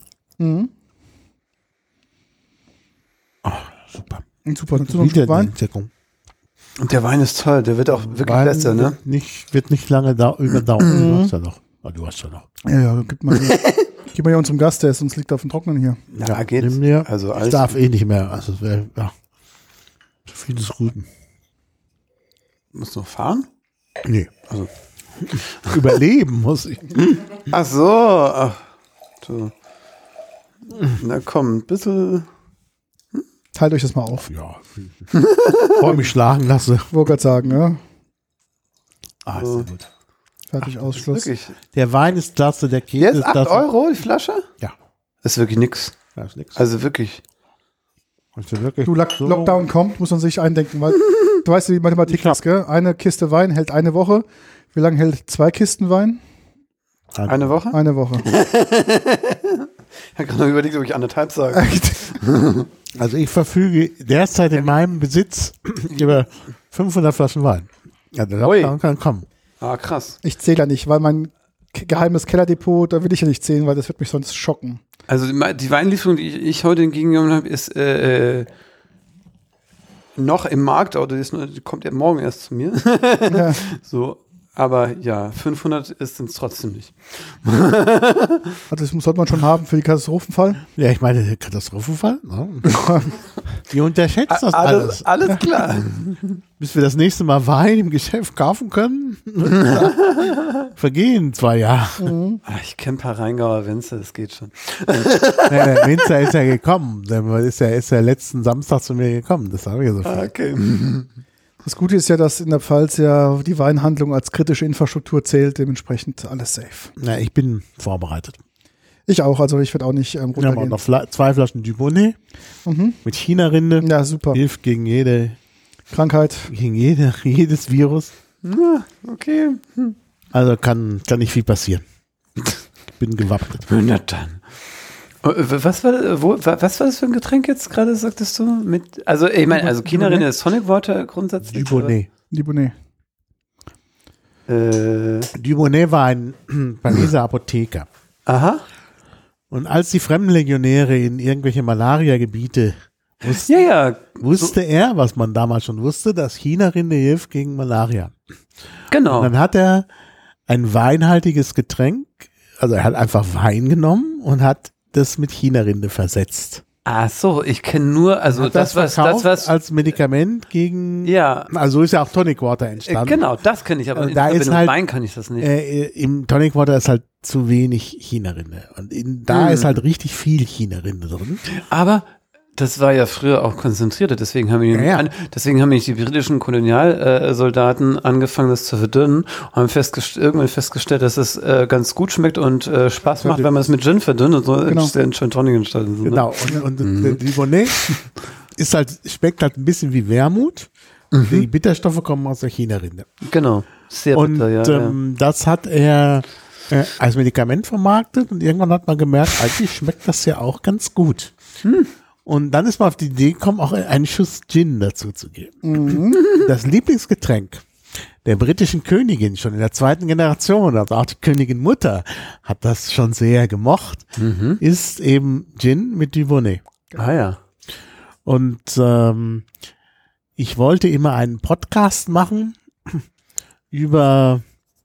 Super.
Super, dazu noch ein
Wieder
Stück
eine
Wein.
Entdeckung.
Und der Wein ist toll, der wird auch wirklich
Wein
besser, ne?
Wird nicht lange überdauern. Du hast ja noch.
Ja, gib mal hier. Gib mal hier unserem Gast, der ist uns liegt auf dem Trocknen hier.
Ja, geht.
Nimm dir.
Also
Ich
alles.
darf eh nicht mehr. Also, es wäre, ja. Zu viel des Guten.
Musst du noch fahren?
Nee.
Also.
Überleben muss ich.
Ach so. Ach, so. Na komm, ein bisschen.
Teilt euch das mal auf.
Ja. Bevor ich mich schlagen lasse.
Wollte gerade sagen, ja.
Ah,
So.
ist ja gut.
Fertig, Ausschluss.
Wirklich.
Der Wein ist klasse, der Käse
Jetzt
ist
8
klasse.
Euro die Flasche?
Ja.
Das ist wirklich nix.
Das ist nix.
Also wirklich.
Also wirklich
Du, Lockdown kommt, muss man sich eindenken, weil du weißt, wie die Mathematik ist, gell? Eine Kiste Wein hält eine Woche. Wie lange hält 2 Kisten Wein?
Eine Woche?
Eine Woche.
Ich habe gerade noch überlegt, ob ich 1,5 sage.
Also ich verfüge derzeit in meinem Besitz über 500 Flaschen Wein. Ja, der
Ui.
Lockdown kann kommen.
Ah, krass.
Ich zähle ja nicht, weil mein geheimes Kellerdepot, da will ich ja nicht zählen, weil das wird mich sonst schocken.
Also die Weinlieferung, die ich heute entgegengenommen habe, ist noch im Markt, oder die kommt ja morgen erst zu mir.
Ja.
So, aber ja, 500 ist es trotzdem nicht.
Also das sollte man schon haben für die Katastrophenfall.
Ja, ich meine, der Katastrophenfall. Ne? Die unterschätzt das alles.
Alles klar.
Bis wir das nächste Mal Wein im Geschäft kaufen können, vergehen 2 Jahre.
Ich kenne ein paar Rheingauer Winzer, das geht schon.
Der Winzer ist ja gekommen. Der ist ja letzten Samstag zu mir gekommen. Das habe ich ja so viel.
Okay.
Das Gute ist ja, dass in der Pfalz ja die Weinhandlung als kritische Infrastruktur zählt, dementsprechend alles safe.
Ja, ich bin vorbereitet.
Ich auch, also ich werde auch nicht
Wir haben auch
runtergehen.
noch 2 Flaschen Dubonnet mit China-Rinde.
Ja, super.
Hilft gegen
Krankheit.
jedes Virus.
Ja, okay.
Also kann nicht viel passieren. Ich bin gewappnet.
Na dann. Was war das für ein Getränk jetzt gerade, sagtest du? Also ich meine, also China-Rinde ist Tonic Water grundsätzlich.
Dubonnet.
Dubonnet.
Dubonnet war ein Pariser Apotheker.
Aha.
Und als die Fremdenlegionäre in irgendwelche Malaria-Gebiete wusste er, was man damals schon wusste, dass China-Rinde hilft gegen Malaria.
Genau.
Und dann hat er ein weinhaltiges Getränk, also er hat einfach Wein genommen und hat das mit China-Rinde versetzt.
Ach so, ich kenne nur, also
Hat
das was
als Medikament gegen,
ja.
also ist ja auch Tonic Water entstanden.
Genau, das kenne ich, aber
Da ist halt-
Wein kann ich das nicht.
Im Tonic Water ist halt zu wenig China-Rinde. Und da ist halt richtig viel China-Rinde drin.
Aber das war ja früher auch konzentrierter, deswegen haben nämlich die britischen Kolonialsoldaten angefangen, das zu verdünnen und haben irgendwann festgestellt, dass es ganz gut schmeckt und Spaß macht, wenn man es mit Gin verdünnt und so ist schön Tonic entstanden. Ne?
Genau. Und der Dubonnet schmeckt halt ein bisschen wie Wermut. Die Bitterstoffe kommen aus der China-Rinde.
Genau. Sehr
Und
bitter, ja.
das hat er als Medikament vermarktet und irgendwann hat man gemerkt, eigentlich schmeckt das ja auch ganz gut. Und dann ist man auf die Idee gekommen, auch einen Schuss Gin dazu zu geben. Das Lieblingsgetränk der britischen Königin schon in der 2. Generation, also auch die Königin Mutter hat das schon sehr gemocht, ist eben Gin mit Dubonnet.
Ah ja.
Und ich wollte immer einen Podcast machen über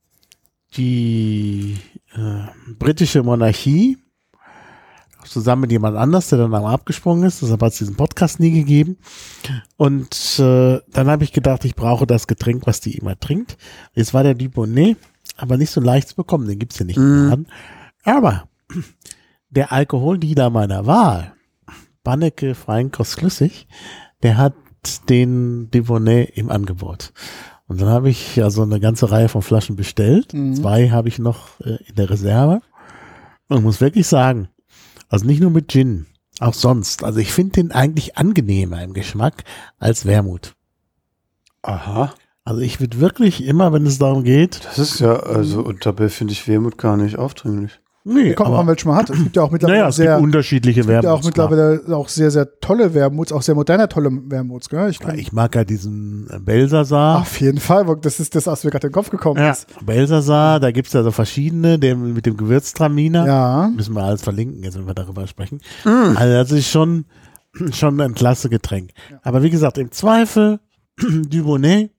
die britische Monarchie, zusammen mit jemand anders, der dann einmal abgesprungen ist. Deshalb hat es diesen Podcast nie gegeben. Und dann habe ich gedacht, ich brauche das Getränk, was die immer trinkt. Jetzt war der Dubonnet, aber nicht so leicht zu bekommen. Den gibt's ja nicht im Laden. Aber der Alkoholdealer meiner Wahl, Banneke Feinkost Flüssig, der hat den Dubonnet im Angebot. Und dann habe ich also eine ganze Reihe von Flaschen bestellt. 2 habe ich noch in der Reserve. Und muss wirklich sagen, also nicht nur mit Gin, auch sonst. Also ich finde den eigentlich angenehmer im Geschmack als Wermut.
Aha.
Also ich würde wirklich immer, wenn es darum geht.
Das ist ja, also, und dabei finde ich Wermut gar nicht aufdringlich.
Nee,
Kommt man welche mal hat. Es gibt ja auch mittlerweile
es gibt unterschiedliche
ja auch
Wermuts.
mittlerweile auch sehr, sehr tolle Wermuts, auch sehr moderne tolle Wermuts. Gell?
Ich mag ja diesen Belsasar.
Auf jeden Fall, das ist das, was mir gerade in den Kopf gekommen
Ja,
ist.
Belsasar, da gibt's ja so verschiedene, mit dem Gewürztraminer.
Ja.
Müssen wir alles verlinken, jetzt wenn wir darüber sprechen. Also das ist schon ein klasse Getränk. Aber wie gesagt, im Zweifel Dubonnet.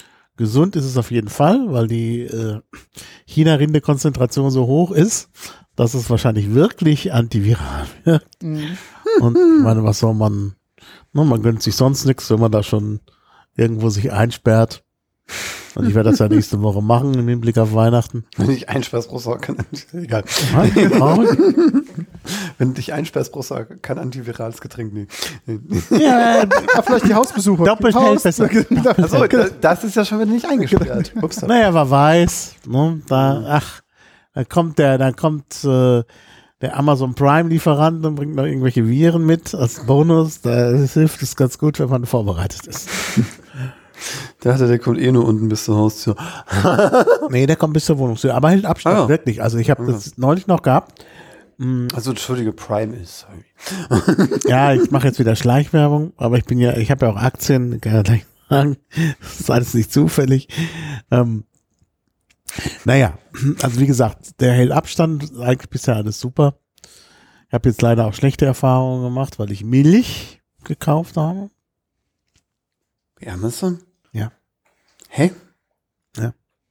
Gesund ist es auf jeden Fall, weil die China-Rinde-Konzentration so hoch ist. dass es wahrscheinlich wirklich antiviral wird.
Mhm.
Und ich meine, was soll man, man gönnt sich sonst nichts, wenn man da schon irgendwo sich einsperrt. Und ich werde das ja nächste Woche machen im Hinblick auf Weihnachten.
Wenn du dich einsperrst, brauchst du kein egal. Wenn du dich einsperrst, brauchst du kein antivirales Getränk. Nee.
Ja, vielleicht die Hausbesucher.
Doppelt hält besser.
Achso, das ist ja schon wieder nicht eingesperrt. Ups.
Naja, wer weiß, ne, dann kommt der Amazon Prime Lieferant und bringt noch irgendwelche Viren mit als Bonus. Da hilft es ganz gut, wenn man vorbereitet ist.
Der kommt eh nur unten bis zur Haustür.
Nee, der kommt bis zur Wohnungstür, aber hält Abstand, wirklich. Also ich habe das neulich noch gehabt.
Also entschuldige, Prime ist, sorry.
Ja, ich mache jetzt wieder Schleichwerbung, aber ich habe ja auch Aktien, kann ich gleich sagen. Das ist alles nicht zufällig. Naja, also wie gesagt, der hält Abstand, eigentlich bisher alles super. Ich habe jetzt leider auch schlechte Erfahrungen gemacht, weil ich Milch gekauft habe.
Amazon?
Ja.
Hä?
Ja.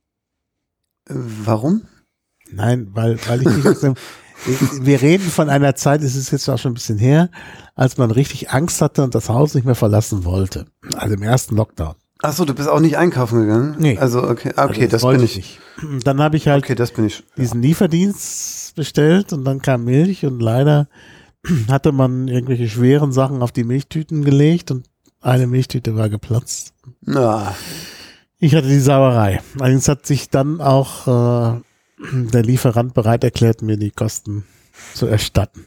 Warum?
Nein, weil ich nicht aus dem, wir reden von einer Zeit, es ist jetzt auch schon ein bisschen her, als man richtig Angst hatte und das Haus nicht mehr verlassen wollte. Also im ersten Lockdown.
Ach so, du bist auch nicht einkaufen gegangen?
Nee.
Also, okay,
Also
das bin ich.
nicht. Dann habe ich halt
Okay, das bin ich.
diesen Lieferdienst bestellt und dann kam Milch und leider hatte man irgendwelche schweren Sachen auf die Milchtüten gelegt und eine Milchtüte war geplatzt.
Na,
Ich hatte die Sauerei. Allerdings hat sich dann auch der Lieferant bereit erklärt, mir die Kosten zu erstatten.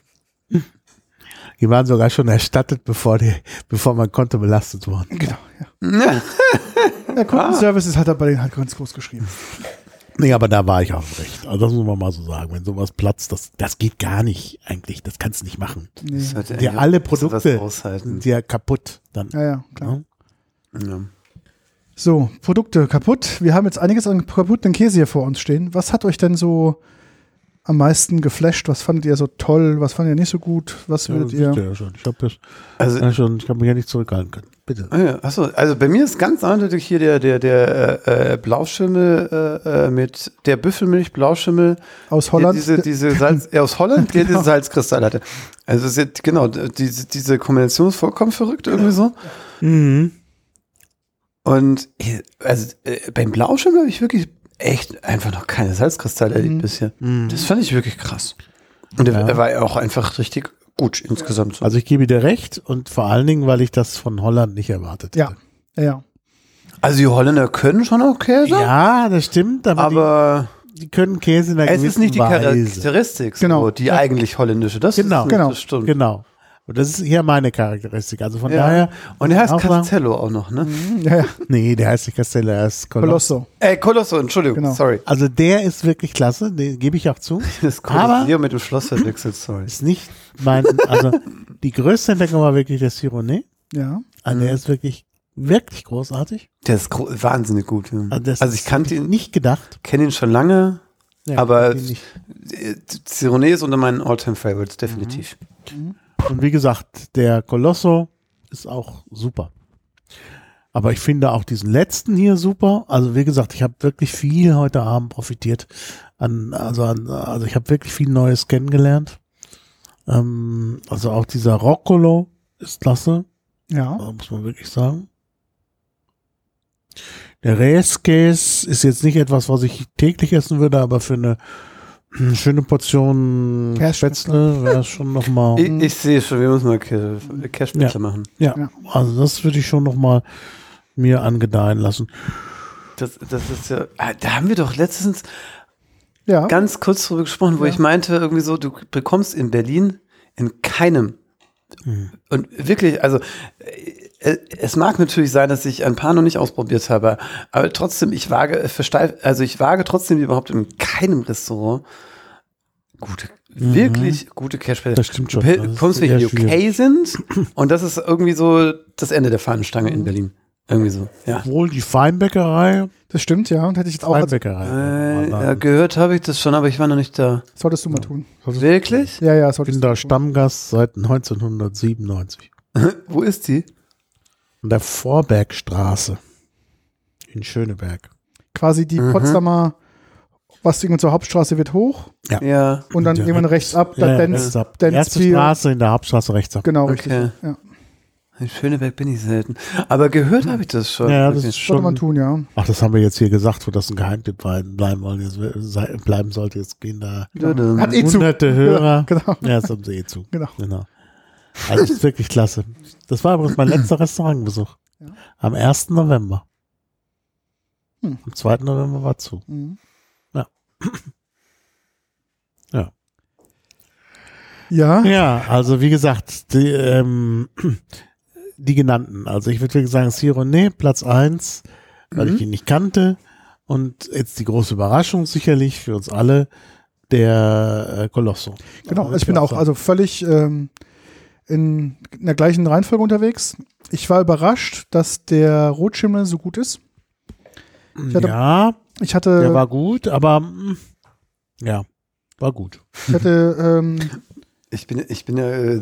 Die waren sogar schon erstattet, bevor mein Konto belastet wurde.
Genau, ja. Der Kundenservice ist halt bei denen halt ganz groß geschrieben.
Nee, aber da war ich auch im Recht. Also das muss man mal so sagen. Wenn sowas platzt, das geht gar nicht eigentlich. Das kannst du nicht machen.
Nee.
Ja, alle Produkte sind ja kaputt dann.
Ja, klar.
Ja.
So, Produkte kaputt. Wir haben jetzt einiges an kaputten Käse hier vor uns stehen. Was hat euch denn so am meisten geflasht? Was fandet ihr so toll? Was fandet ihr nicht so gut? Was würdet ihr?
Ja schon. Ich habe mich ja nicht zurückhalten können. Bitte.
Achso, also bei mir ist ganz eindeutig hier der Blauschimmel mit der Büffelmilch Blauschimmel
Aus Holland?
Diese Salz, aus Holland, der diese Salzkristall hatte. Also genau, diese Kombination ist vollkommen verrückt irgendwie so.
Mhm.
Und also beim Blauschimmel habe ich wirklich echt einfach noch keine Salzkristalle erlebt bisher. Das fand ich wirklich krass. Und er war ja auch einfach richtig gut insgesamt. So.
Also ich gebe dir recht und vor allen Dingen, weil ich das von Holland nicht erwartet
Ja,
hätte.
ja.
Also die Holländer können schon auch Käse.
Ja, das stimmt, aber die können Käse in einer
es ist nicht die
Weise.
Charakteristik,
Genau.
die eigentlich holländische. Das stimmt.
Genau. Und das ist hier meine Charakteristik. Also von
Ja.
daher.
Und der heißt
auch sagen-
Castello auch noch, ne?
Ja, ja.
Nee, der heißt nicht Castello, der ist Colosso.
Colosso.
Colosso, Entschuldigung,
Genau.
sorry.
Also der ist wirklich klasse, den gebe ich auch zu.
Das
Aber-
Colosseo mit dem Schloss verwechselt, sorry.
Ist nicht also die größte Entdeckung war wirklich der Sironé.
Ja.
Also der ist wirklich großartig.
Der ist wahnsinnig gut. Ja. Also ich kannte ihn,
nicht gedacht.
kenne ihn schon lange,
Ja,
aber
den nicht.
Sironé ist unter meinen All-Time-Favorites, definitiv.
Und wie gesagt, der Colosso ist auch super. Aber ich finde auch diesen letzten hier super. Also wie gesagt, ich habe wirklich viel heute Abend profitiert. Also ich habe wirklich viel Neues kennengelernt. Also auch dieser Roccolo ist klasse.
Ja.
Muss man wirklich sagen. Der Reiskäse ist jetzt nicht etwas, was ich täglich essen würde, aber für eine schöne Portion Spätzle wäre es schon nochmal.
Ich sehe schon, wir müssen mal Cashspätzle machen.
Ja, also das würde ich schon nochmal mir angedeihen lassen.
Das ist ja, da haben wir doch letztens
Ja.
ganz kurz drüber gesprochen, wo ich meinte, irgendwie so, du bekommst in Berlin in keinem. Und wirklich, also es mag natürlich sein, dass ich ein paar noch nicht ausprobiert habe, aber trotzdem, ich wage trotzdem überhaupt in keinem Restaurant wirklich gute Cashspätzle.
Das stimmt schon.
Du kommst, wenn die UK sind, und das ist irgendwie so das Ende der Fahnenstange in Berlin. Irgendwie so, ja.
Obwohl die Feinbäckerei.
Das stimmt, ja. Und hätte ich jetzt auch.
Feinbäckerei.
Gehört habe ich das schon, aber ich war noch nicht da.
Solltest du mal tun.
Wirklich?
Ja, ja,
Ich
solltest
bin
du
da
tun.
Stammgast seit 1997.
Wo ist die?
An der Vorbergstraße in Schöneberg.
Quasi die Potsdamer was irgendwann zur Hauptstraße wird hoch
Ja.
und dann irgendwann rechts ab, dann
erste
wir.
Straße in der Hauptstraße rechts ab.
Genau, richtig.
Okay.
Ja.
In Schöneberg bin ich selten. Aber gehört habe ich das schon.
Ja, das
Okay.
ist
Sollte man
schon.
tun, ja.
Ach, das haben wir jetzt hier gesagt, wo das ein Geheimtipp bleiben sollte. Jetzt gehen da
Hat eh zu.
hunderte Hörer.
Genau.
Ja, das haben sie eh zu.
Genau.
Also das ist wirklich klasse. Das war übrigens mein letzter Restaurantbesuch.
Ja.
Am 1. November.
Hm.
Am 2. November war zu.
Mhm.
Ja.
Ja.
Ja, also wie gesagt, die genannten. Also ich würde wirklich sagen, Cironé, Platz 1, weil ich ihn nicht kannte. Und jetzt die große Überraschung sicherlich für uns alle, der Colosso.
Genau, also ich bin auch also völlig in der gleichen Reihenfolge unterwegs. Ich war überrascht, dass der Rotschimmel so gut ist. Ich hatte,
der war gut, aber ja, war gut.
Ich hatte
Ich bin ja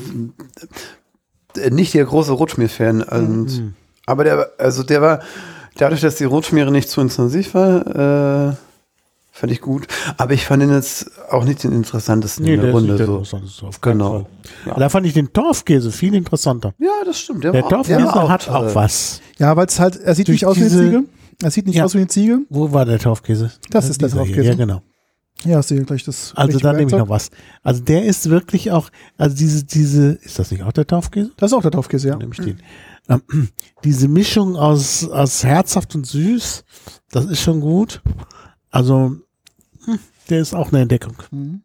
nicht der große Rotschmier-Fan. Aber der war, dadurch, dass die Rotschmiere nicht zu intensiv war, fand ich gut. Aber ich fand ihn jetzt auch nicht den interessantesten in der Runde. So.
Auf keinen
Genau.
Fall.
Ja.
Da fand ich den Torfkäse viel interessanter.
Ja, das stimmt.
Der Torfkäse hat auch was.
ja, weil es halt, er sieht
Durch
nicht aus wie eine
diese-
Ziege. Er sieht nicht aus wie eine Ziege.
Wo war der Torfkäse?
Das ist der
Dieser hier.
Torfkäse.
Ja, genau.
Ja, hast du hier gleich das.
Also
richtige
da nehme ich
Werkzeug.
noch was. Also der ist wirklich auch, also diese, ist das nicht auch der Torfkäse?
Das ist auch der Torfkäse, ja.
Nehme ich den. Diese Mischung aus herzhaft und süß, das ist schon gut. Also, der ist auch eine Entdeckung.
Mhm.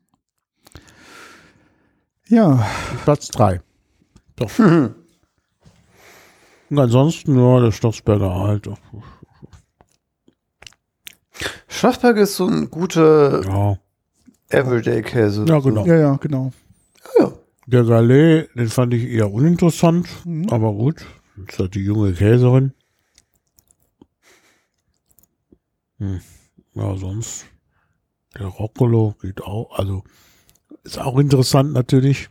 Ja,
Platz 3. Doch. Und ansonsten, ja, der Stoffsberger halt.
Schlossberg ist so ein guter
Ja,
Everyday-Käse.
ja genau.
ja, genau.
Ja.
Der Salé, den fand ich eher uninteressant, aber gut. Das ist halt die junge Käserin. Ja, sonst. Der Roccolo geht auch, also ist auch interessant natürlich.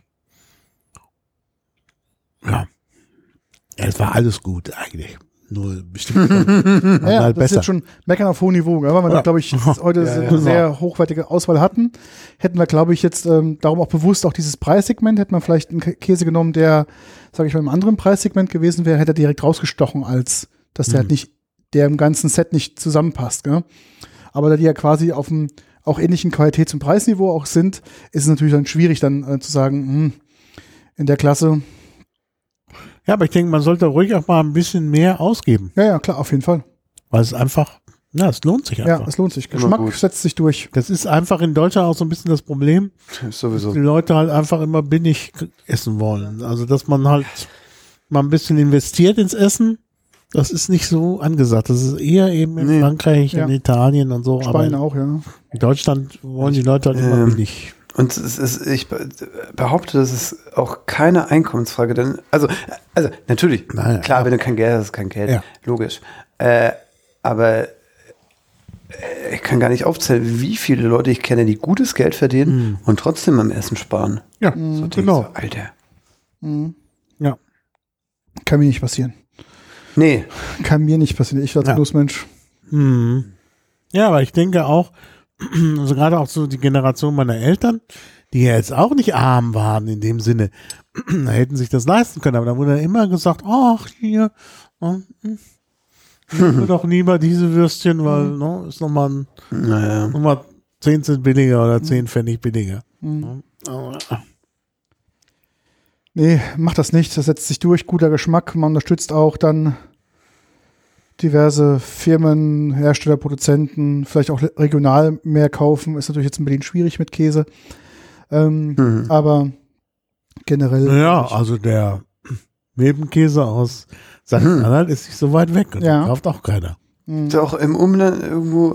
Ja. Ja, es war alles gut eigentlich. Nur bestimmt schon
Ja,
halt
das ist
besser.
jetzt schon Meckern auf hohem Niveau, weil wir,
Ja.
glaube ich, heute eine sehr hochwertige Auswahl hatten. Hätten wir, glaube ich, jetzt darum auch bewusst auch dieses Preissegment, hätten wir vielleicht einen Käse genommen, der, sage ich mal, im anderen Preissegment gewesen wäre, hätte er direkt rausgestochen, als dass der halt nicht, der im ganzen Set nicht zusammenpasst. Gell? Aber da die ja quasi auf einem auch ähnlichen Qualitäts- und Preisniveau auch sind, ist es natürlich dann schwierig, dann zu sagen, in der Klasse.
Ja, aber ich denke, man sollte ruhig auch mal ein bisschen mehr ausgeben.
Ja, klar, auf jeden Fall.
Weil es einfach, ja, es lohnt sich
Ja,
einfach.
es lohnt sich.
Immer
Geschmack
gut.
setzt sich durch.
Das ist einfach in Deutschland auch so ein bisschen das Problem,
Ist sowieso.
die Leute halt einfach immer billig essen wollen. Also, dass man halt mal ein bisschen investiert ins Essen, das ist nicht so angesagt. Das ist eher eben in Frankreich,
Ja.
in Italien und so.
Spanien
aber
auch, ja.
in Deutschland wollen die Leute halt immer billig.
Und ich behaupte, das ist auch keine Einkommensfrage, denn, also natürlich,
Nein,
klar, wenn du kein Geld hast, ist kein Geld,
Ja.
logisch. Aber ich kann gar nicht aufzählen, wie viele Leute ich kenne, die gutes Geld verdienen und trotzdem am Essen sparen.
Ja,
So denke ich
genau.
so, Alter.
Ja.
Kann mir nicht passieren.
Nee,
Kann mir nicht passieren. Ich als
Ja.
Genussmensch.
Ja, aber ich denke auch, also gerade auch so die Generation meiner Eltern, die ja jetzt auch nicht arm waren in dem Sinne, da hätten sich das leisten können, aber da wurde immer gesagt, ach, hier, nehmen wir doch lieber diese Würstchen, weil, ist nochmal
naja.
10 Cent billiger oder 10 Pfennig billiger.
Nee, macht das nicht. Das setzt sich durch. Guter Geschmack. Man unterstützt auch dann diverse Firmen, Hersteller, Produzenten, vielleicht auch regional mehr kaufen. Ist natürlich jetzt in Berlin schwierig mit Käse. Aber generell.
Naja, also der Milbenkäse aus St. Anhalt ist nicht so weit weg und
Ja.
den kauft auch keiner.
Ist auch im Umland irgendwo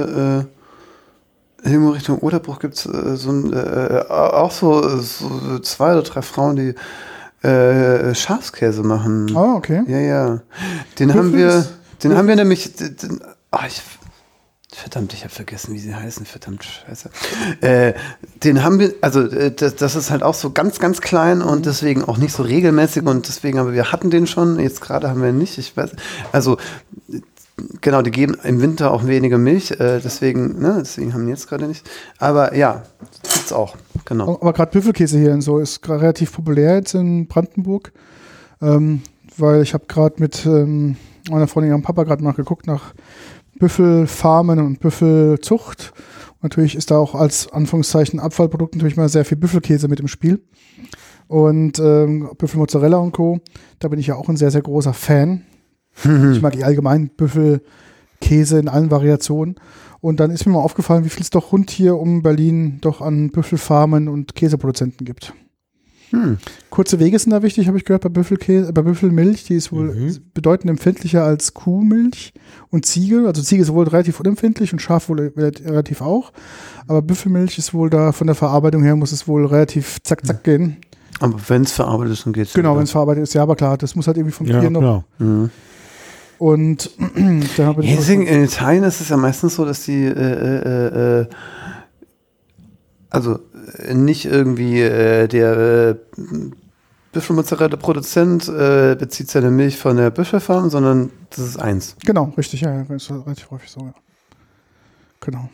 Richtung Oderbruch gibt es auch so 2 oder 3 Frauen, die Schafskäse machen.
Oh, okay.
Ja. Den haben wir nämlich. Verdammt, ich habe vergessen, wie sie heißen. Verdammt, scheiße. Den haben wir, also das ist halt auch so ganz, ganz klein und deswegen auch nicht so regelmäßig und deswegen, aber wir hatten den schon, jetzt gerade haben wir ihn nicht, ich weiß, also genau, die geben im Winter auch weniger Milch, deswegen haben die jetzt gerade nicht. Aber ja, gibt's auch, genau.
Aber gerade Büffelkäse hier und so ist relativ populär jetzt in Brandenburg, weil ich habe gerade mit meiner Freundin und Papa gerade nachgeguckt nach Büffelfarmen und Büffelzucht. Natürlich ist da auch als Anführungszeichen Abfallprodukt natürlich mal sehr viel Büffelkäse mit im Spiel. Und Büffelmozzarella und Co., da bin ich ja auch ein sehr, sehr großer Fan. Ich mag allgemein Büffelkäse in allen Variationen. Und dann ist mir mal aufgefallen, wie viel es doch rund hier um Berlin doch an Büffelfarmen und Käseproduzenten gibt. Kurze Wege sind da wichtig, habe ich gehört, bei Büffelmilch. Die ist wohl bedeutend empfindlicher als Kuhmilch und Ziege. Also Ziege ist wohl relativ unempfindlich und Schaf wohl relativ auch. Aber Büffelmilch ist wohl da, von der Verarbeitung her muss es wohl relativ zack, zack gehen.
Aber wenn es verarbeitet ist, dann geht es.
Genau, wenn es verarbeitet ist, ja, aber klar, das muss halt irgendwie vom Tier noch.
Mhm.
Und da habe ich.
Deswegen, in Italien ist es ja meistens so, dass die also nicht irgendwie der Büffelmozzarella-Produzent bezieht seine Milch von der Büffelfarm, sondern das ist eins.
Genau, richtig, ja, das ist relativ häufig so, ja. Genau.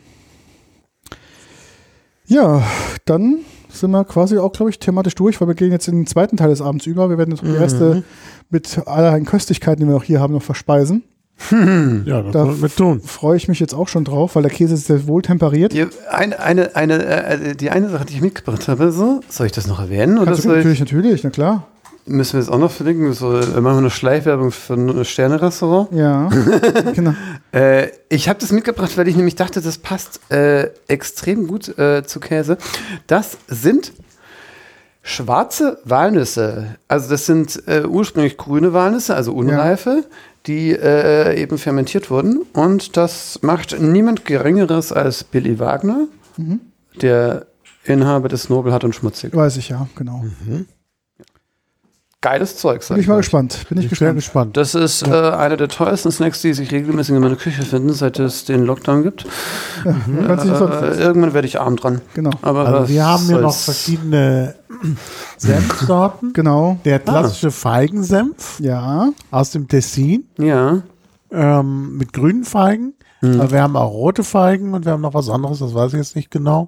Ja, dann sind wir quasi auch, glaube ich, thematisch durch, weil wir gehen jetzt in den zweiten Teil des Abends über. Wir werden jetzt die erste mit allerlei Köstlichkeiten, die wir auch hier haben, noch verspeisen.
Ja, das sollten wir tun.
Freue ich mich jetzt auch schon drauf, weil der Käse ist sehr wohl temperiert.
Die eine Sache, die ich mitgebracht habe, so, soll ich das noch erwähnen? Oder
Natürlich, na klar.
Müssen wir das auch noch verlinken? So, machen wir eine Schleichwerbung für ein Sterne-Restaurant?
Ja, genau.
Ich habe das mitgebracht, weil ich nämlich dachte, das passt extrem gut zu Käse. Das sind schwarze Walnüsse. Also das sind ursprünglich grüne Walnüsse, also unreife, die eben fermentiert wurden. Und das macht niemand Geringeres als Billy Wagner, der Inhaber des Nobelhart und Schmutzig.
Weiß ich, ja, genau.
Geiles Zeug, sag
Bin ich mal gespannt. Bin ich sehr gespannt.
Das ist einer der teuersten Snacks, die sich regelmäßig in meiner Küche finden, seit es den Lockdown gibt. Irgendwann werde ich arm dran.
Genau.
Aber
also wir haben hier noch verschiedene Senfsorten.
Genau.
Der klassische Feigensenf aus dem Tessin.
Ja.
Mit grünen Feigen. Aber wir haben auch rote Feigen und wir haben noch was anderes, das weiß ich jetzt nicht genau.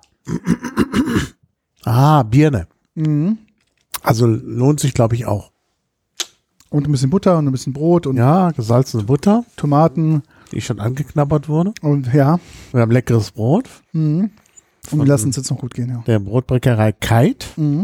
Birne. Also lohnt sich, glaube ich, auch.
Und ein bisschen Butter und ein bisschen Brot und
gesalzene Butter.
Tomaten.
Die schon angeknabbert wurde.
Und ja.
Wir haben leckeres Brot.
Und wir lassen es jetzt noch gut gehen, ja.
Der Brotbäckerei Keit.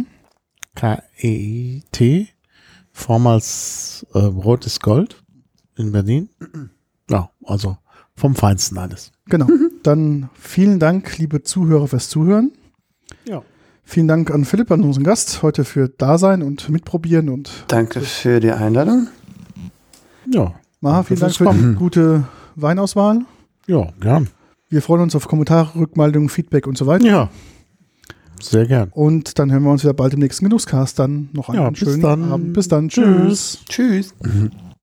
K-E-I-T. Vormals Brot ist Gold in Berlin. Ja, also vom Feinsten alles.
Genau. Dann vielen Dank, liebe Zuhörer, fürs Zuhören.
Ja.
Vielen Dank an Philipp, an unseren Gast, heute für Dasein und Mitprobieren. Und
danke für die Einladung.
Ja.
Maha, vielen Dank für die gute Weinauswahl.
Ja, gern.
Wir freuen uns auf Kommentare, Rückmeldungen, Feedback und so weiter.
Ja, sehr gern. Und
dann hören wir uns wieder bald im nächsten Genusscast. Dann noch einen schönen Abend. Bis dann.
Tschüss. Tschüss.